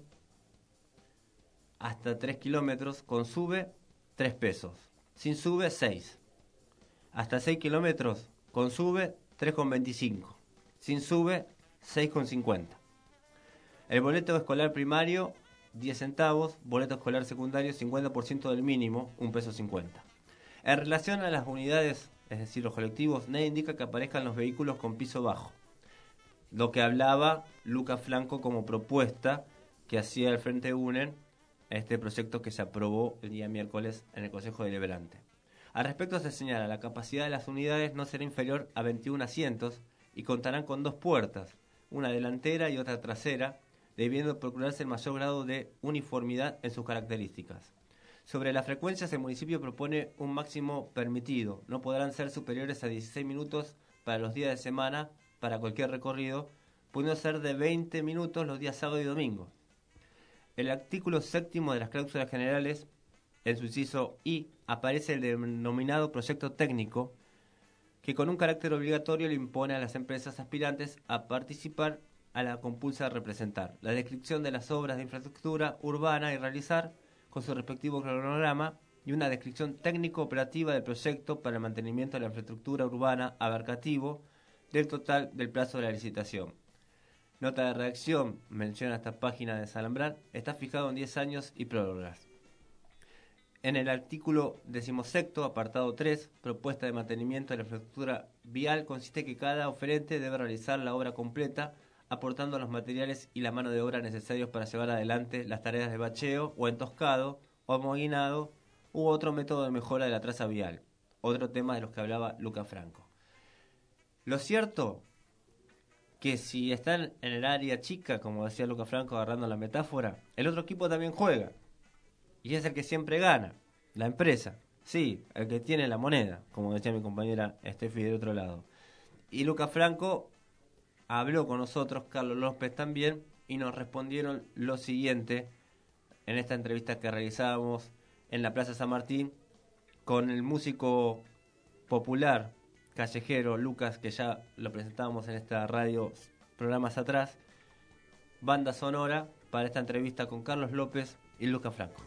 hasta 3 kilómetros con sube 3 pesos, sin sube 6. Hasta 6 kilómetros con sube 3,25, sin sube 6,50. El boleto escolar primario 10 centavos, boleto escolar secundario 50% del mínimo, 1,50 pesos. En relación a las unidades, es decir, los colectivos, nadie indica que aparezcan los vehículos con piso bajo, lo que hablaba Luca Franco como propuesta que hacía el Frente UNEN a este proyecto que se aprobó el día miércoles en el Consejo Deliberante. Al respecto se señala la capacidad de las unidades no será inferior a 21 asientos y contarán con 2 puertas, una delantera y otra trasera, debiendo procurarse el mayor grado de uniformidad en sus características. Sobre las frecuencias, el municipio propone un máximo permitido. No podrán ser superiores a 16 minutos para los días de semana para cualquier recorrido, pudiendo ser de 20 minutos los días sábado y domingo. El artículo 7 de las cláusulas generales, en su inciso I, aparece el denominado proyecto técnico, que con un carácter obligatorio le impone a las empresas aspirantes a participar a la compulsa de representar la descripción de las obras de infraestructura urbana y realizar, con su respectivo cronograma, y una descripción técnico-operativa del proyecto para el mantenimiento de la infraestructura urbana abarcativo del total del plazo de la licitación. Nota de redacción, menciona esta página de Desalambrar, está fijado en 10 años y prórrogas. En el artículo 16, apartado 3, propuesta de mantenimiento de la infraestructura vial, consiste que cada oferente debe realizar la obra completa, aportando los materiales y la mano de obra necesarios para llevar adelante las tareas de bacheo o entoscado o amoguinado u otro método de mejora de la traza vial, otro tema de los que hablaba Luca Franco. Lo cierto que si están en el área chica, como decía Luca Franco agarrando la metáfora, el otro equipo también juega y es el que siempre gana, la empresa, sí, el que tiene la moneda, como decía mi compañera Steffi del otro lado. Y Luca Franco habló con nosotros, Carlos López también, y nos respondieron lo siguiente en esta entrevista que realizábamos en la Plaza San Martín con el músico popular callejero Lucas, que ya lo presentábamos en esta radio programas atrás, banda sonora para esta entrevista con Carlos López y Lucas Franco.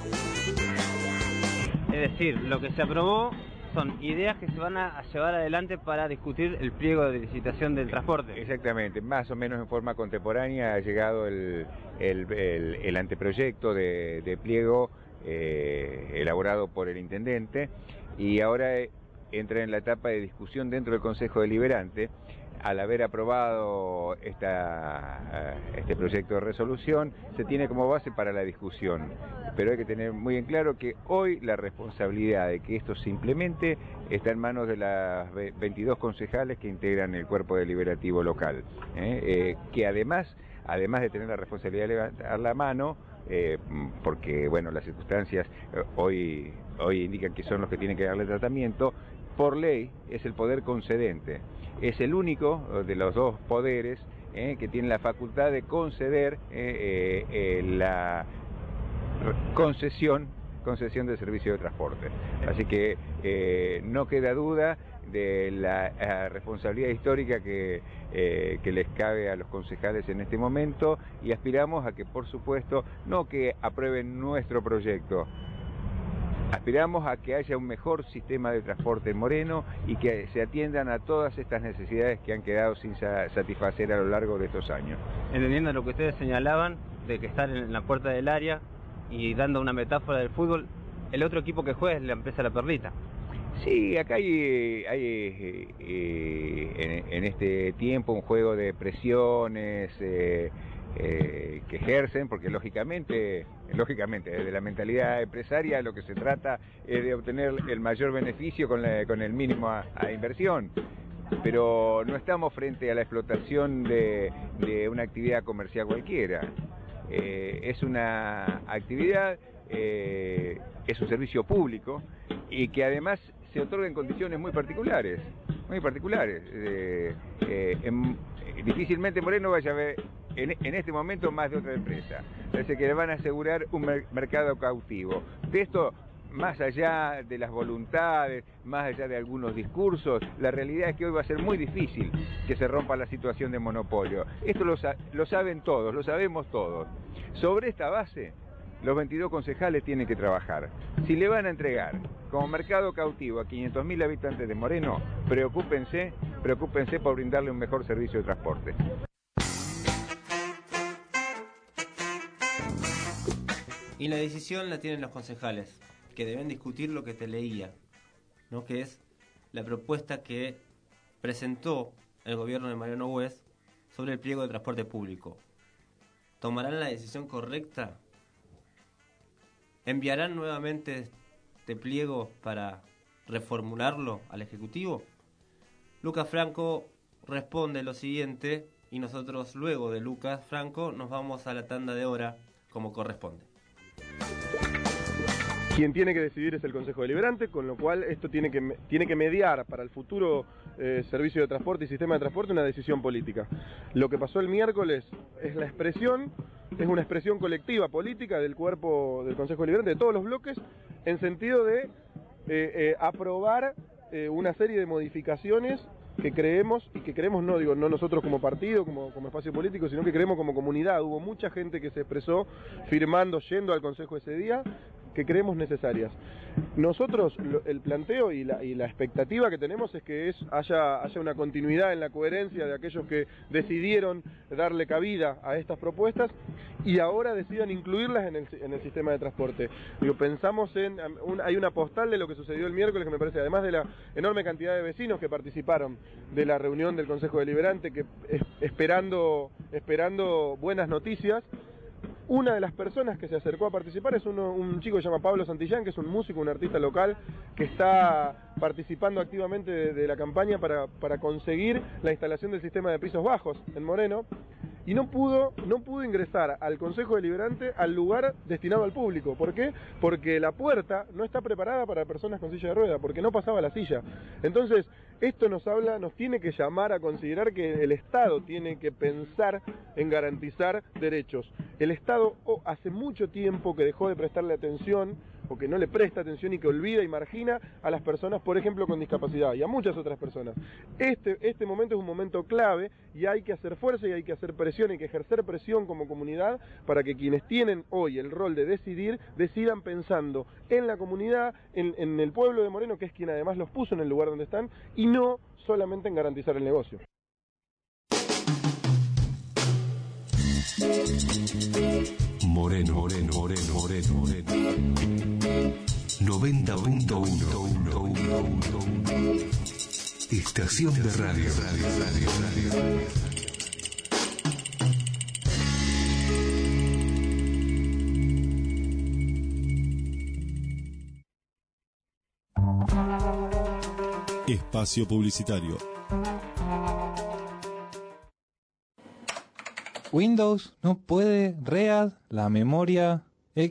Es decir, lo que se aprobó son ideas que se van a llevar adelante para discutir el pliego de licitación del transporte. Exactamente, más o menos en forma contemporánea ha llegado el anteproyecto de pliego elaborado por el intendente, y ahora entra en la etapa de discusión dentro del Consejo Deliberante. Al haber aprobado este proyecto de resolución, se tiene como base para la discusión. Pero hay que tener muy en claro que hoy la responsabilidad de que esto se implemente está en manos de las 22 concejales que integran el cuerpo deliberativo local, que además de tener la responsabilidad de levantar la mano, porque bueno, las circunstancias hoy indican que son los que tienen que darle tratamiento, por ley es el poder concedente. Es el único de los dos poderes que tiene la facultad de conceder la concesión del servicio de transporte. Así que no queda duda de la responsabilidad histórica que les cabe a los concejales en este momento, y aspiramos a que, por supuesto, no que aprueben nuestro proyecto, aspiramos a que haya un mejor sistema de transporte en Moreno y que se atiendan a todas estas necesidades que han quedado sin satisfacer a lo largo de estos años. Entendiendo lo que ustedes señalaban, de que estar en la puerta del área y dando una metáfora del fútbol, el otro equipo que juega es la empresa La Perlita. Sí, acá hay en este tiempo un juego de presiones que ejercen, porque lógicamente desde la mentalidad empresaria lo que se trata es de obtener el mayor beneficio con el mínimo a inversión, pero no estamos frente a la explotación de una actividad comercial cualquiera. Es una actividad, es un servicio público, y que además se otorga en condiciones muy particulares. Difícilmente Moreno vaya a ver en este momento más de otra empresa. Parece que le van a asegurar un mercado cautivo. De esto, más allá de las voluntades, más allá de algunos discursos, la realidad es que hoy va a ser muy difícil que se rompa la situación de monopolio. Esto lo saben todos, lo sabemos todos. Sobre esta base, los 22 concejales tienen que trabajar. Si le van a entregar como mercado cautivo a 500.000 habitantes de Moreno, preocúpense por brindarle un mejor servicio de transporte. Y la decisión la tienen los concejales, que deben discutir lo que te leía, ¿no? Que es la propuesta que presentó el gobierno de Mariano Güez sobre el pliego de transporte público. ¿Tomarán la decisión correcta? ¿Enviarán nuevamente este pliego para reformularlo al Ejecutivo? Lucas Franco responde lo siguiente, y nosotros luego de Lucas Franco nos vamos a la tanda de hora como corresponde. Quien tiene que decidir es el Consejo Deliberante, con lo cual esto tiene que mediar para el futuro servicio de transporte y sistema de transporte una decisión política. Lo que pasó el miércoles es una expresión colectiva política del cuerpo del Consejo Deliberante, de todos los bloques, en sentido de aprobar una serie de modificaciones que creemos no nosotros como partido, como espacio político, sino que creemos como comunidad. Hubo mucha gente que se expresó firmando, yendo al Consejo ese día, que creemos necesarias. Nosotros, el planteo y la expectativa que tenemos es que haya una continuidad en la coherencia de aquellos que decidieron darle cabida a estas propuestas y ahora decidan incluirlas en el sistema de transporte. Pensamos hay una postal de lo que sucedió el miércoles que me parece, además de la enorme cantidad de vecinos que participaron de la reunión del Consejo Deliberante, que esperando buenas noticias. Una de las personas que se acercó a participar es un chico que se llama Pablo Santillán, que es un músico, un artista local, que está participando activamente de la campaña para conseguir la instalación del sistema de pisos bajos en Moreno. y no pudo ingresar al Consejo Deliberante al lugar destinado al público. ¿Por qué? Porque la puerta no está preparada para personas con silla de rueda, porque no pasaba la silla. Entonces, esto nos tiene que llamar a considerar que el Estado tiene que pensar en garantizar derechos. El Estado hace mucho tiempo que dejó de prestarle atención, o que no le presta atención y que olvida y margina a las personas, por ejemplo, con discapacidad y a muchas otras personas. Este momento es un momento clave y hay que hacer fuerza y hay que hacer presión, hay que ejercer presión como comunidad para que quienes tienen hoy el rol de decidir, decidan pensando en la comunidad, en el pueblo de Moreno, que es quien además los puso en el lugar donde están, y no solamente en garantizar el negocio. Moreno. 90.1 Estación de radio. Espacio publicitario. Windows no puede READ la memoria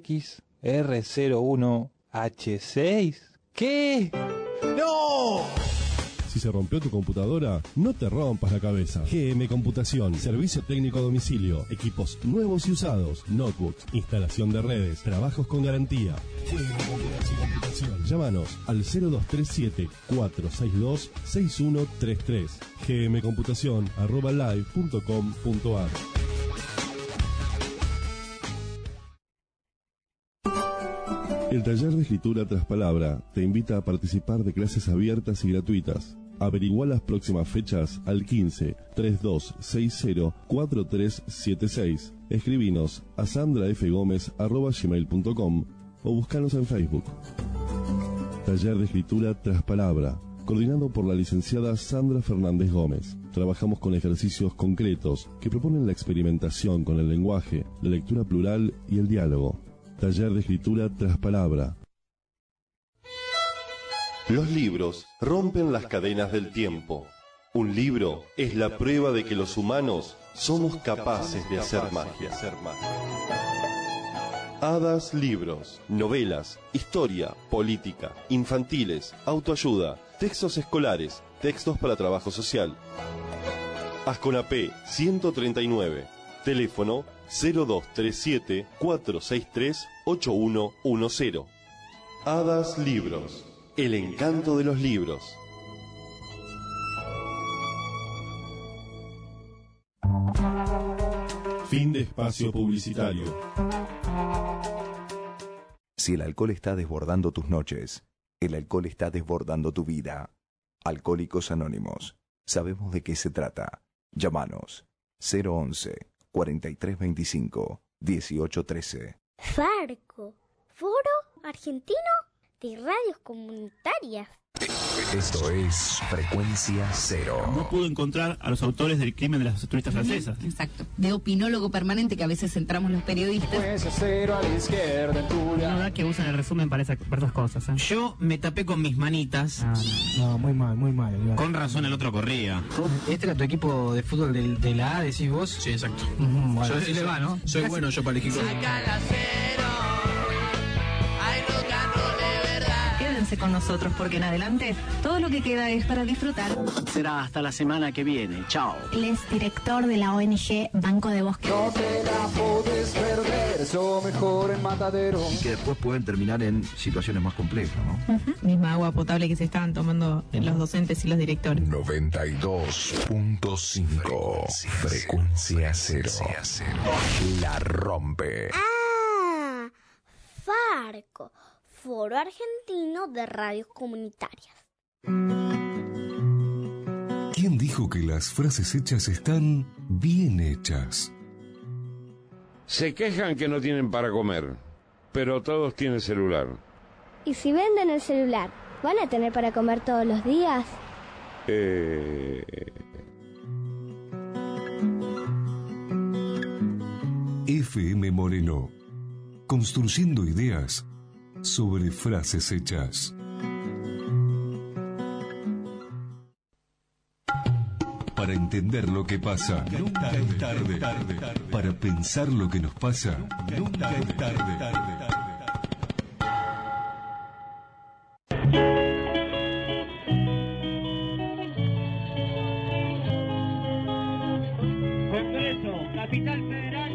XR01H6. ¿Qué? ¡No! Si se rompió tu computadora, no te rompas la cabeza. GM Computación, servicio técnico a domicilio, equipos nuevos y usados, notebooks, instalación de redes, trabajos con garantía. GM Computación. Llámanos al 0237-462-6133. gmcomputación@live.com.ar. El taller de escritura tras palabra te invita a participar de clases abiertas y gratuitas. Averigua las próximas fechas al 15 3260 4376. Escribinos a sandrafgomez@gmail.com o búscanos en Facebook. Taller de escritura tras palabra, coordinado por la licenciada Sandra Fernández Gómez. Trabajamos con ejercicios concretos que proponen la experimentación con el lenguaje, la lectura plural y el diálogo. Taller de escritura tras palabra. Los libros rompen las cadenas del tiempo. Un libro es la prueba de que los humanos somos capaces de hacer magia. Hadas Libros, novelas, historia, política, infantiles, autoayuda, textos escolares, textos para trabajo social. Asconapé 139, teléfono 0237-463-8110. Hadas Libros, el encanto de los libros. Fin de espacio publicitario. Si el alcohol está desbordando tus noches, el alcohol está desbordando tu vida. Alcohólicos Anónimos. Sabemos de qué se trata. Llámanos 011-4325-1813. Farco, Foro Argentino de Radios Comunitarias. Esto es Frecuencia Cero. No pudo encontrar a los autores del crimen de las turistas francesas. Exacto. De opinólogo permanente que a veces entramos los periodistas. Frecuencia Cero a la izquierda, La verdad que usan el resumen para esas cosas. Yo me tapé con mis manitas. No, muy mal, muy mal. Con razón el otro corría. ¿Este era tu equipo de fútbol de la A, decís vos? Sí, exacto. Bueno, yo sí le va, ¿no? Soy bueno yo para elegir. Quédense con nosotros porque en adelante todo lo que queda es para disfrutar. Será hasta la semana que viene. Chao. Él es director de la ONG Banco de Bosque. No te la podés perder, eso mejor en Matadero. Y que después pueden terminar en situaciones más complejas, ¿no? Misma agua potable que se estaban tomando los docentes y los directores. 92.5 Frecuencia Cero. La rompe. Ah, Farco, Foro Argentino de Radios Comunitarias. ¿Quién dijo que las frases hechas están bien hechas? Se quejan que no tienen para comer, pero todos tienen celular. ¿Y si venden el celular, van a tener para comer todos los días? FM Moreno, construyendo ideas sobre frases Para para entender lo que pasa. Nunca es tarde. Para pensar lo que nos pasa. Nunca es tarde. Congreso, Capital Federal,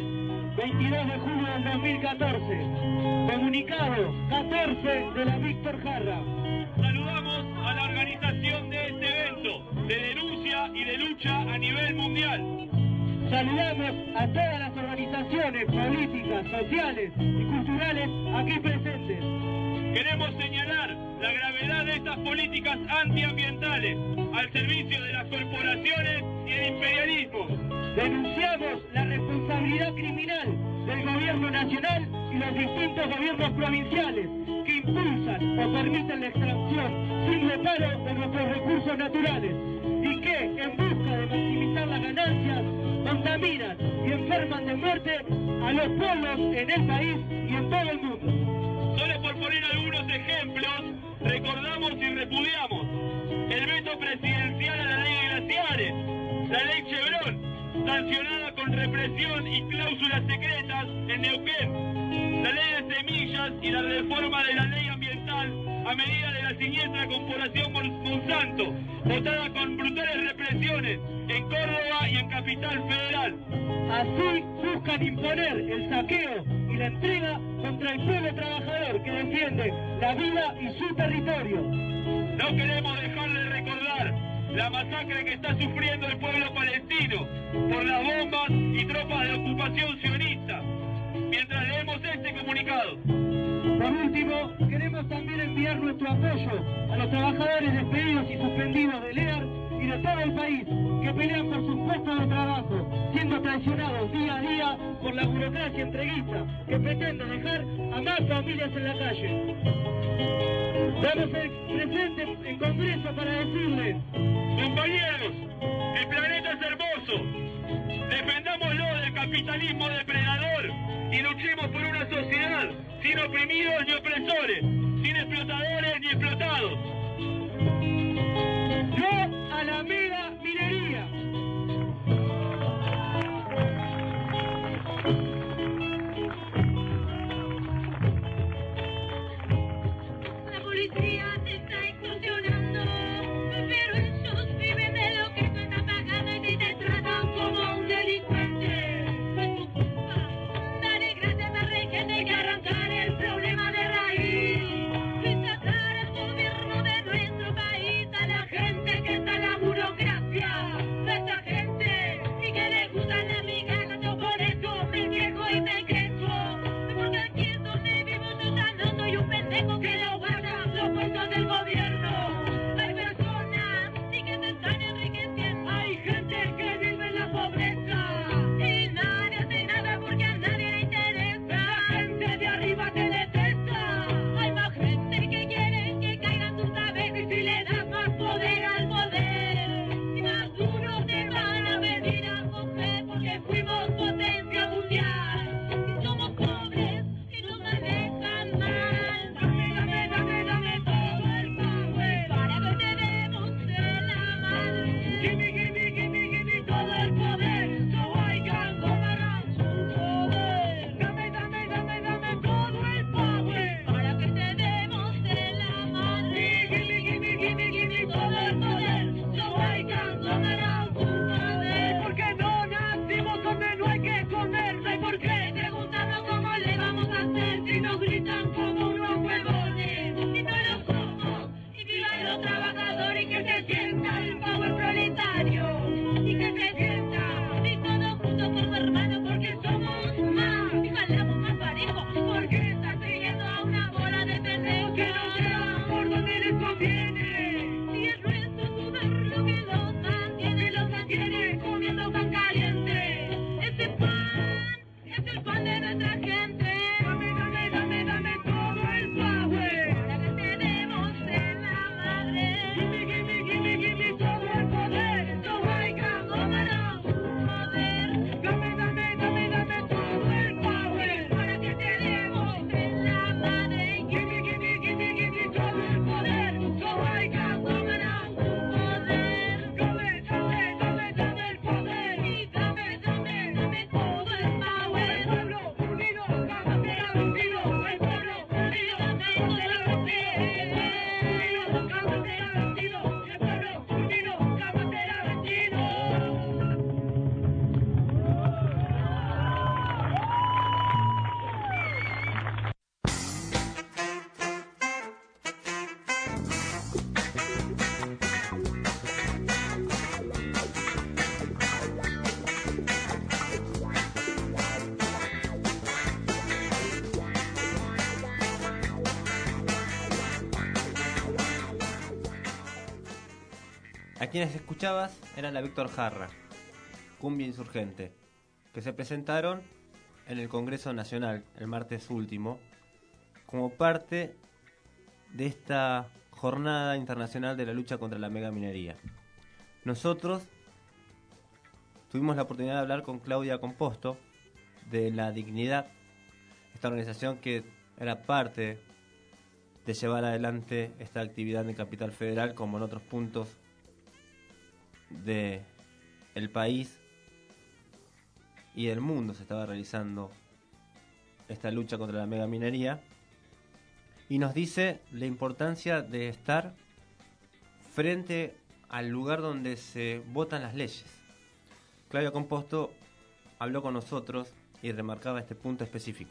22 de julio del 2014. Comunicado 14 de la Víctor Jara. Saludamos a la organización de este evento de denuncia y de lucha a nivel mundial. Saludamos a todas las organizaciones políticas, sociales y culturales aquí presentes. Queremos señalar la gravedad de estas políticas antiambientales al servicio de las corporaciones y el imperialismo. Denunciamos la responsabilidad criminal del gobierno nacional y los distintos gobiernos provinciales que impulsan o permiten la extracción sin reparo de nuestros recursos naturales y que, en busca de maximizar las ganancias, contaminan y enferman de muerte a los pueblos en el país y en todo el mundo. Solo por poner algunos ejemplos, recordamos y repudiamos el veto presidencial a la ley de glaciares, la ley Chevron, sancionada con represión y cláusulas secretas en Neuquén, la ley de semillas y la reforma de la ley ambiental a medida de la siniestra corporación Monsanto, votada con brutales represiones en Córdoba y en Capital Federal. Así buscan imponer el saqueo y la entrega contra el pueblo trabajador que defiende la vida y su territorio. No queremos dejar de recordar la masacre que está sufriendo el pueblo palestino por las bombas y tropas de ocupación sionista. Mientras leemos este comunicado. Por último, queremos también enviar nuestro apoyo a los trabajadores despedidos y suspendidos de LEAR y de todo el país que pelean por sus puestos de trabajo, siendo traicionados día a día por la burocracia entreguista que pretende dejar a más familias en la calle. Damos el presente en Congreso para decirles: compañeros, el planeta es hermoso, defendámoslo del capitalismo depredador y luchemos por una sociedad sin oprimidos ni opresores, sin explotadores ni explotados. ¡No a la mega minería! La policía te está extorsionando, pero ellos viven de lo que tú estás pagando y te tratan como un delincuente. No es tu culpa. Dale gracias a Rey que hay que arrancar el problema de raíz y sacar al gobierno de nuestro país a la gente que está en la burocracia. Esta gente y que le gustan las migajas, yo por eso me quejo y me quejo. Porque aquí es donde vivo yo soy un pendejo que lo guarda los puestos del gobierno. Hay personas y que se están enriqueciendo. Hay gente que vive en la pobreza y nadie hace nada porque a nadie le interesa. La gente de arriba te detesta. Hay más gente que quiere que caigan tus cabezas y si le das más poder al poder y más duro te van a venir a coger porque fuimos potencia mundial y somos pobres y nos manejan mal. Dame todo el power para que te demos en la madre. Gimme todo el poder, so I can go around poder. Dame todo el power para que te demos en la madre. Gimme todo el poder, so I can go around poder. Porque no nacimos donde no hay que comer, no hay por qué preguntarnos cómo le vamos a hacer si nos gritan como unos huevones. Y no lo somos, y vivan los trabajadores y que se sienta el power proletario. Y que se sienta, y todos juntos como hermanos porque somos más. Y jalamos más parejo, porque están siguiendo a una bola de pendejos que no llevan por donde les conviene. Y es nuestro sudor lo que los mantiene comiendo pan caliente. Ese pan es el pan de nuestra gente. Dame todo el power para que te demos en la madre. Gimme todo el poder, so I can go around poder. Dame todo el power para que te demos en la madre. Gimme A quienes escuchabas eran la Víctor Jara, Cumbia Insurgente, que se presentaron en el Congreso Nacional el martes último como parte de esta Jornada Internacional de la Lucha contra la Megaminería. Nosotros tuvimos la oportunidad de hablar con Claudia Composto de La Dignidad, esta organización que era parte de llevar adelante esta actividad en Capital Federal como en otros puntos del país y del mundo se estaba realizando esta lucha contra la megaminería, y nos dice la importancia de estar frente al lugar donde se votan las leyes. Claudia Composto habló con nosotros y remarcaba este punto específico.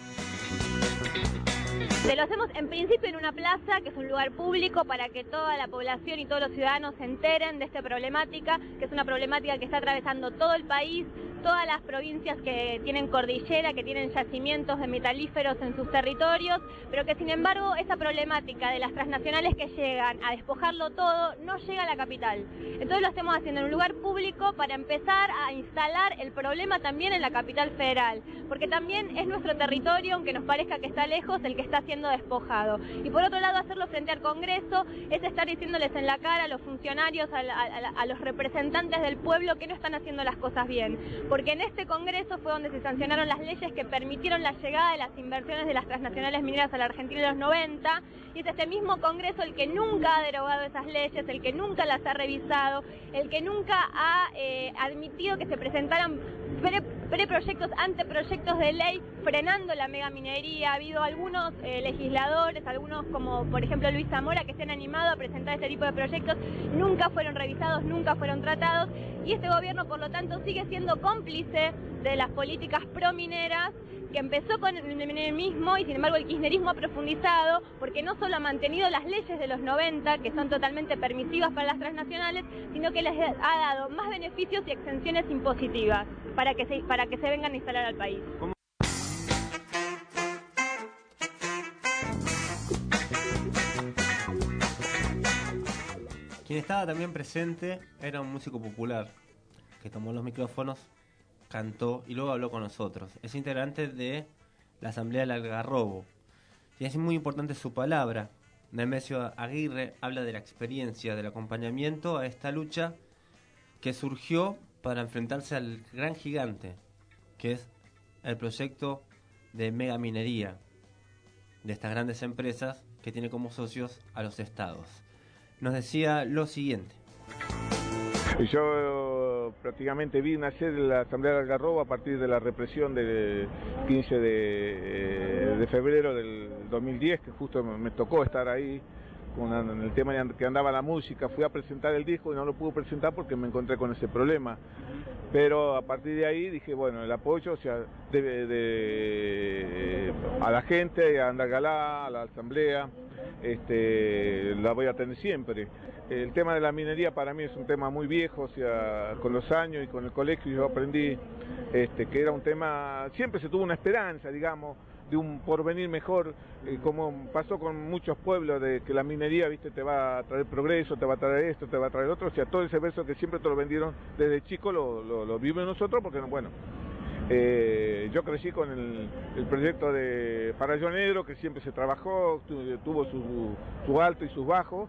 Lo hacemos en principio en una plaza, que es un lugar público para que toda la población y todos los ciudadanos se enteren de esta problemática, que es una problemática que está atravesando todo el país, todas las provincias que tienen cordillera, que tienen yacimientos de metalíferos en sus territorios, pero que sin embargo esa problemática de las transnacionales que llegan a despojarlo todo no llega a la capital. Entonces lo estamos haciendo en un lugar público para empezar a instalar el problema también en la capital federal, porque también es nuestro territorio, aunque nos parezca que está lejos, el que está siendo despojado. Y por otro lado, hacerlo frente al Congreso es estar diciéndoles en la cara a los funcionarios, a los representantes del pueblo que no están haciendo las cosas bien. Porque en este Congreso fue donde se sancionaron las leyes que permitieron la llegada de las inversiones de las transnacionales mineras a la Argentina en los 90, y es este mismo Congreso el que nunca ha derogado esas leyes, el que nunca las ha revisado, el que nunca ha admitido que se presentaran preproyectos, anteproyectos de ley frenando la megaminería. Ha habido algunos legisladores, algunos como por ejemplo Luis Zamora, que se han animado a presentar este tipo de proyectos, nunca fueron revisados, nunca fueron tratados, y este gobierno por lo tanto sigue siendo cómplice de las políticas promineras que empezó con el menemismo, y sin embargo el kirchnerismo ha profundizado, porque no solo ha mantenido las leyes de los 90, que son totalmente permisivas para las transnacionales, sino que les ha dado más beneficios y exenciones impositivas para que se vengan a instalar al país. Quien estaba también presente era un músico popular que tomó los micrófonos, cantó y luego habló con nosotros. Es integrante de la Asamblea del Algarrobo y es muy importante su palabra. Nemesio Aguirre habla de la experiencia del acompañamiento a esta lucha que surgió para enfrentarse al gran gigante que es el proyecto de megaminería de estas grandes empresas que tiene como socios a los estados. Nos decía lo siguiente. Yo prácticamente vi nacer la Asamblea de Algarrobo a partir de la represión del 15 de febrero del 2010, que justo me tocó estar ahí con el tema que andaba la música. Fui a presentar el disco y no lo pude presentar porque me encontré con ese problema. Pero a partir de ahí dije, bueno, el apoyo, o sea, a la gente, a Andalgalá, a la Asamblea, la voy a tener siempre. El tema de la minería para mí es un tema muy viejo, o sea, con los años y con el colegio yo aprendí que era un tema, siempre se tuvo una esperanza, digamos, de un porvenir mejor, como pasó con muchos pueblos, de que la minería, viste, te va a traer progreso, te va a traer esto, te va a traer otro, o sea, todo ese verso que siempre te lo vendieron desde chico lo vivimos nosotros, porque bueno, yo crecí con el proyecto de Farallón Negro, que siempre se trabajó, tuvo su alto y sus bajos,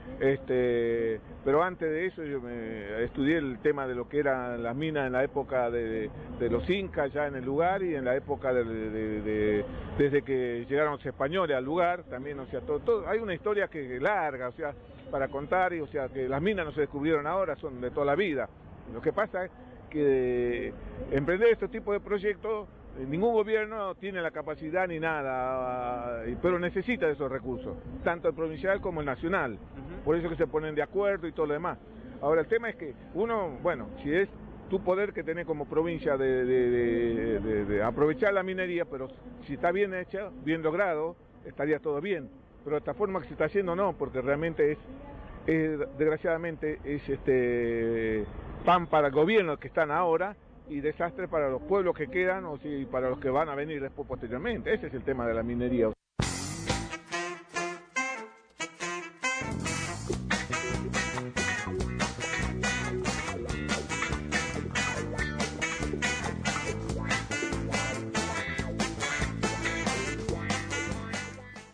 pero antes de eso yo estudié el tema de lo que eran las minas en la época de los incas ya en el lugar, y en la época desde que llegaron los españoles al lugar también, o sea, todo hay una historia que es larga, o sea, para contar, y o sea, que las minas no se descubrieron ahora, son de toda la vida. Lo que pasa es que emprender este tipo de proyectos, ningún gobierno tiene la capacidad ni nada, pero necesita de esos recursos, tanto el provincial como el nacional. Por eso que se ponen de acuerdo y todo lo demás. Ahora el tema es que uno, bueno, si es tu poder que tenés como provincia de aprovechar la minería, pero si está bien hecha, bien logrado, estaría todo bien. Pero de esta forma que se está haciendo no, porque realmente desgraciadamente es pan para el gobierno que están ahora y desastre para los pueblos que quedan, o si para los que van a venir después posteriormente. Ese es el tema de la minería.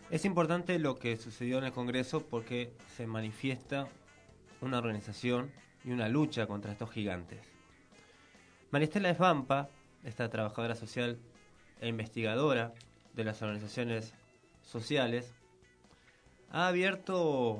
Es importante lo que sucedió en el Congreso porque se manifiesta una organización y una lucha contra estos gigantes. Maristela Svampa, esta trabajadora social e investigadora de las organizaciones sociales, ha abierto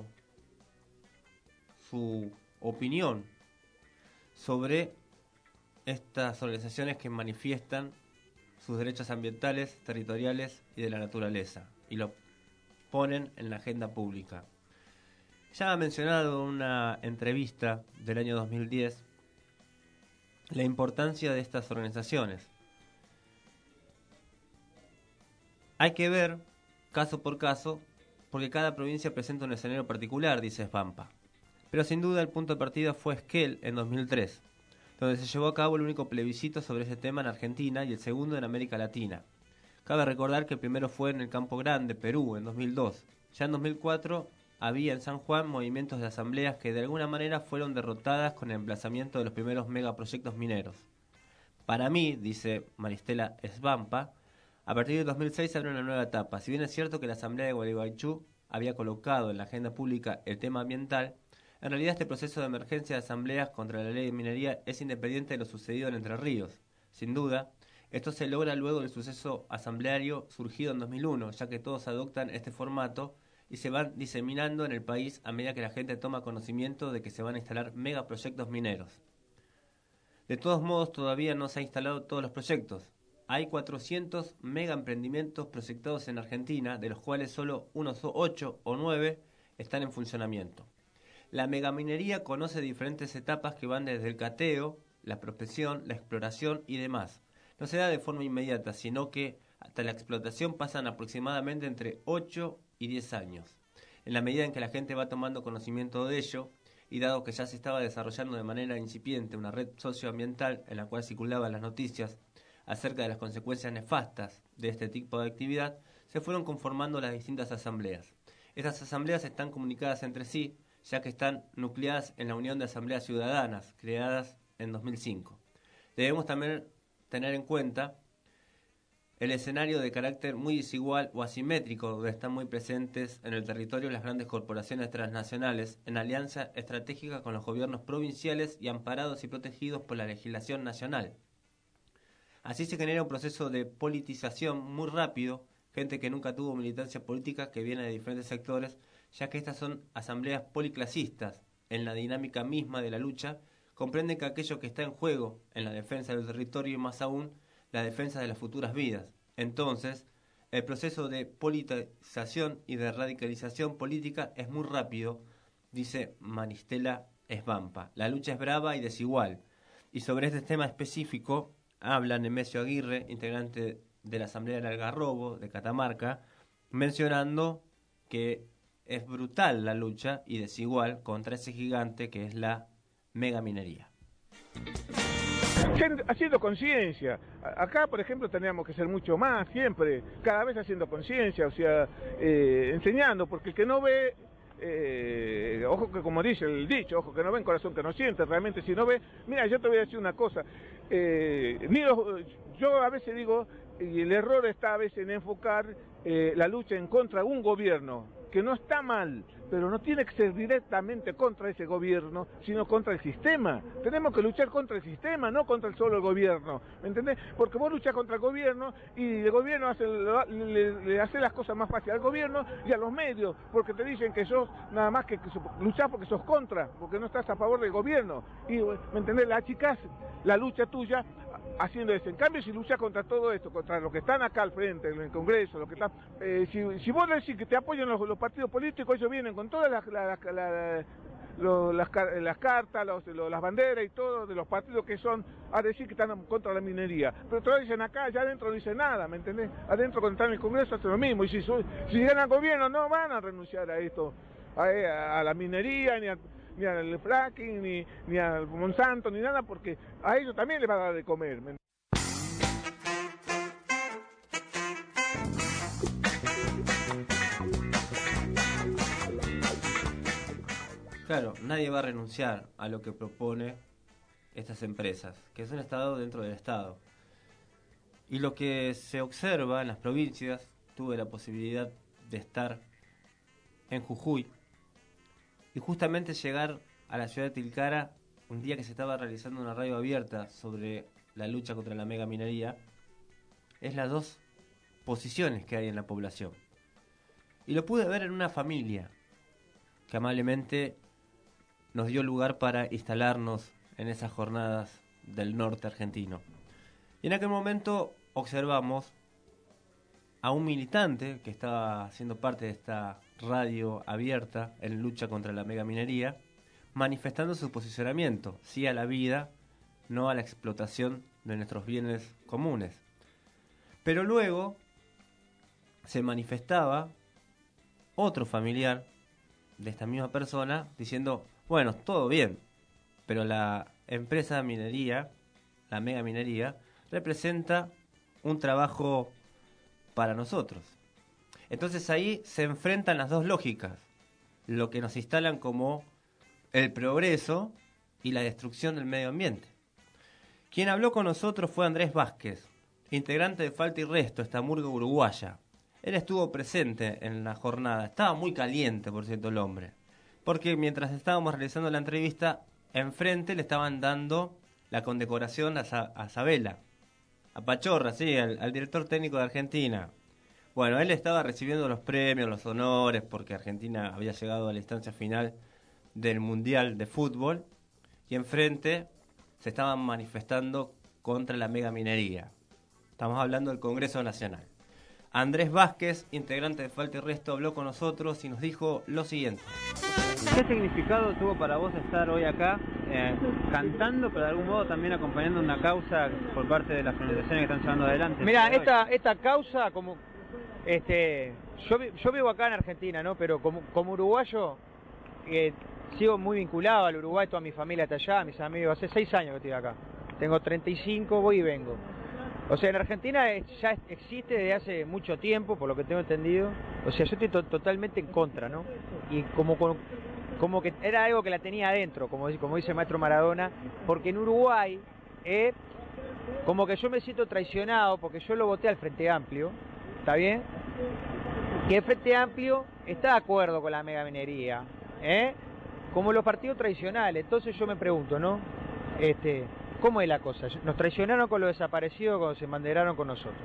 su opinión sobre estas organizaciones que manifiestan sus derechos ambientales, territoriales y de la naturaleza, y lo ponen en la agenda pública. Ya ha mencionado en una entrevista del año 2010 la importancia de estas organizaciones. Hay que ver caso por caso, porque cada provincia presenta un escenario particular, dice Svampa. Pero sin duda el punto de partida fue Esquel en 2003, donde se llevó a cabo el único plebiscito sobre ese tema en Argentina y el segundo en América Latina. Cabe recordar que el primero fue en el Campo Grande, Perú, en 2002. Ya en 2004 había en San Juan movimientos de asambleas que de alguna manera fueron derrotadas con el emplazamiento de los primeros megaproyectos mineros. Para mí, dice Maristela Svampa, a partir de 2006 se abre una nueva etapa. Si bien es cierto que la Asamblea de Gualeguaychú había colocado en la agenda pública el tema ambiental, en realidad este proceso de emergencia de asambleas contra la ley de minería es independiente de lo sucedido en Entre Ríos. Sin duda, esto se logra luego del suceso asambleario surgido en 2001, ya que todos adoptan este formato y se van diseminando en el país a medida que la gente toma conocimiento de que se van a instalar megaproyectos mineros. De todos modos, todavía no se han instalado todos los proyectos. Hay 400 megaemprendimientos proyectados en Argentina, de los cuales solo unos 8 o 9 están en funcionamiento. La megaminería conoce diferentes etapas que van desde el cateo, la prospección, la exploración y demás. No se da de forma inmediata, sino que hasta la explotación pasan aproximadamente entre 8 y 10 años. En la medida en que la gente va tomando conocimiento de ello, y dado que ya se estaba desarrollando de manera incipiente una red socioambiental en la cual circulaban las noticias acerca de las consecuencias nefastas de este tipo de actividad, se fueron conformando las distintas asambleas. Estas asambleas están comunicadas entre sí, ya que están nucleadas en la Unión de Asambleas Ciudadanas, creadas en 2005. Debemos también tener en cuenta el escenario de carácter muy desigual o asimétrico, donde están muy presentes en el territorio las grandes corporaciones transnacionales, en alianza estratégica con los gobiernos provinciales y amparados y protegidos por la legislación nacional. Así se genera un proceso de politización muy rápido, gente que nunca tuvo militancia política que viene de diferentes sectores, ya que estas son asambleas policlasistas. En la dinámica misma de la lucha, comprenden que aquello que está en juego en la defensa del territorio y más aún la defensa de las futuras vidas. Entonces, el proceso de politización y de radicalización política es muy rápido, dice Maristela Svampa. La lucha es brava y desigual. Y sobre este tema específico habla Nemesio Aguirre, integrante de la Asamblea del Algarrobo, de Catamarca, mencionando que es brutal la lucha y desigual contra ese gigante que es la megaminería. Haciendo conciencia. Acá, por ejemplo, tendríamos que ser mucho más, siempre, cada vez haciendo conciencia, o sea, enseñando, porque el que no ve, ojo que como dice el dicho, ojo que no ve, corazón que no siente, realmente si no ve, mira, yo te voy a decir una cosa, yo a veces digo, y el error está a veces en enfocar la lucha en contra de un gobierno, que no está mal, pero no tiene que ser directamente contra ese gobierno, sino contra el sistema. Tenemos que luchar contra el sistema, no contra el solo gobierno, ¿me entendés? Porque vos luchás contra el gobierno y el gobierno le hace las cosas más fáciles al gobierno y a los medios, porque te dicen que sos nada más que luchás porque sos contra, porque no estás a favor del gobierno. Y, ¿me entendés? La achicás la lucha tuya haciendo eso. En cambio, si luchas contra todo esto, contra los que están acá al frente, en el Congreso, los que están, si vos decís que te apoyan los partidos políticos, ellos vienen con todas las cartas, las banderas y todo de los partidos que son a decir que están contra la minería. Pero todos dicen acá, allá adentro no dicen nada, ¿me entendés? Adentro cuando están en el Congreso hacen lo mismo. Y si llegan al gobierno no van a renunciar a esto, a la minería, ni al fracking, ni al Monsanto, ni nada, porque a ellos también les va a dar de comer. Claro, nadie va a renunciar a lo que propone estas empresas, que es un Estado dentro del Estado. Y lo que se observa en las provincias, tuve la posibilidad de estar en Jujuy y justamente llegar a la ciudad de Tilcara un día que se estaba realizando una radio abierta sobre la lucha contra la megaminería, es las dos posiciones que hay en la población. Y lo pude ver en una familia que amablemente nos dio lugar para instalarnos en esas jornadas del norte argentino. Y en aquel momento observamos a un militante que estaba haciendo parte de esta radio abierta en lucha contra la megaminería, manifestando su posicionamiento, sí a la vida, no a la explotación de nuestros bienes comunes. Pero luego se manifestaba otro familiar de esta misma persona diciendo, bueno, todo bien, pero la empresa de minería, la megaminería, representa un trabajo para nosotros. Entonces ahí se enfrentan las dos lógicas, lo que nos instalan como el progreso y la destrucción del medio ambiente. Quien habló con nosotros fue Andrés Vázquez, integrante de Falta y Resto, esta murga uruguaya. Él estuvo presente en la jornada, estaba muy caliente, por cierto, el hombre, porque mientras estábamos realizando la entrevista, enfrente le estaban dando la condecoración a Sabela, a Pachorra, sí, al director técnico de Argentina. Bueno, él estaba recibiendo los premios, los honores, porque Argentina había llegado a la instancia final del Mundial de Fútbol, y enfrente se estaban manifestando contra la megaminería. Estamos hablando del Congreso Nacional. Andrés Vázquez, integrante de Falta y Resto, habló con nosotros y nos dijo lo siguiente. ¿Qué significado tuvo para vos estar hoy acá cantando, pero de algún modo también acompañando una causa por parte de las organizaciones que están llevando adelante? Mira, esta causa, como yo vivo acá en Argentina, ¿no? Pero como uruguayo sigo muy vinculado al Uruguay, toda mi familia está allá, mis amigos, hace 6 años que estoy acá. Tengo 35, voy y vengo. O sea, en Argentina ya existe desde hace mucho tiempo, por lo que tengo entendido. O sea, yo estoy totalmente en contra, ¿no? Y como que era algo que la tenía adentro, como dice el maestro Maradona, porque en Uruguay, como que yo me siento traicionado, porque yo lo voté al Frente Amplio, ¿está bien? Que el Frente Amplio está de acuerdo con la megaminería, como los partidos tradicionales. Entonces yo me pregunto, ¿no? ¿Cómo es la cosa? Nos traicionaron con los desaparecidos cuando se embanderaron con nosotros.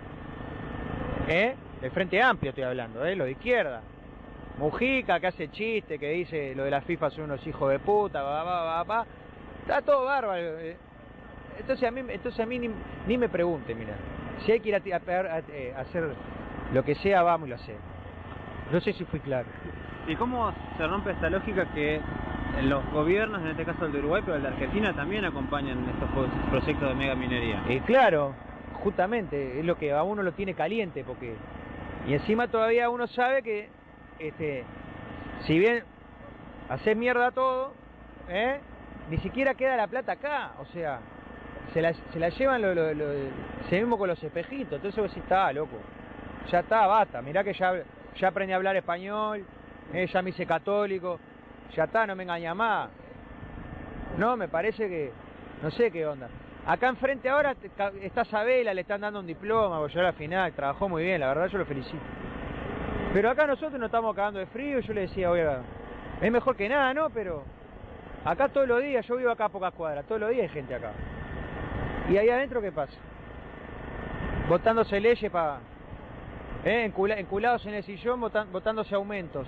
El Frente Amplio estoy hablando, lo de izquierda. Mujica, que hace chiste, que dice lo de la FIFA son unos hijos de puta, está todo bárbaro. Entonces a mí ni me pregunte, mira. Si hay que ir a hacer lo que sea, vamos y lo hacemos. No sé si fui claro. ¿Y cómo se rompe esta lógica que los gobiernos, en este caso el de Uruguay, pero el de Argentina, también acompañan estos proyectos de megaminería? Claro, justamente, es lo que a uno lo tiene caliente, porque... Y encima todavía uno sabe que, si bien hace mierda todo, ni siquiera queda la plata acá, o sea, se la llevan se mismo con los espejitos. Entonces vos decís, está, loco, ya está, basta, mirá que ya aprendí a hablar español, ya me hice católico, ya está, no me engaña más. No, me parece que, no sé qué onda. Acá enfrente ahora está Sabela, le están dando un diploma, porque yo a la final trabajó muy bien, la verdad yo lo felicito. Pero acá nosotros nos estamos cagando de frío, y yo le decía, oiga, es mejor que nada, ¿no? Pero acá todos los días, yo vivo acá a pocas cuadras, todos los días hay gente acá. ¿Y ahí adentro qué pasa? Votándose leyes para... enculados en el sillón, votándose aumentos,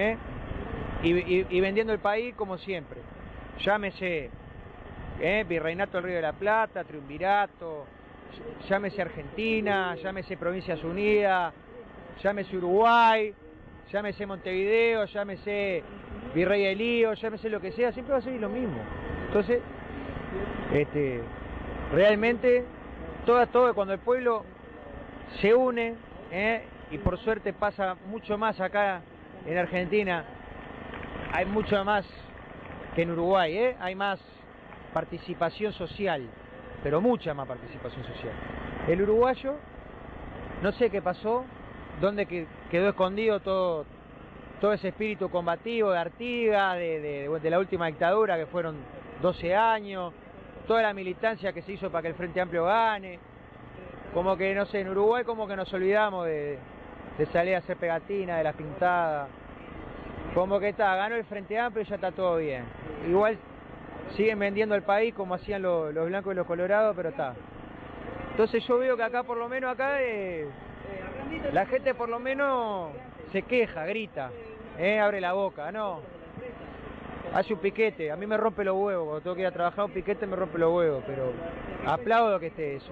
y vendiendo el país como siempre. Llámese Virreinato del Río de la Plata, Triunvirato, llámese Argentina, llámese Provincias Unidas, llámese Uruguay, llámese Montevideo, llámese Virrey Elío, llámese lo que sea, siempre va a ser lo mismo. Entonces, realmente, todo cuando el pueblo se une, y por suerte pasa mucho más acá en Argentina, hay mucho más que en Uruguay, hay más participación social, pero mucha más participación social. El uruguayo, no sé qué pasó, dónde quedó escondido todo ese espíritu combativo de Artigas, de la última dictadura, que fueron 12 años, toda la militancia que se hizo para que el Frente Amplio gane. Como que, no sé, en Uruguay como que nos olvidamos de salir a hacer pegatina, de las pintadas. Como que está, ganó el Frente Amplio y ya está todo bien. Igual siguen vendiendo el país como hacían los blancos y los colorados, pero está. Entonces yo veo que acá, por lo menos acá, la gente por lo menos se queja, grita, abre la boca, no. Hace un piquete, a mí me rompe los huevos, cuando tengo que ir a trabajar un piquete me rompe los huevos, pero aplaudo que esté eso,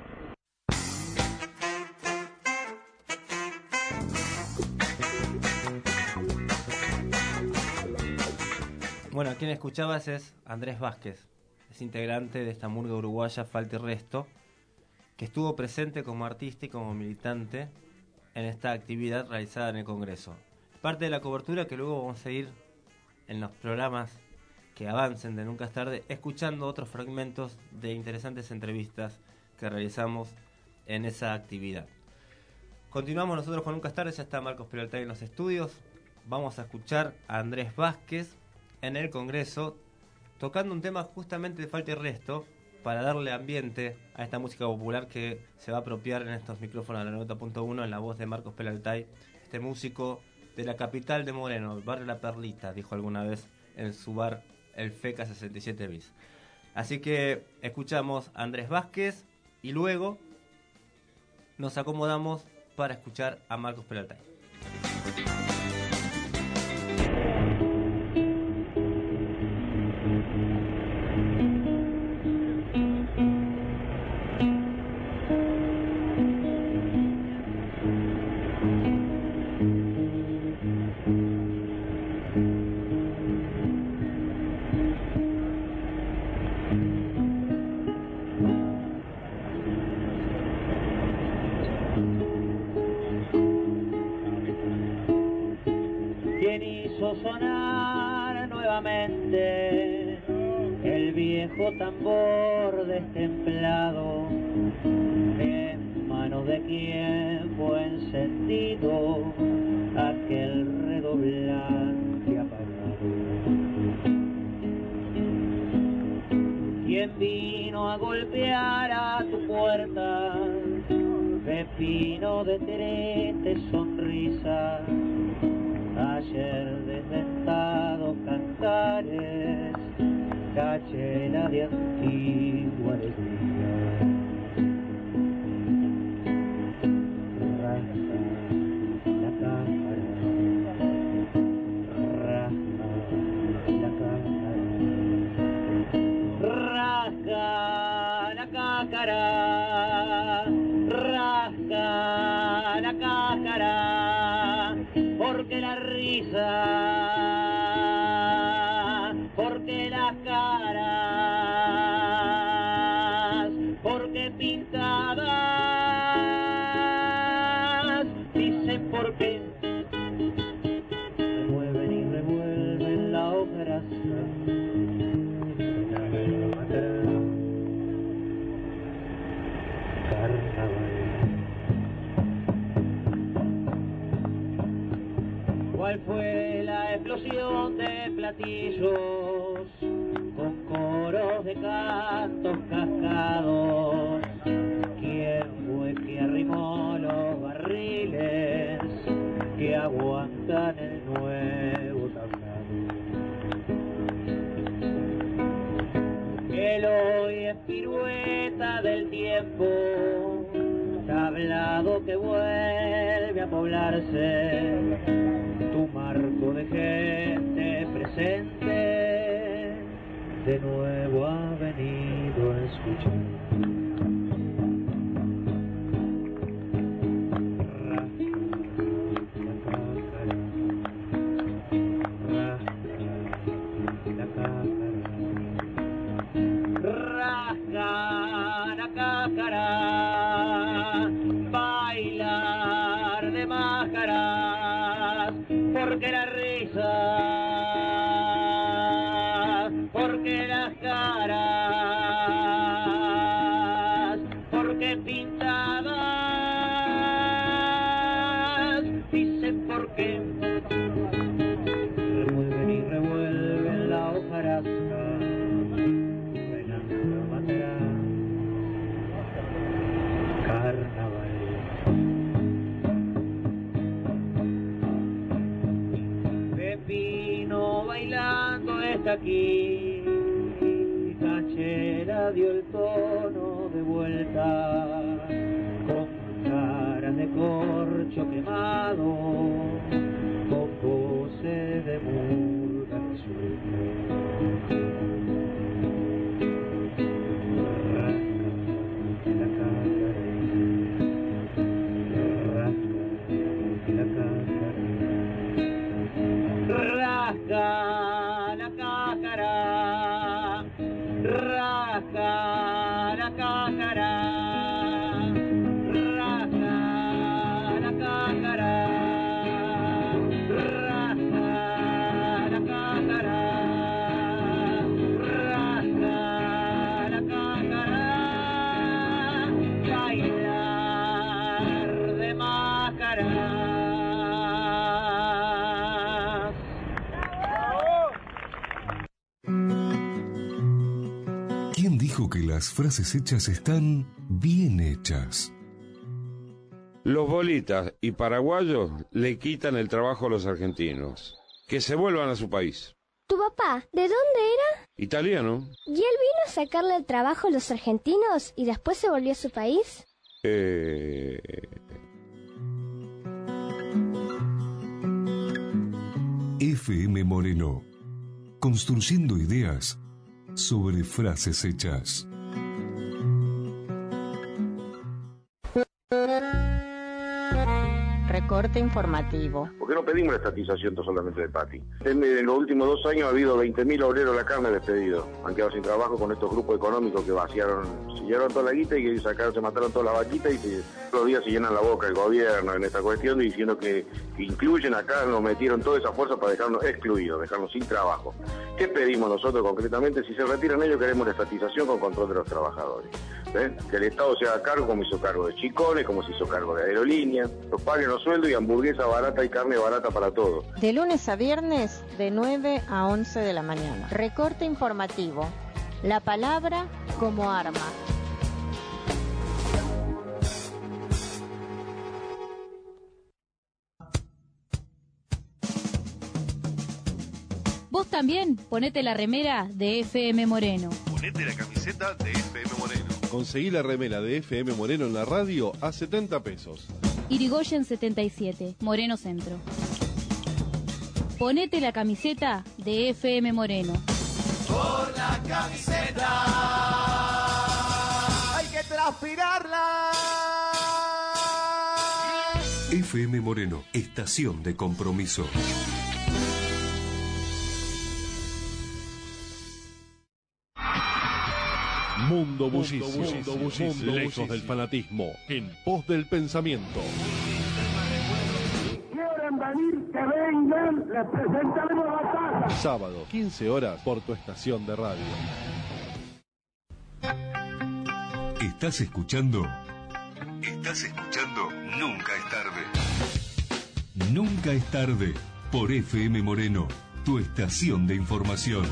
Bueno, quien escuchabas es Andrés Vázquez, es integrante de esta murga uruguaya Falta y Resto, que estuvo presente como artista y como militante en esta actividad realizada en el Congreso. Parte de la cobertura que luego vamos a seguir en los programas que avancen de Nunca es Tarde, escuchando otros fragmentos de interesantes entrevistas que realizamos en esa actividad. Continuamos nosotros con Nunca es Tarde, ya está Marcos Peralta en los estudios. Vamos a escuchar a Andrés Vázquez en el Congreso tocando un tema justamente de Falta y Resto para darle ambiente a esta música popular que se va a apropiar en estos micrófonos de la 90.1 en la voz de Marcos Peraltay, este músico de la capital de Moreno, el barrio La Perlita, dijo alguna vez en su bar el FECA 67 bis. Así que escuchamos a Andrés Vázquez y luego nos acomodamos para escuchar a Marcos Peraltay. Sonar nuevamente el viejo tambor destemplado, en manos de quien fue encendido aquel redoblante apagado. Quien vino a golpear a tu puerta, pepino de triste sonrisa, ayer desdentados cantares, cachela de antigua alegría. Rasca la cámara, rasca la cámara, rasca la cácara, rasca la cácara, porque la risa, porque las caras, porque pintadas, dicen por qué, remueven y revuelven la hojarasca, carnaval. ¿Cuál fue la explosión de platillos con coros de cantos cascados? ¿Quién fue que arrimó los barriles que aguantan el nuevo tablado? El hoy es pirueta del tiempo, tablado que vuelve a poblarse, tu marco de gente presente de nuevo ha venido a escuchar. Rasca la cácara, bailar de máscaras, porque la risa, porque las caras, porque pintadas, dicen por qué, remueven y revuelven la hojarasca, venando a matar, carnaval. hasta aquí. Cachera dio el tono de vuelta, con cara de corcho quemado, con pose de murga resuelta. Rasca la cácara, rasca la cácara, rasca la cácara, rasca la cácara, rasca la cácara, bailar de máscara. ¿Quién dijo que las frases hechas están bien hechas? Los bolitas y paraguayos le quitan el trabajo a los argentinos. Que se vuelvan a su país. ¿Tu papá, de dónde era? Italiano. ¿Y él vino a sacarle el trabajo a los argentinos y después se volvió a su país? FM Moreno. Construyendo ideas sobre frases hechas. Recorte informativo. ¿Por qué no pedimos la estatización solamente de Pati? En los últimos 2 años ha habido 20.000 obreros de la carne despedidos. Han quedado sin trabajo con estos grupos económicos que sellaron toda la guita y se mataron todas las vaquitas y todos los días se llenan la boca el gobierno en esta cuestión diciendo que incluyen acá, nos metieron toda esa fuerza para dejarnos excluidos, dejarnos sin trabajo. ¿Qué pedimos nosotros concretamente? Si se retiran ellos, queremos la estatización con control de los trabajadores. Que el Estado se haga cargo como hizo cargo de Chicones, como se hizo cargo de Aerolíneas, los paguen los sueldos y hamburguesa barata y carne barata para todos. De lunes a viernes, de 9 a 11 de la mañana. Recorte informativo. La palabra como arma. Vos también ponete la remera de FM Moreno. Ponete la camiseta de FM Moreno. Conseguí la remera de FM Moreno en la radio a 70 pesos. Irigoyen 77, Moreno Centro. Ponete la camiseta de FM Moreno. Por la camiseta hay que transpirarla. FM Moreno, estación de compromiso. Mundo bullicio, lejos del fanatismo, en pos del pensamiento. Quieren venir, que vengan, les presentaremos la casa. Sábado, 15 horas, por tu estación de radio. ¿Estás escuchando? Nunca es tarde. Nunca es tarde, por FM Moreno, tu estación de información.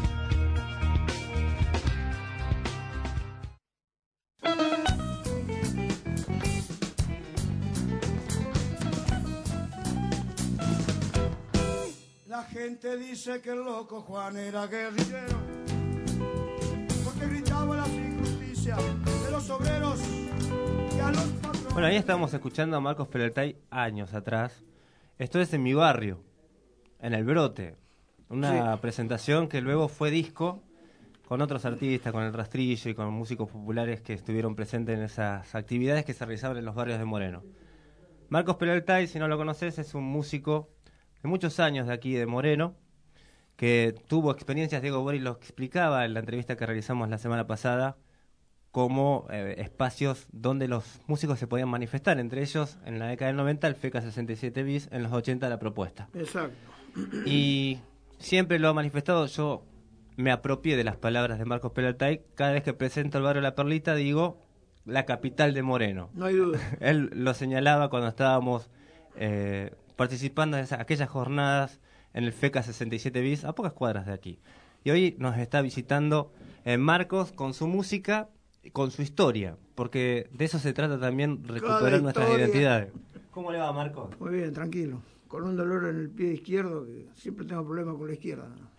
La gente dice que el loco Juan era guerrillero, porque gritaba las injusticias de los obreros y a los patrones. Bueno, ahí estábamos escuchando a Marcos Peraltay años atrás. Esto es en mi barrio, en El Brote. Una presentación que luego fue disco con otros artistas, con El Rastrillo y con músicos populares que estuvieron presentes en esas actividades que se realizaban en los barrios de Moreno. Marcos Peraltay, si no lo conoces, es un músico de muchos años de aquí de Moreno, que tuvo experiencias, Diego Boris lo explicaba en la entrevista que realizamos la semana pasada, como espacios donde los músicos se podían manifestar, entre ellos en la década del 90 el FECA 67 bis, en los 80 la propuesta. Exacto. Y siempre lo ha manifestado. Yo me apropié de las palabras de Marcos Peraltay. Cada vez que presento el barrio La Perlita digo la capital de Moreno. No hay duda. Él lo señalaba cuando estábamos participando en aquellas jornadas en el FECA 67 bis, a pocas cuadras de aquí. Y hoy nos está visitando Marcos con su música, con su historia, porque de eso se trata también, recuperar nuestras identidades. ¿Cómo le va, Marcos? Muy bien, tranquilo. Con un dolor en el pie izquierdo, que siempre tengo problemas con la izquierda.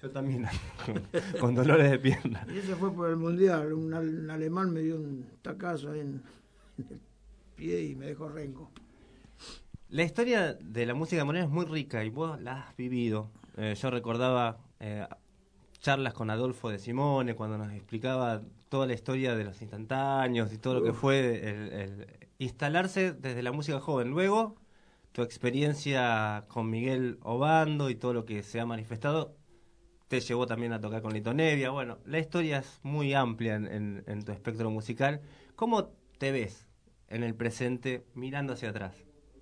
Yo también, con dolores de pierna. Y ese fue por el Mundial. Un alemán me dio un tacazo ahí en el pie y me dejó renco. La historia de la música morena es muy rica y vos la has vivido. Yo recordaba charlas con Adolfo de Simone cuando nos explicaba toda la historia de los instantáneos y todo lo que fue el instalarse desde la música joven. Luego, tu experiencia con Miguel Obando y todo lo que se ha manifestado te llevó también a tocar con Lito Nevia. Bueno, la historia es muy amplia en tu espectro musical. ¿Cómo te ves en el presente mirando hacia atrás?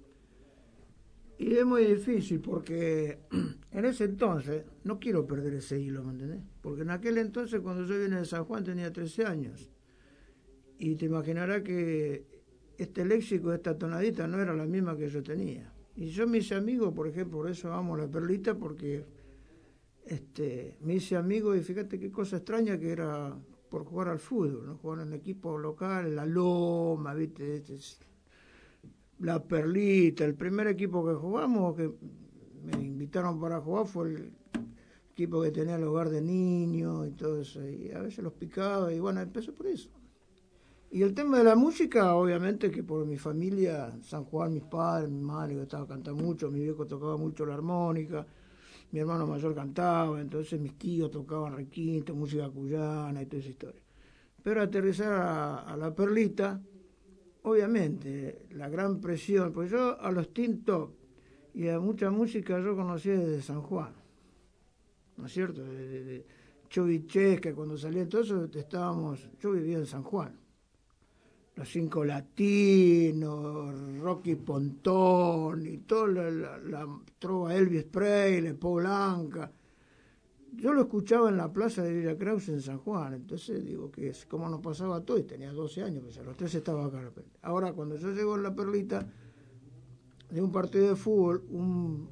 Y es muy difícil porque en ese entonces, no quiero perder ese hilo, ¿me entendés? Porque en aquel entonces, cuando yo vine de San Juan, tenía 13 años. Y te imaginarás que este léxico, esta tonadita, no era la misma que yo tenía. Y yo me hice amigo, por ejemplo, por eso amo La Perlita, porque me hice amigo y fíjate qué cosa extraña que era por jugar al fútbol, ¿no? Jugar en equipo local, La Loma, ¿viste? La Perlita, el primer equipo que jugamos, que me invitaron para jugar, fue el equipo que tenía el hogar de niños y todo eso, y a veces los picaba, y bueno, empezó por eso. Y el tema de la música, obviamente que por mi familia, San Juan, mis padres, mi madre que estaba cantando mucho, mi viejo tocaba mucho la armónica, mi hermano mayor cantaba, entonces mis tíos tocaban requinto, música cuyana y toda esa historia. Pero aterrizar a La Perlita, obviamente, la gran presión, pues yo a los Teen Top y a mucha música yo conocía desde San Juan, ¿no es cierto? De Chovichesca, cuando salía todo eso, yo vivía en San Juan. Los Cinco Latinos, Rocky Pontón y toda la trova Elvis Presley, Paul Anka. Yo lo escuchaba en la plaza de Villa Krause en San Juan, entonces digo que es como nos pasaba todo, y tenía 12 años, pues a los 13 estaba acá de repente. Ahora, cuando yo llego en La Perlita, de un partido de fútbol, un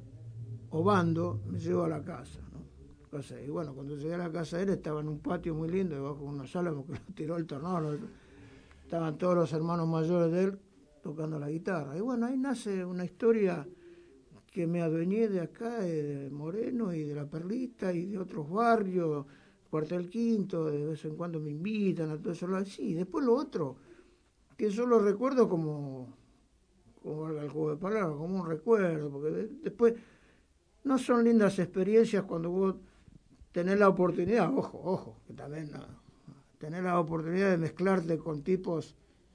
Obando me llevó a la casa, ¿no? Y bueno, cuando llegué a la casa de él, estaba en un patio muy lindo, debajo de una sala, porque lo tiró el tornado. Estaban todos los hermanos mayores de él tocando la guitarra. Y bueno, ahí nace una historia que me adueñé de acá, de Moreno y de La Perlita y de otros barrios, Cuartel Quinto, de vez en cuando me invitan a todo eso. Sí, después lo otro, que yo lo recuerdo como valga el juego de palabras, como un recuerdo, porque después no son lindas experiencias cuando vos tenés la oportunidad, ojo, que también tener la oportunidad de mezclarte con tipos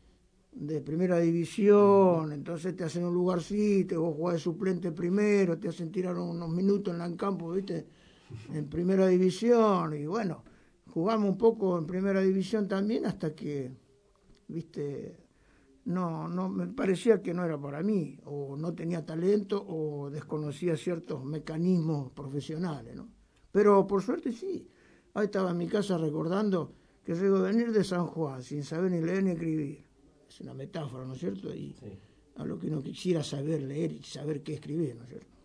de primera división, entonces te hacen un lugarcito, vos jugás de suplente primero, te hacen tirar unos minutos en el campo, ¿viste? En primera división, y bueno, jugamos un poco en primera división también hasta que, ¿viste? No, me parecía que no era para mí, o no tenía talento, o desconocía ciertos mecanismos profesionales, ¿no? Pero por suerte sí, ahí estaba en mi casa recordando que yo iba a venir de San Juan sin saber ni leer ni escribir. Es una metáfora, ¿no es cierto? Y sí, a lo que uno quisiera saber leer y saber qué escribir, ¿no es cierto?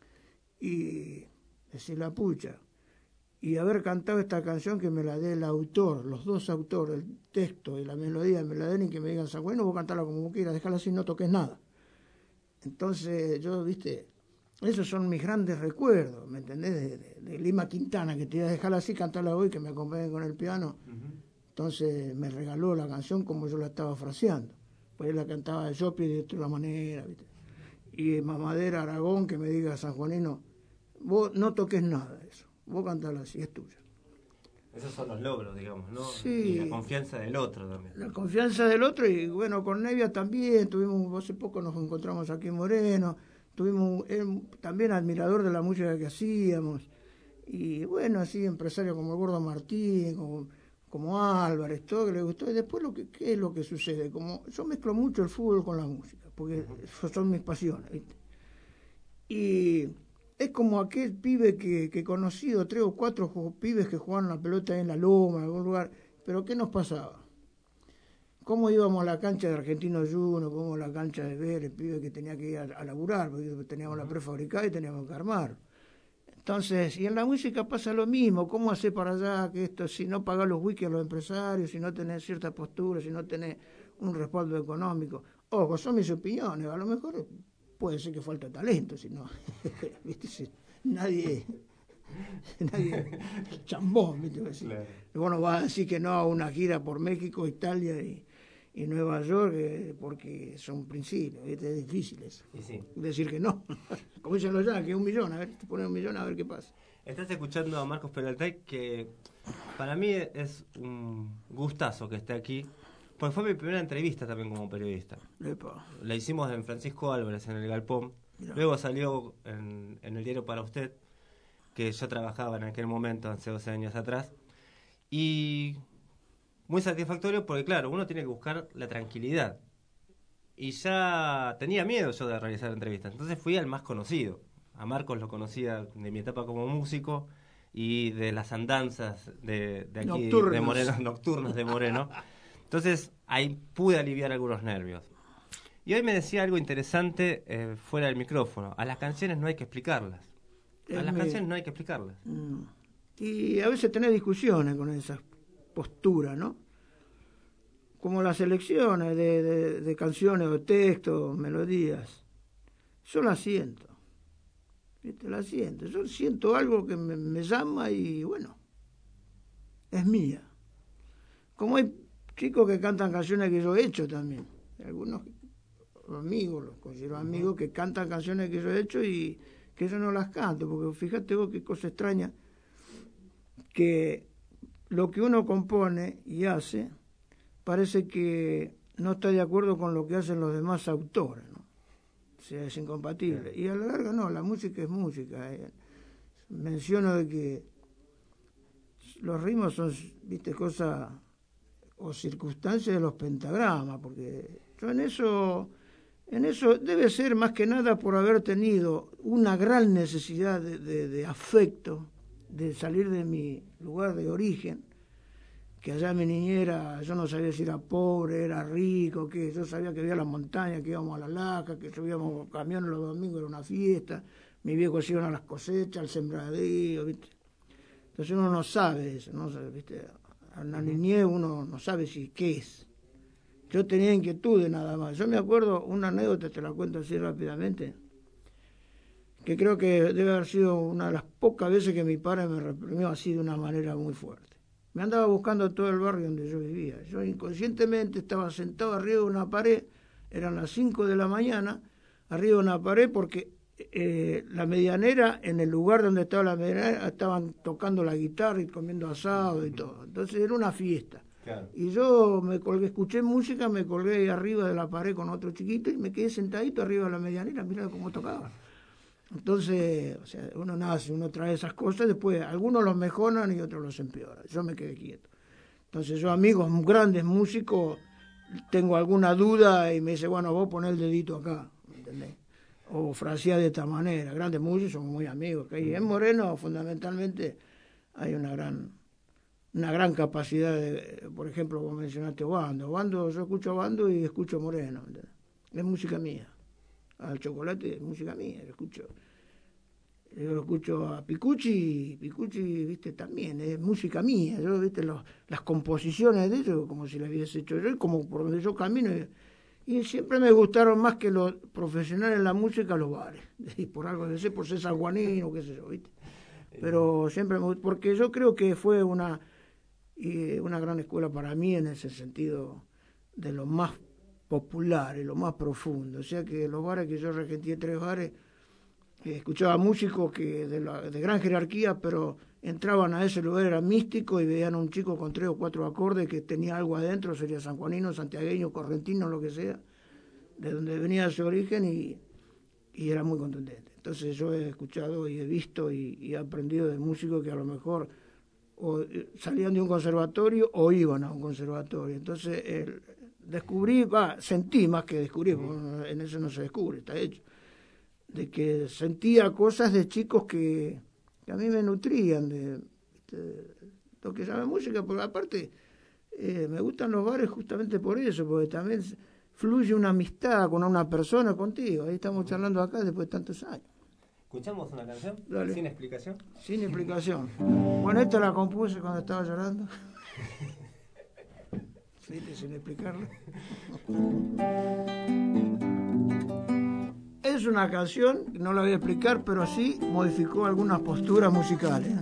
Y decir la pucha. Y haber cantado esta canción que me la dé el autor, los dos autores, el texto y la melodía, me la den y que me digan, bueno, vos cantarla como vos quieras, déjala así, no toques nada. Entonces yo, viste, esos son mis grandes recuerdos, ¿me entendés? De Lima Quintana, que te iba a dejar así, cantarla hoy, que me acompañe con el piano. Entonces me regaló la canción como yo la estaba fraseando. Pues él la cantaba de Jopi de otra manera, ¿viste? Y Mamadera Aragón, que me diga sanjuanino, vos no toques nada de eso, vos cantala así, es tuya. Esos son los logros, digamos, ¿no? Sí. Y la confianza del otro también. La confianza del otro, y bueno, con Nevia también, hace poco nos encontramos aquí en Moreno, tuvimos también admirador de la música que hacíamos, y bueno, así empresarios como el Gordo Martín, como Álvarez, todo que le gustó. Y después ¿qué es lo que sucede? Como yo mezclo mucho el fútbol con la música, porque son mis pasiones, ¿viste? Y es como aquel pibe que he conocido, 3 o 4 pibes que jugaban la pelota en la Loma, en algún lugar. Pero ¿qué nos pasaba? ¿Cómo íbamos a la cancha de Argentino Junior, cómo a la cancha de Vélez, pibe que tenía que ir a laburar, porque teníamos la prefabricada y teníamos que armar? Entonces, y en la música pasa lo mismo, ¿cómo hacer para allá que esto, si no pagás los wikis a los empresarios, si no tenés cierta postura, si no tenés un respaldo económico? Ojo, son mis opiniones, a lo mejor puede ser que falta talento, si no, ¿viste? Si nadie nadie, chambón, ¿viste? Claro. Vos no vas a decir que no a una gira por México, Italia y Nueva York, porque son principios, ¿viste? Es difícil eso. Y sí. Decir que no. Como dicen los yankees, 1 millón, a ver, te ponen 1 millón a ver qué pasa. Estás escuchando a Marcos Peraltay, que para mí es un gustazo que esté aquí, porque fue mi primera entrevista también como periodista. Epa. La hicimos en Francisco Álvarez, en el Galpón. Mirá. Luego salió en el diario Para Usted, que yo trabajaba en aquel momento, hace 12 años atrás. Y muy satisfactorio porque, claro, uno tiene que buscar la tranquilidad. Y ya tenía miedo yo de realizar entrevistas. Entonces fui al más conocido. A Marcos lo conocía de mi etapa como músico y de las andanzas de aquí, Nocturnas. de Moreno, nocturnas de Moreno. Entonces ahí pude aliviar algunos nervios. Y hoy me decía algo interesante fuera del micrófono. A las canciones no hay que explicarlas. A las canciones no hay que explicarlas. Y a veces tenés discusiones con esas posturas, ¿no? Como las selecciones de canciones o textos, melodías. Yo las siento. ¿Viste? Las siento. Yo siento algo que me llama y, bueno, es mía. Como hay chicos que cantan canciones que yo he hecho también. Algunos amigos, los considero amigos, que cantan canciones que yo he hecho y que yo no las canto, porque fíjate vos qué cosa extraña, que lo que uno compone y hace parece que no está de acuerdo con lo que hacen los demás autores, ¿no? O sea, es incompatible. Y a la larga no, la música es música. Menciono de que los ritmos son, viste, cosas o circunstancias de los pentagramas, porque yo en eso debe ser más que nada por haber tenido una gran necesidad de afecto, de salir de mi lugar de origen, que allá en mi niñera yo no sabía si era pobre, era rico, que yo sabía que había las montañas, que íbamos a la laja, que subíamos camiones los domingos, era una fiesta, mis viejos iban a las cosechas, al sembradío, ¿viste? Entonces uno no sabe eso, ¿no? ¿Viste? A la niñez uno no sabe si qué es. Yo tenía inquietudes nada más. Yo me acuerdo, una anécdota, te la cuento así rápidamente, que creo que debe haber sido una de las pocas veces que mi padre me reprimió así de una manera muy fuerte. Me andaba buscando todo el barrio donde yo vivía. Yo inconscientemente estaba sentado arriba de una pared, eran las 5 de la mañana, arriba de una pared porque la medianera, en el lugar donde estaba la medianera, estaban tocando la guitarra y comiendo asado y todo. Entonces era una fiesta. Claro. Y yo me colgué, escuché música, me colgué ahí arriba de la pared con otro chiquito y me quedé sentadito arriba de la medianera, mirá cómo tocaba. Entonces, o sea, uno nace, uno trae esas cosas, después algunos los mejoran y otros los empeoran. Yo me quedé quieto. Entonces yo, amigos grandes músicos, tengo alguna duda y me dice, bueno, vos poné el dedito acá, ¿me entendés? O frasea de esta manera. Grandes músicos, somos muy amigos. Y en Moreno, fundamentalmente, hay una gran capacidad de, por ejemplo, vos mencionaste Bando. Yo escucho Bando y escucho Moreno, ¿entendés? Es música mía. Al Chocolate es música mía, yo lo escucho a Picucci, viste, también es música mía. Yo, viste, las composiciones de ellos como si las hubiese hecho yo, y como por donde yo camino, y siempre me gustaron más que los profesionales en la música los bares, y por algo de ser, por ser sanjuanino, qué sé yo, viste, pero siempre porque yo creo que fue una gran escuela para mí en ese sentido, de lo más popular y lo más profundo. O sea que los bares que yo regenté, 3 bares, escuchaba músicos que de gran jerarquía, pero entraban a ese lugar, eran místicos y veían a un chico con 3 o 4 acordes que tenía algo adentro, sería sanjuanino, santiagueño, correntino, lo que sea, de donde venía su origen y era muy contundente. Entonces yo he escuchado y he visto y he aprendido de músicos que a lo mejor o salían de un conservatorio o iban a un conservatorio. Entonces sentí más que descubrí, porque en eso no se descubre, está hecho, de que sentía cosas de chicos que a mí me nutrían de lo que llama música, porque aparte me gustan los bares justamente por eso, porque también fluye una amistad con una persona contigo. Ahí estamos charlando acá después de tantos años. ¿Escuchamos una canción? Dale. ¿Sin explicación? Sin explicación. Bueno, esta la compuse cuando estaba llorando. Sin explicarlo. es una canción, no la voy a explicar, pero sí modificó algunas posturas musicales.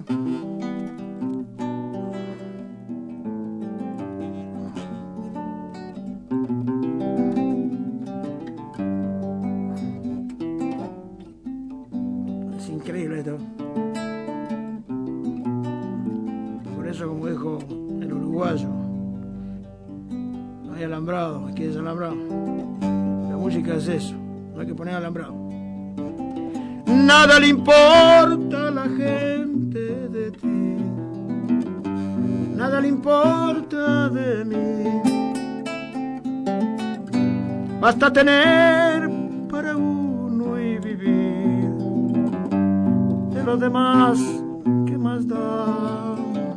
Es increíble esto. Por eso, como dijo el uruguayo, no hay alambrado, aquí es alambrado. La música es eso. Hay que poner alambrado. Nada le importa a la gente de ti, nada le importa de mí. Basta tener para uno y vivir. De los demás, ¿qué más da?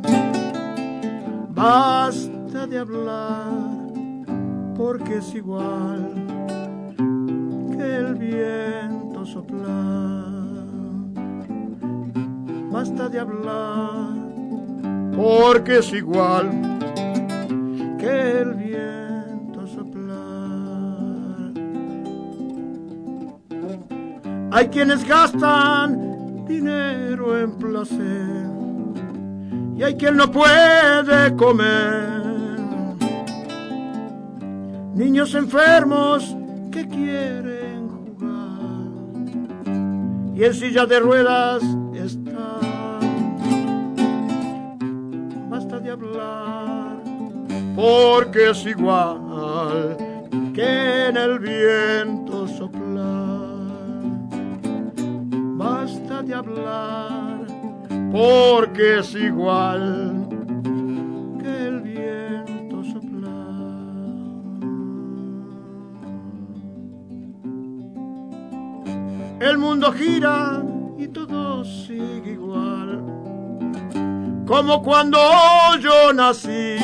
Basta de hablar, porque es igual el viento sopla. Basta de hablar, porque es igual que el viento sopla. Hay quienes gastan dinero en placer y hay quien no puede comer. Niños enfermos que quieren jugar y en silla de ruedas están. Basta de hablar, porque es igual que en el viento soplar. Basta de hablar, porque es igual que el viento soplar. El mundo gira y todo sigue igual, como cuando yo nací.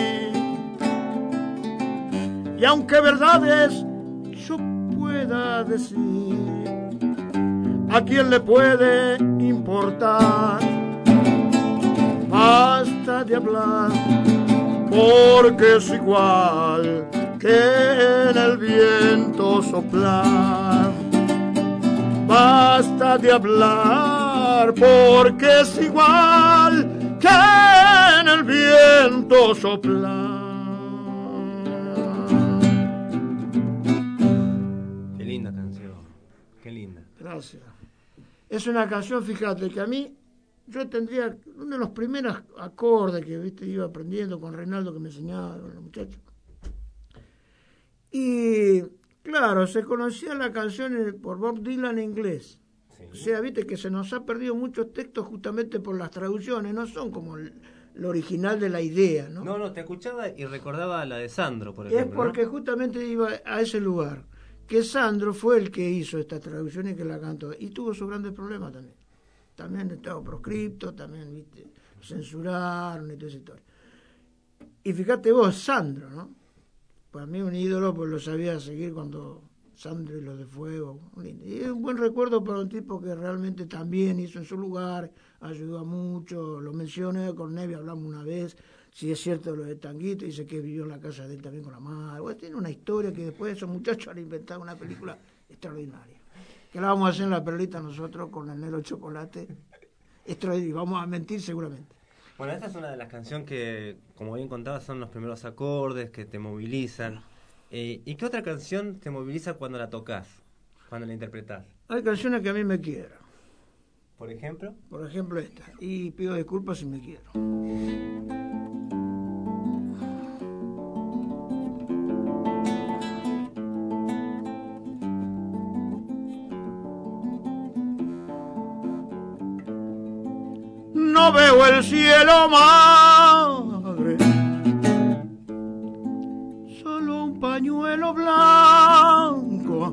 Y aunque verdades yo pueda decir, ¿a quién le puede importar? Basta de hablar, porque es igual que en el viento soplar. Basta de hablar, porque es igual que en el viento soplar. Qué linda canción, qué linda. Gracias. Es una canción, fíjate, que a mí, yo tendría uno de los primeros acordes que iba aprendiendo con Reinaldo, que me enseñaba, con los muchachos. Y claro, se conocía la canción por Bob Dylan en inglés. Sí. O sea, viste que se nos ha perdido muchos textos justamente por las traducciones, no son como lo original de la idea, ¿no? No, te escuchaba y recordaba la de Sandro, por ejemplo. Es porque justamente iba a ese lugar, que Sandro fue el que hizo esta traducción y que la cantó. Y tuvo sus grandes problemas también. También estaba proscripto, también, viste, censuraron y toda esa historia. Y fíjate vos, Sandro, ¿no? Para mí un ídolo, pues lo sabía seguir cuando Sandro y los de Fuego. Y es un buen recuerdo para un tipo que realmente también hizo en su lugar, ayudó a mucho. Lo mencioné con Nevi, hablamos una vez, si es cierto lo de Tanguito, dice que vivió en la casa de él también con la madre. Bueno, tiene una historia que después esos muchachos han inventado una película extraordinaria. Que la vamos a hacer en La Perlita nosotros con el Negro Chocolate. Y vamos a mentir seguramente. Bueno, esta es una de las canciones que, como bien contabas, son los primeros acordes que te movilizan. ¿Y qué otra canción te moviliza cuando la tocas, cuando la interpretás? Hay canciones que a mí me quiero. ¿Por ejemplo? Por ejemplo esta. Y pido disculpas si me quiero. No veo el cielo, madre, solo un pañuelo blanco.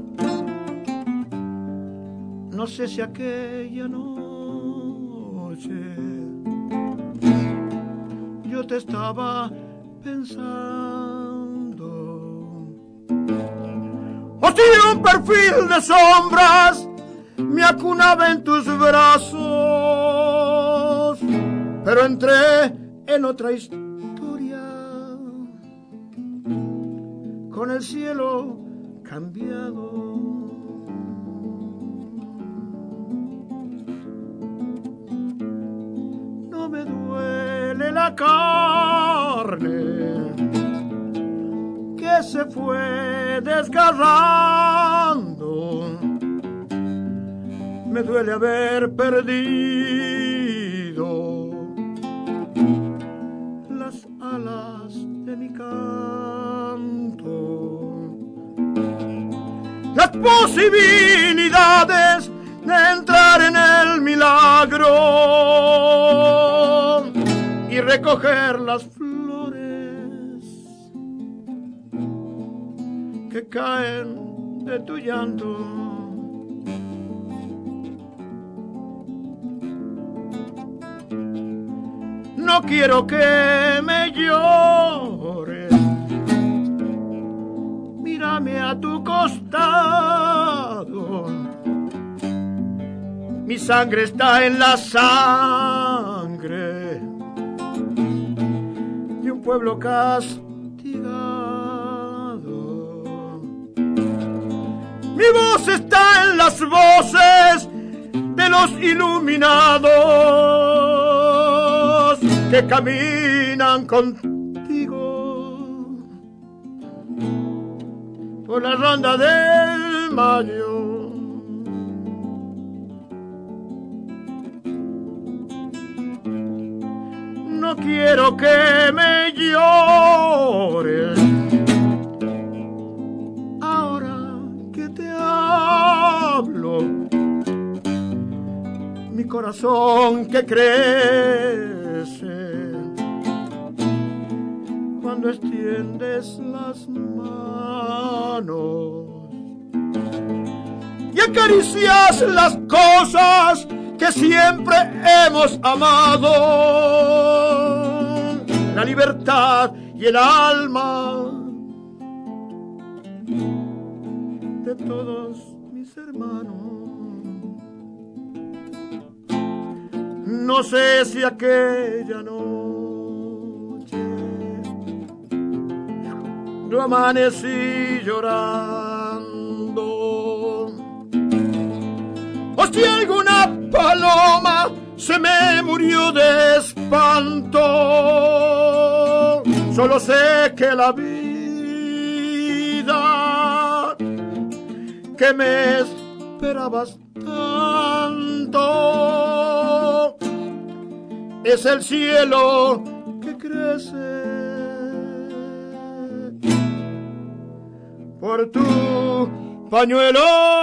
No sé si aquella noche yo te estaba pensando, o si un perfil de sombras me acunaba en tus brazos, pero entré en otra historia, con el cielo cambiado. no me duele la carne que se fue desgarrando. Me duele haber perdido las alas de mi canto, las posibilidades de entrar en el milagro y recoger las flores que caen de tu llanto. No quiero que me llores, mírame a tu costado. Mi sangre está en la sangre de un pueblo castigado. Mi voz está en las voces de los iluminados que caminan contigo por la ronda del Mayo. No quiero que me llores ahora que te hablo. Mi corazón que crece cuando extiendes las manos y acaricias las cosas que siempre hemos amado, la libertad y el alma de todos mis hermanos. No sé si aquella noche yo amanecí llorando, o si alguna paloma se me murió de espanto. Solo sé que la vida que me esperabas tanto es el cielo que crece por tu pañuelo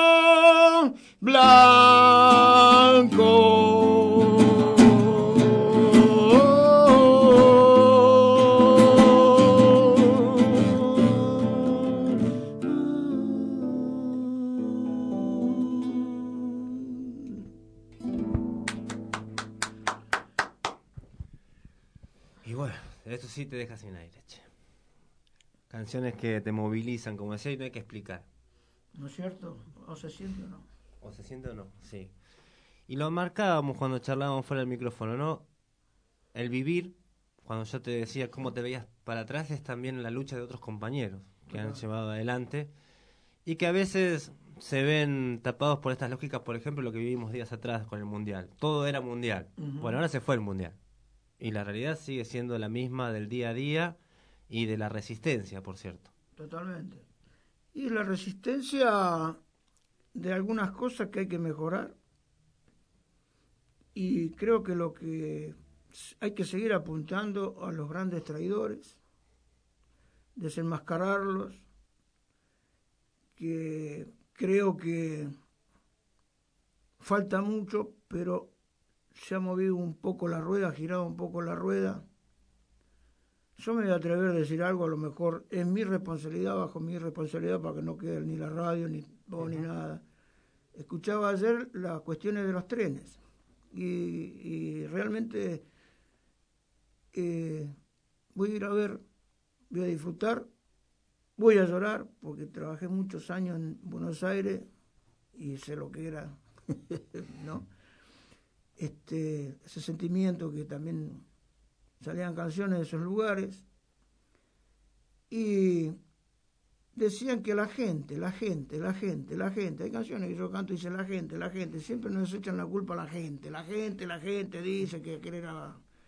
blanco. Y bueno, esto sí te deja sin aire, che. Canciones que te movilizan, como decía, y no hay que explicar. ¿No es cierto? ¿O se siente o no? ¿O se siente o no? Sí. Y lo marcábamos cuando charlábamos fuera del micrófono, ¿no? El vivir, cuando yo te decía cómo te veías para atrás, es también la lucha de otros compañeros que han llevado adelante y que a veces se ven tapados por estas lógicas, por ejemplo, lo que vivimos días atrás con el Mundial. Todo era Mundial. Bueno, ahora se fue el Mundial. Y la realidad sigue siendo la misma del día a día y de la resistencia, por cierto. Totalmente. Y la resistencia de algunas cosas que hay que mejorar. Y creo que lo que hay que seguir apuntando a los grandes traidores, desenmascararlos, que creo que falta mucho, pero se ha movido un poco la rueda, ha girado un poco la rueda. Yo me voy a atrever a decir algo, a lo mejor es mi responsabilidad, bajo mi responsabilidad, para que no quede ni la radio, ni vos, ni nada. Escuchaba ayer las cuestiones de los trenes y realmente voy a ir a ver, voy a disfrutar, voy a llorar, porque trabajé muchos años en Buenos Aires y sé lo que era, ¿no? Ese sentimiento que también salían canciones de esos lugares y decían que la gente, hay canciones que yo canto y dice la gente, siempre nos echan la culpa a la gente dice que aquel era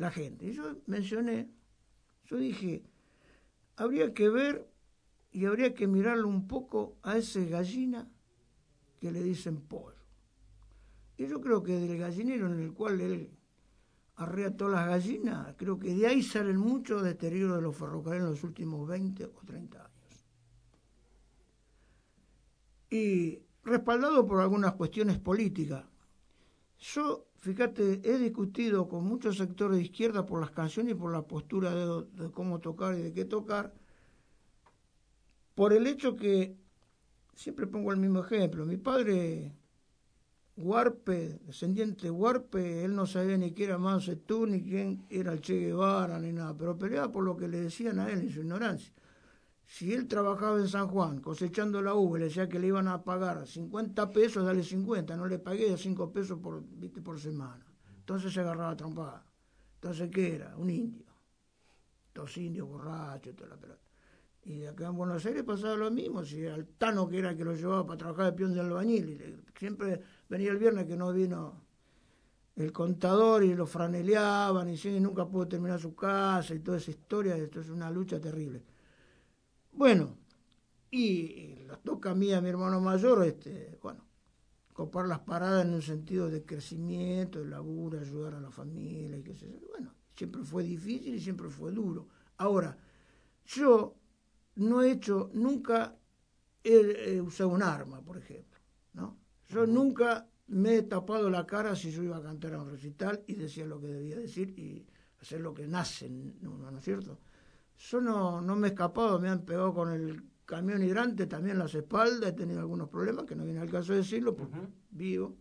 la gente. Y yo dije, habría que ver y habría que mirarlo un poco a ese gallina que le dicen pollo. Y yo creo que del gallinero en el cual él arrea todas las gallinas, creo que de ahí salen muchos deterioros de los ferrocarriles en los últimos 20 o 30 años. Y respaldado por algunas cuestiones políticas. Yo, fíjate, he discutido con muchos sectores de izquierda por las canciones y por la postura de cómo tocar y de qué tocar, por el hecho que, siempre pongo el mismo ejemplo, mi padre Huarpe, descendiente Huarpe, él no sabía ni quién era Mao Zedong, ni quién era el Che Guevara, ni nada, pero peleaba por lo que le decían a él en su ignorancia. Si él trabajaba en San Juan cosechando la uva y le decía que le iban a pagar 50 pesos, dale 50, no le pagué 5 pesos por semana. Entonces se agarraba trompada. Entonces, ¿qué era? Un indio. Dos indios borrachos, toda la pelota. Y acá en Buenos Aires pasaba lo mismo, si era el Tano que era el que lo llevaba para trabajar de peón de albañil, y siempre venía el viernes que no vino el contador y lo franeleaban, y nunca pudo terminar su casa, y toda esa historia, esto es una lucha terrible. Bueno, y nos toca a mí, a mi hermano mayor, copar las paradas en un sentido de crecimiento, de laburo, ayudar a la familia, y qué sé yo. Bueno, siempre fue difícil y siempre fue duro. Ahora, yo no he hecho, nunca he usado un arma, por ejemplo, ¿no? Yo nunca me he tapado la cara si yo iba a cantar a un recital y decía lo que debía decir y hacer lo que nace en uno, ¿no es cierto? Yo no me he escapado, me han pegado con el camión hidrante también en las espaldas, he tenido algunos problemas, que no viene al caso de decirlo, porque vivo.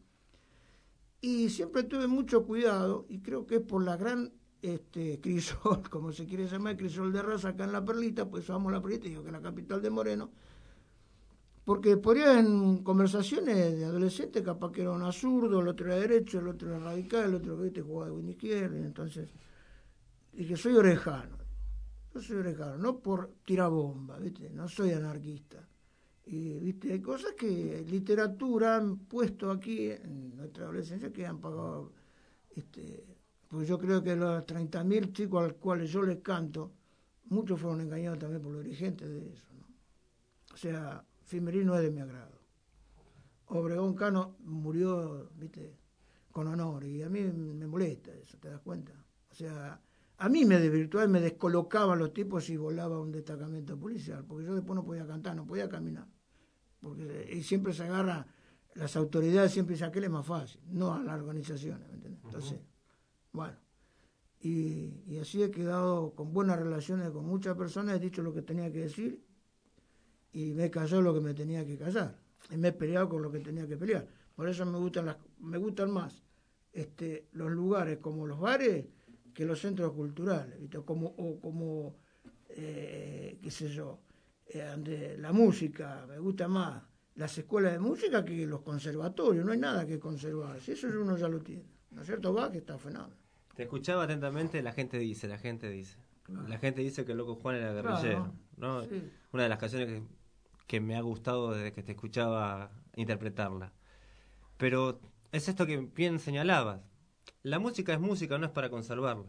Y siempre tuve mucho cuidado, y creo que es por la gran crisol, como se quiere llamar, crisol de raza acá en La Perlita, pues vamos a La Perlita, digo que es la capital de Moreno, porque podría en conversaciones de adolescentes, capaz que era un zurdo, el otro era derecho, el otro era radical, el otro jugaba de izquierda, y entonces dije, soy orejano. Yo soy orejano, no por tirar bomba, ¿viste? No soy anarquista. Y, ¿viste? Hay cosas que literatura han puesto aquí en nuestra adolescencia que han pagado, pues yo creo que los 30.000 chicos a los cuales yo les canto, muchos fueron engañados también por los dirigentes de eso, ¿no? O sea, Fimerí no es de mi agrado. Obregón Cano murió, ¿viste? Con honor, y a mí me molesta eso, ¿te das cuenta? O sea, a mí me desvirtuaban, me descolocaban los tipos si volaba un destacamento policial, porque yo después no podía cantar, no podía caminar. Y siempre se agarra, las autoridades siempre dicen, aquel es más fácil, no a las organizaciones, ¿me entiendes? Entonces, bueno, y así he quedado con buenas relaciones con muchas personas, he dicho lo que tenía que decir, y me he callado lo que me tenía que callar, y me he peleado con lo que tenía que pelear. Por eso me gustan más los lugares como los bares, que los centros culturales, ¿viste? Como qué sé yo, la música, me gusta más las escuelas de música que los conservatorios, no hay nada que conservar, si eso uno ya lo tiene, ¿no es cierto? Va, que está fenómeno. Te escuchaba atentamente, la gente dice. Claro. La gente dice que el Loco Juan era guerrillero, ¿no? Sí. Una de las canciones que me ha gustado desde que te escuchaba interpretarla. Pero es esto que bien señalabas. La música es música, no es para conservarla.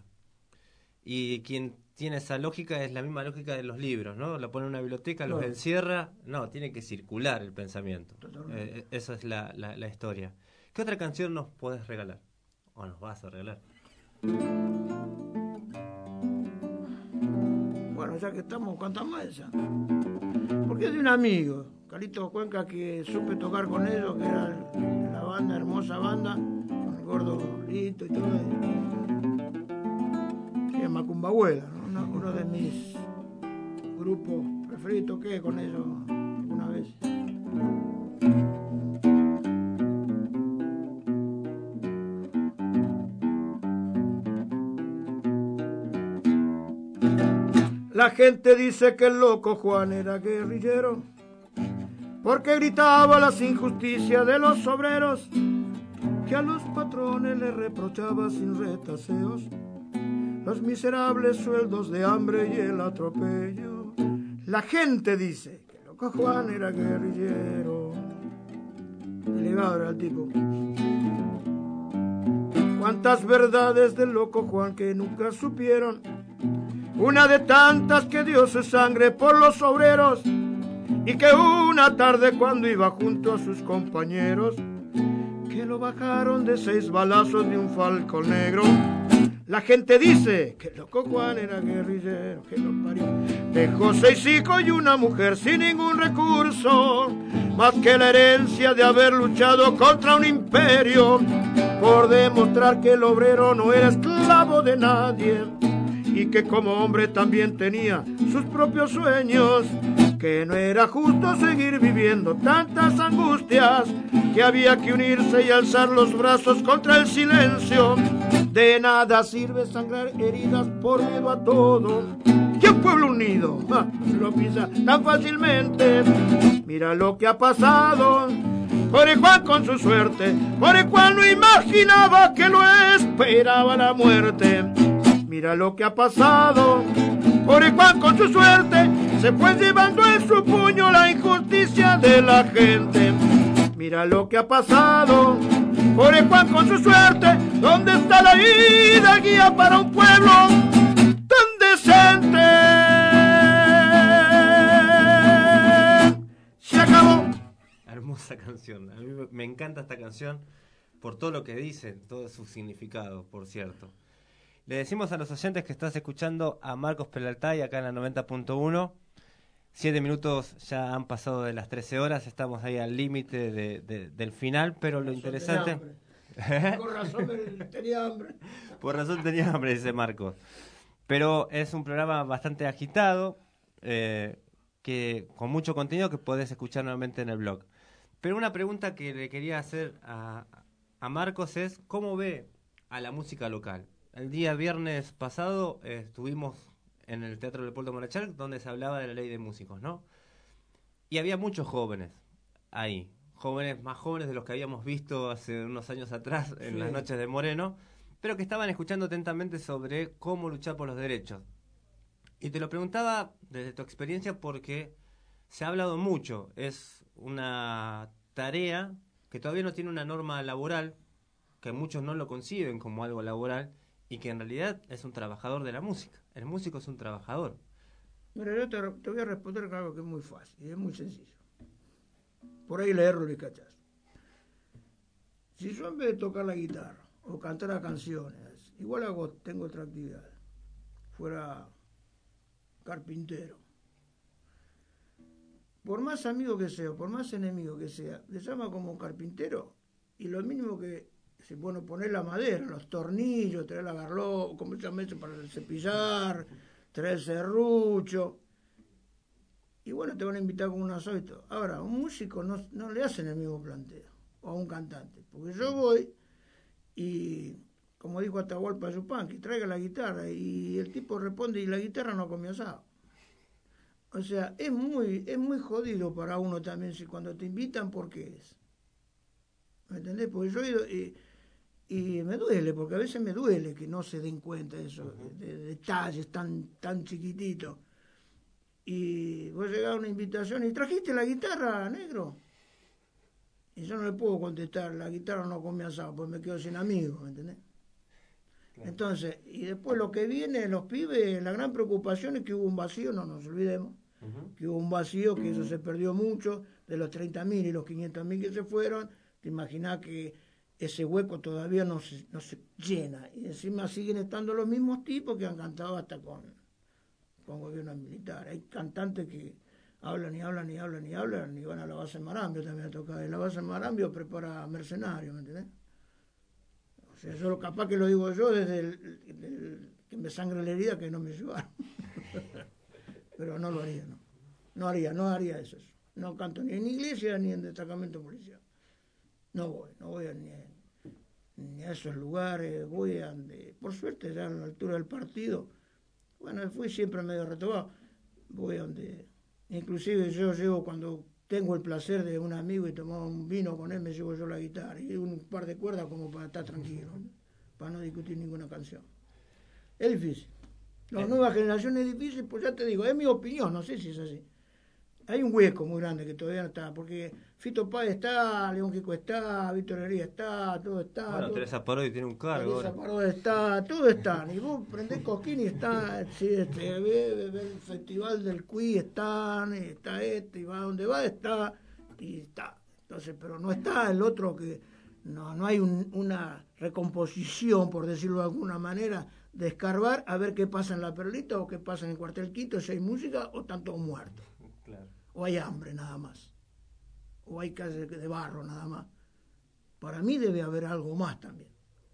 Y quien tiene esa lógica es la misma lógica de los libros, ¿no? La pone en una biblioteca, los encierra. No, tiene que circular el pensamiento. Esa es la historia. ¿Qué otra canción nos podés regalar? ¿O nos vas a regalar? Bueno, ya que estamos, cantamos esa. Porque es de un amigo, Carlitos Cuenca, que supe tocar con ellos, que era la banda, hermosa banda, con el gordo Lito y todo. Se llama Cumbahuela, ¿no? Uno de mis grupos preferidos, toqué con ellos una vez. La gente dice que el Loco Juan era guerrillero porque gritaba las injusticias de los obreros, que a los patrones les reprochaba sin retaseos los miserables sueldos de hambre y el atropello. La gente dice que el Loco Juan era guerrillero. Delegado era el tipo. cuántas verdades del loco Juan que nunca supieron. Una de tantas que dio su sangre por los obreros y que una tarde cuando iba junto a sus compañeros que lo bajaron de 6 balazos de un falcón negro. La gente dice que el loco Juan era guerrillero, que lo parió. Dejó 6 hijos y una mujer sin ningún recurso, más que la herencia de haber luchado contra un imperio, por demostrar que el obrero no era esclavo de nadie y que como hombre también tenía sus propios sueños, que no era justo seguir viviendo tantas angustias, que había que unirse y alzar los brazos contra el silencio. De nada sirve sangrar heridas por miedo a todo, que un pueblo unido lo pisa tan fácilmente. Mira lo que ha pasado, pobre Juan con su suerte, pobre Juan no imaginaba que lo esperaba la muerte. Mira lo que ha pasado, pobre Juan con su suerte, se fue llevando en su puño la injusticia de la gente. Mira lo que ha pasado, pobre Juan con su suerte, ¿dónde está la guía para un pueblo tan decente? Se acabó. Hermosa canción, a mí me encanta esta canción por todo lo que dice, todo su significado, por cierto. Le decimos a los oyentes que estás escuchando a Marcos Peraltay acá en la 90.1. 7 minutos ya han pasado de las 13 horas, estamos ahí al límite del final, pero lo interesante... Por razón tenía hambre. Por razón tenía hambre, dice Marcos. Pero es un programa bastante agitado, que con mucho contenido que podés escuchar nuevamente en el blog. Pero una pregunta que le quería hacer a Marcos es, ¿cómo ve a la música local? El día viernes pasado estuvimos en el Teatro Leopoldo Marechal, donde se hablaba de la ley de músicos, ¿no? Y había muchos jóvenes ahí, jóvenes más jóvenes de los que habíamos visto hace unos años atrás en las noches de Moreno, pero que estaban escuchando atentamente sobre cómo luchar por los derechos. Y te lo preguntaba desde tu experiencia porque se ha hablado mucho, es una tarea que todavía no tiene una norma laboral, que muchos no lo conciben como algo laboral, y que en realidad es un trabajador de la música. El músico es un trabajador. Mira, yo te voy a responder con algo que es muy fácil y es muy sencillo. Por ahí leerlo y cachas. Si yo en vez de tocar la guitarra o cantar a canciones, igual tengo otra actividad, fuera carpintero, por más amigo que sea, por más enemigo que sea, le llama como carpintero y lo mínimo que se pone poner la madera, los tornillos, traer la garlopa, como se llama eso, para cepillar, traer el serrucho. Y bueno, te van a invitar con un asado y todo. Ahora, a un músico no le hacen el mismo planteo, o a un cantante. Porque yo voy y, como dijo Atahualpa Yupanqui, traiga la guitarra, y el tipo responde, y la guitarra no comió asado. O sea, es muy jodido para uno también, si cuando te invitan, ¿por qué es? ¿Me entendés? Porque yo he ido... Y me duele, porque a veces me duele que no se den cuenta de eso, de detalles tan chiquititos. Y vos llegás a una invitación y trajiste la guitarra, negro. Y yo no le puedo contestar, la guitarra no come asado, pues me quedo sin amigos, ¿me entendés? Claro. Entonces, y después lo que viene, los pibes, la gran preocupación es que hubo un vacío, no nos olvidemos, que hubo un vacío, que eso se perdió mucho, de los 30.000 y los 500.000 que se fueron, te imaginás que ese hueco todavía no se llena. Y encima siguen estando los mismos tipos que han cantado hasta con gobierno militar. Hay cantantes que hablan y hablan y hablan y hablan y van a la base Marambio también a tocar. Y la base Marambio prepara mercenarios, ¿me entendés? O sea, yo capaz que lo digo yo desde que me sangre la herida que no me llevaron. Pero no lo haría, no haría eso. No canto ni en iglesia ni en destacamento policial. No voy ni a esos lugares, voy a donde, por suerte ya a la altura del partido, bueno, fui siempre medio retobado, voy a donde, inclusive yo llevo, cuando tengo el placer de un amigo y tomar un vino con él, me llevo yo la guitarra y un par de cuerdas como para estar tranquilo, ¿no? Para no discutir ninguna canción. Es difícil. La nueva generación es difícil, pues ya te digo, es mi opinión, no sé si es así. hay un hueco muy grande que todavía no está, porque Fito Páez está, León Gieco está, Víctor Heredia está, todo está. Bueno, todo, Teresa Parodi tiene un cargo. Teresa Parodi está, todo está. Y vos prendés Cosquín y está, sí, el Festival del Cuy están, está y va donde va, está, y está. Entonces, pero no está el otro que no hay una recomposición, por decirlo de alguna manera, de escarbar a ver qué pasa en La Perlita o qué pasa en el Cuartel Quinto, si hay música o tanto muertos. Claro. O hay hambre nada más. O hay calles de barro nada más. Para mí debe haber algo más también.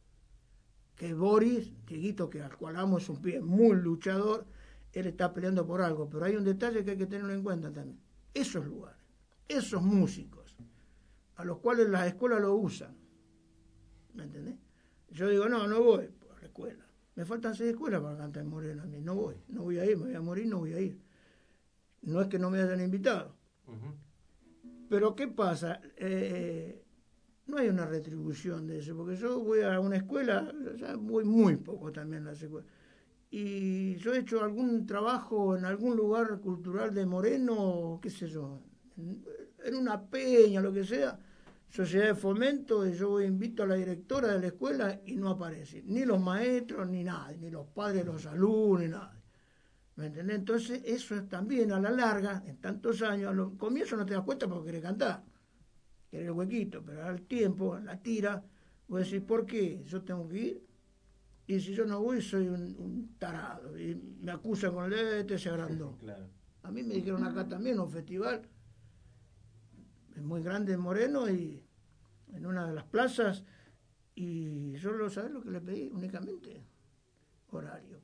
Que Boris, Dieguito, que al cual amo, es un pibe muy luchador, él está peleando por algo, pero hay un detalle que hay que tenerlo en cuenta también. Esos lugares, esos músicos, a los cuales las escuelas lo usan. ¿Me entendés? Yo digo, no voy a la escuela. Me faltan 6 escuelas para cantar en Moreno a mí. No voy a ir, me voy a morir, no voy a ir. No es que no me hayan invitado. Pero ¿qué pasa? No hay una retribución de eso, porque yo voy a una escuela, ya voy muy poco también a las escuelas. Y yo he hecho algún trabajo en algún lugar cultural de Moreno, qué sé yo, en una peña, lo que sea, sociedad de fomento, y yo invito a la directora de la escuela y no aparece, ni los maestros, ni nadie, ni los padres de los alumnos, ni nada. ¿Me entendés? Entonces, eso es también a la larga, en tantos años, al comienzo no te das cuenta porque querés cantar, querés el huequito, pero al tiempo, la tira, vos decís, ¿por qué? Yo tengo que ir, y si yo no voy soy un tarado, y me acusan con el se agrandó. Claro. A mí me dijeron acá también, un festival muy grande en Moreno, y en una de las plazas, y yo ¿sabés lo que le pedí? Únicamente horario.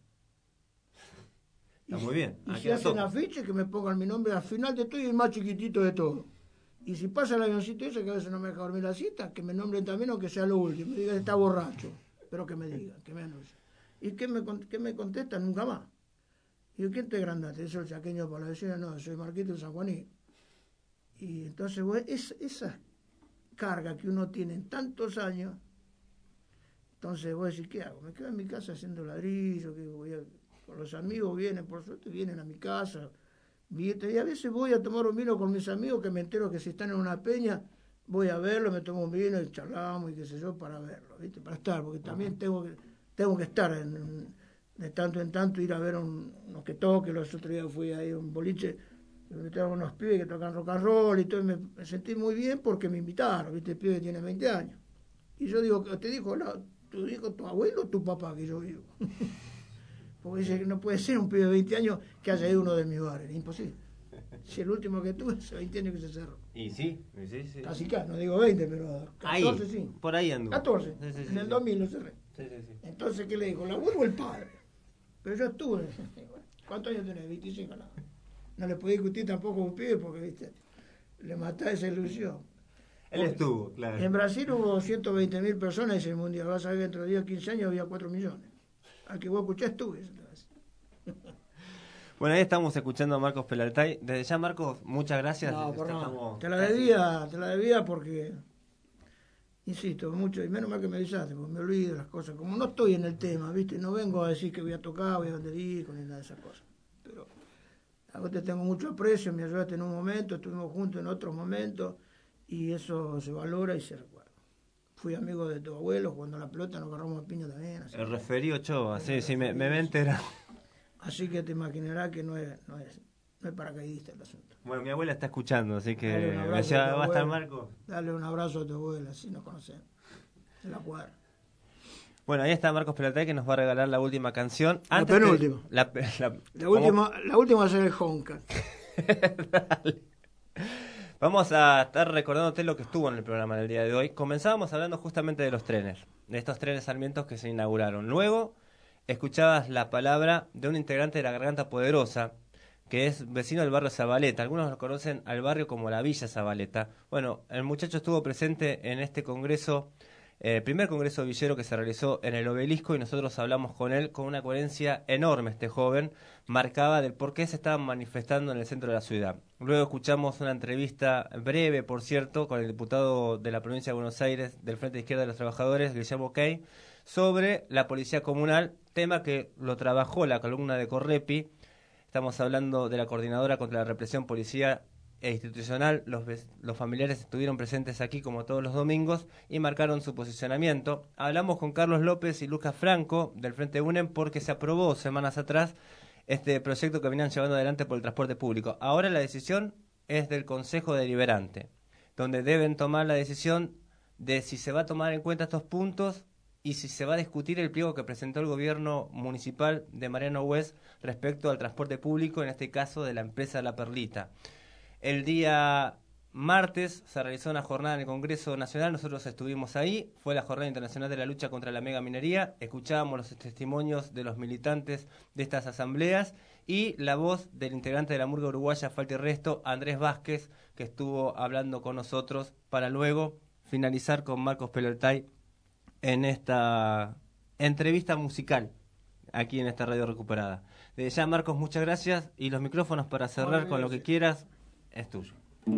Está muy bien. Y si hacen afiches, que me pongan mi nombre al final de todo y el más chiquitito de todo. Y si pasa el avioncito ese, que a veces no me deja dormir la cita, que me nombren también, o que sea lo último. Me digan, está borracho. Pero que me digan, que me anuncien. ¿Y qué me contestan? Nunca más. Y yo, ¿quién te grandaste? Eso el chaqueño por la vecina. No, soy Marquito San Juaní. Y entonces, esa carga que uno tiene en tantos años, entonces voy a decir, ¿qué hago? Me quedo en mi casa haciendo ladrillo, que voy a... Con los amigos vienen, por suerte vienen a mi casa, y a veces voy a tomar un vino con mis amigos, que me entero que si están en una peña, voy a verlo, me tomo un vino y charlamos y qué sé yo, para verlo, ¿viste? Para estar, porque también tengo que estar de tanto en tanto, ir a ver unos que toquen. Los otros días fui ahí a un boliche, me invitaron unos pibes que tocan rock and roll y todo, y me sentí muy bien porque me invitaron, ¿viste? El pibe tiene 20 años. Y yo digo, te dijo, tu abuelo o tu papá que yo vivo. Porque dice que no puede ser un pibe de 20 años que haya ido uno de mis bares, es imposible. Si el último que tuve hace 20 años que se cerró. Y sí. Casi, no digo 20, pero 14 ahí, sí. Por ahí ando. 14, en el 2000 lo cerré. Sí. Entonces, ¿qué le dijo? ¿El abuelo o el padre? Pero yo estuve. ¿Cuántos años tenés? 25, nada. No le podía discutir tampoco a un pibe porque, viste, le mataba esa ilusión. Él estuvo, claro. En Brasil hubo 120.000 personas ese mundial. Vas a ver que dentro de 10 o 15 años había 4 millones. Al que vos escuchás estuve. Bueno, ahí estamos escuchando a Marcos Pelaltay. Desde ya, Marcos, muchas gracias. No, por no. Te la debía porque, insisto, mucho, y menos mal que me avisaste, porque me olvido las cosas. Como no estoy en el tema, ¿viste? No vengo a decir que voy a tocar, voy a vender discos, ni nada de esas cosas. Pero a vos te tengo mucho aprecio, me ayudaste en un momento, estuvimos juntos en otros momentos, y eso se valora y se recuerda. Fui amigo de tu abuelo, cuando la pelota nos agarramos a piña también. El referido Ochoa, sí, me entera. Así que te imaginarás que no es paracaidista el asunto. Bueno, mi abuela está escuchando, así que me decía, ¿va a estar Marco? Dale un abrazo a tu abuela, así nos conocemos. De la cuadra. Bueno, ahí está Marcos Pelaltay, que nos va a regalar la última canción. La penúltima. La última va a ser el Honka. Vamos a estar recordándote lo que estuvo en el programa del día de hoy. Comenzábamos hablando justamente de los trenes, de estos trenes Sarmientos que se inauguraron. Luego escuchabas la palabra de un integrante de la Garganta Poderosa, que es vecino del barrio Zabaleta. Algunos lo conocen al barrio como la Villa Zabaleta. Bueno, el muchacho estuvo presente en este congreso, primer congreso villero que se realizó en el Obelisco, y nosotros hablamos con él con una coherencia enorme. Este joven marcaba del por qué se estaban manifestando en el centro de la ciudad. Luego escuchamos una entrevista breve, por cierto, con el diputado de la provincia de Buenos Aires del Frente de Izquierda de los Trabajadores, Guillermo Key, sobre la policía comunal, tema que lo trabajó la columna de Correpi. Estamos hablando de la Coordinadora contra la Represión e institucional, los familiares estuvieron presentes aquí como todos los domingos y marcaron su posicionamiento. Hablamos con Carlos López y Lucas Franco del Frente UNEM porque se aprobó semanas atrás este proyecto que venían llevando adelante por el transporte público. Ahora la decisión es del Consejo Deliberante, donde deben tomar la decisión de si se va a tomar en cuenta estos puntos y si se va a discutir el pliego que presentó el gobierno municipal de Mariano West respecto al transporte público, en este caso de la empresa La Perlita. El día martes se realizó una jornada en el Congreso Nacional, nosotros estuvimos ahí, fue la Jornada Internacional de la Lucha contra la Megaminería, escuchábamos los testimonios de los militantes de estas asambleas y la voz del integrante de la murga uruguaya Falta y Resto, Andrés Vázquez, que estuvo hablando con nosotros para luego finalizar con Marcos Peloltay en esta entrevista musical aquí en esta radio recuperada. Desde ya, Marcos, muchas gracias y los micrófonos para cerrar con lo que quieras es tuyo.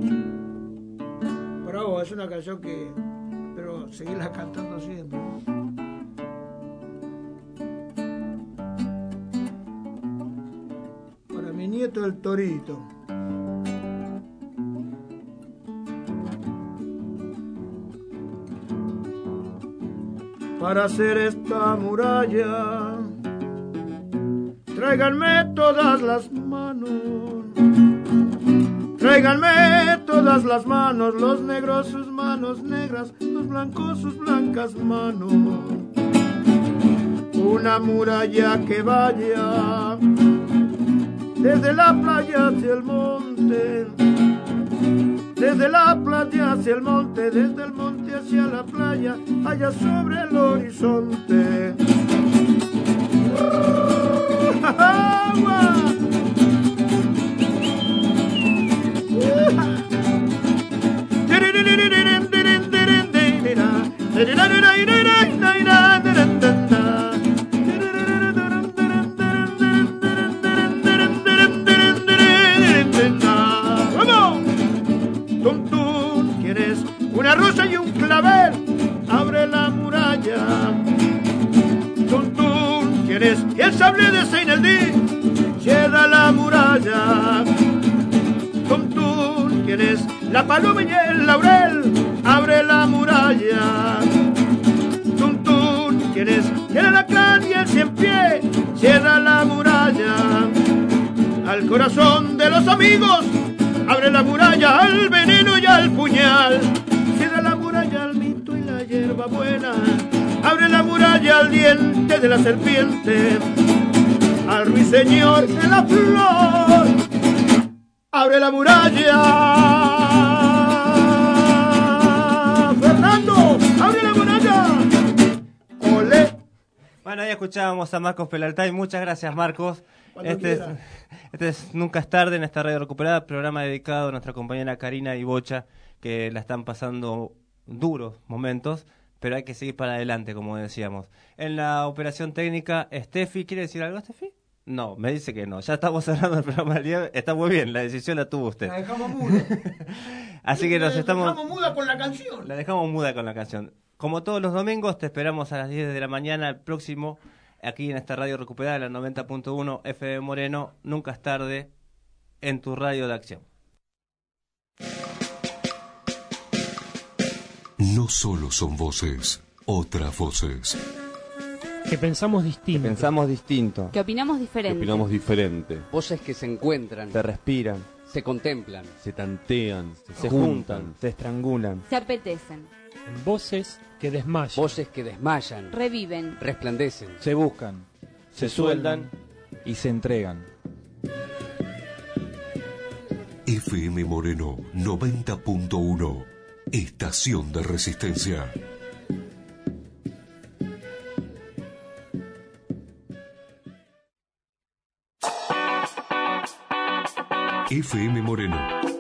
Bravo, es una canción que espero seguirla cantando siempre. Para mi nieto el Torito. Para hacer esta muralla, tráiganme todas las manos. Tráiganme todas las manos, los negros sus manos negras, los blancos sus blancas manos. Una muralla que vaya desde la playa hacia el monte, desde la playa hacia el monte, desde el monte hacia la playa, allá sobre el horizonte. ¡Agua! ¡Vamos! Tuntún, ¿quieres una rosa y un clavel? Abre la muralla. Tuntún, ¿quieres el sable de Seineldí? Cierra la muralla. Tuntún, ¿quieres la paloma y el laurel? Abre la muralla. Tuntún, ¿quieres el alacrán y el cien pie? Cierra la muralla. Al corazón de los amigos, abre la muralla al veneno y al puñal. Cierra la muralla al mito y la hierba buena. Abre la muralla al diente de la serpiente, al ruiseñor de la flor. Abre la muralla. Fernando, abre la muralla. Olé. Bueno, ahí escuchábamos a Marcos Peloltay. Muchas gracias, Marcos. Este es Nunca es tarde en esta radio recuperada, programa dedicado a nuestra compañera Karina y Bocha, que la están pasando duros momentos, pero hay que seguir para adelante, como decíamos. En la operación técnica, Steffi, ¿quiere decir algo, Steffi? No, me dice que no. Ya estamos cerrando el programa del día. Está muy bien, la decisión la tuvo usted. La dejamos muda. Así que nos estamos... La dejamos muda con la canción. La dejamos muda con la canción. Como todos los domingos, te esperamos a las 10 de la mañana, el próximo, aquí en esta radio recuperada, la 90.1 FM Moreno. Nunca es tarde, en tu radio de acción. No solo son voces, otras voces. Que pensamos distinto. Que pensamos distinto. Que opinamos diferente. Que opinamos diferente. Voces que se encuentran. Se respiran. Se contemplan. Se tantean. Se juntan. Se estrangulan. Se apetecen. Voces que desmayan. Voces que desmayan. Reviven. Resplandecen. Se buscan. Se sueldan. Y se entregan. FM Moreno 90.1. Estación de Resistencia. FM Moreno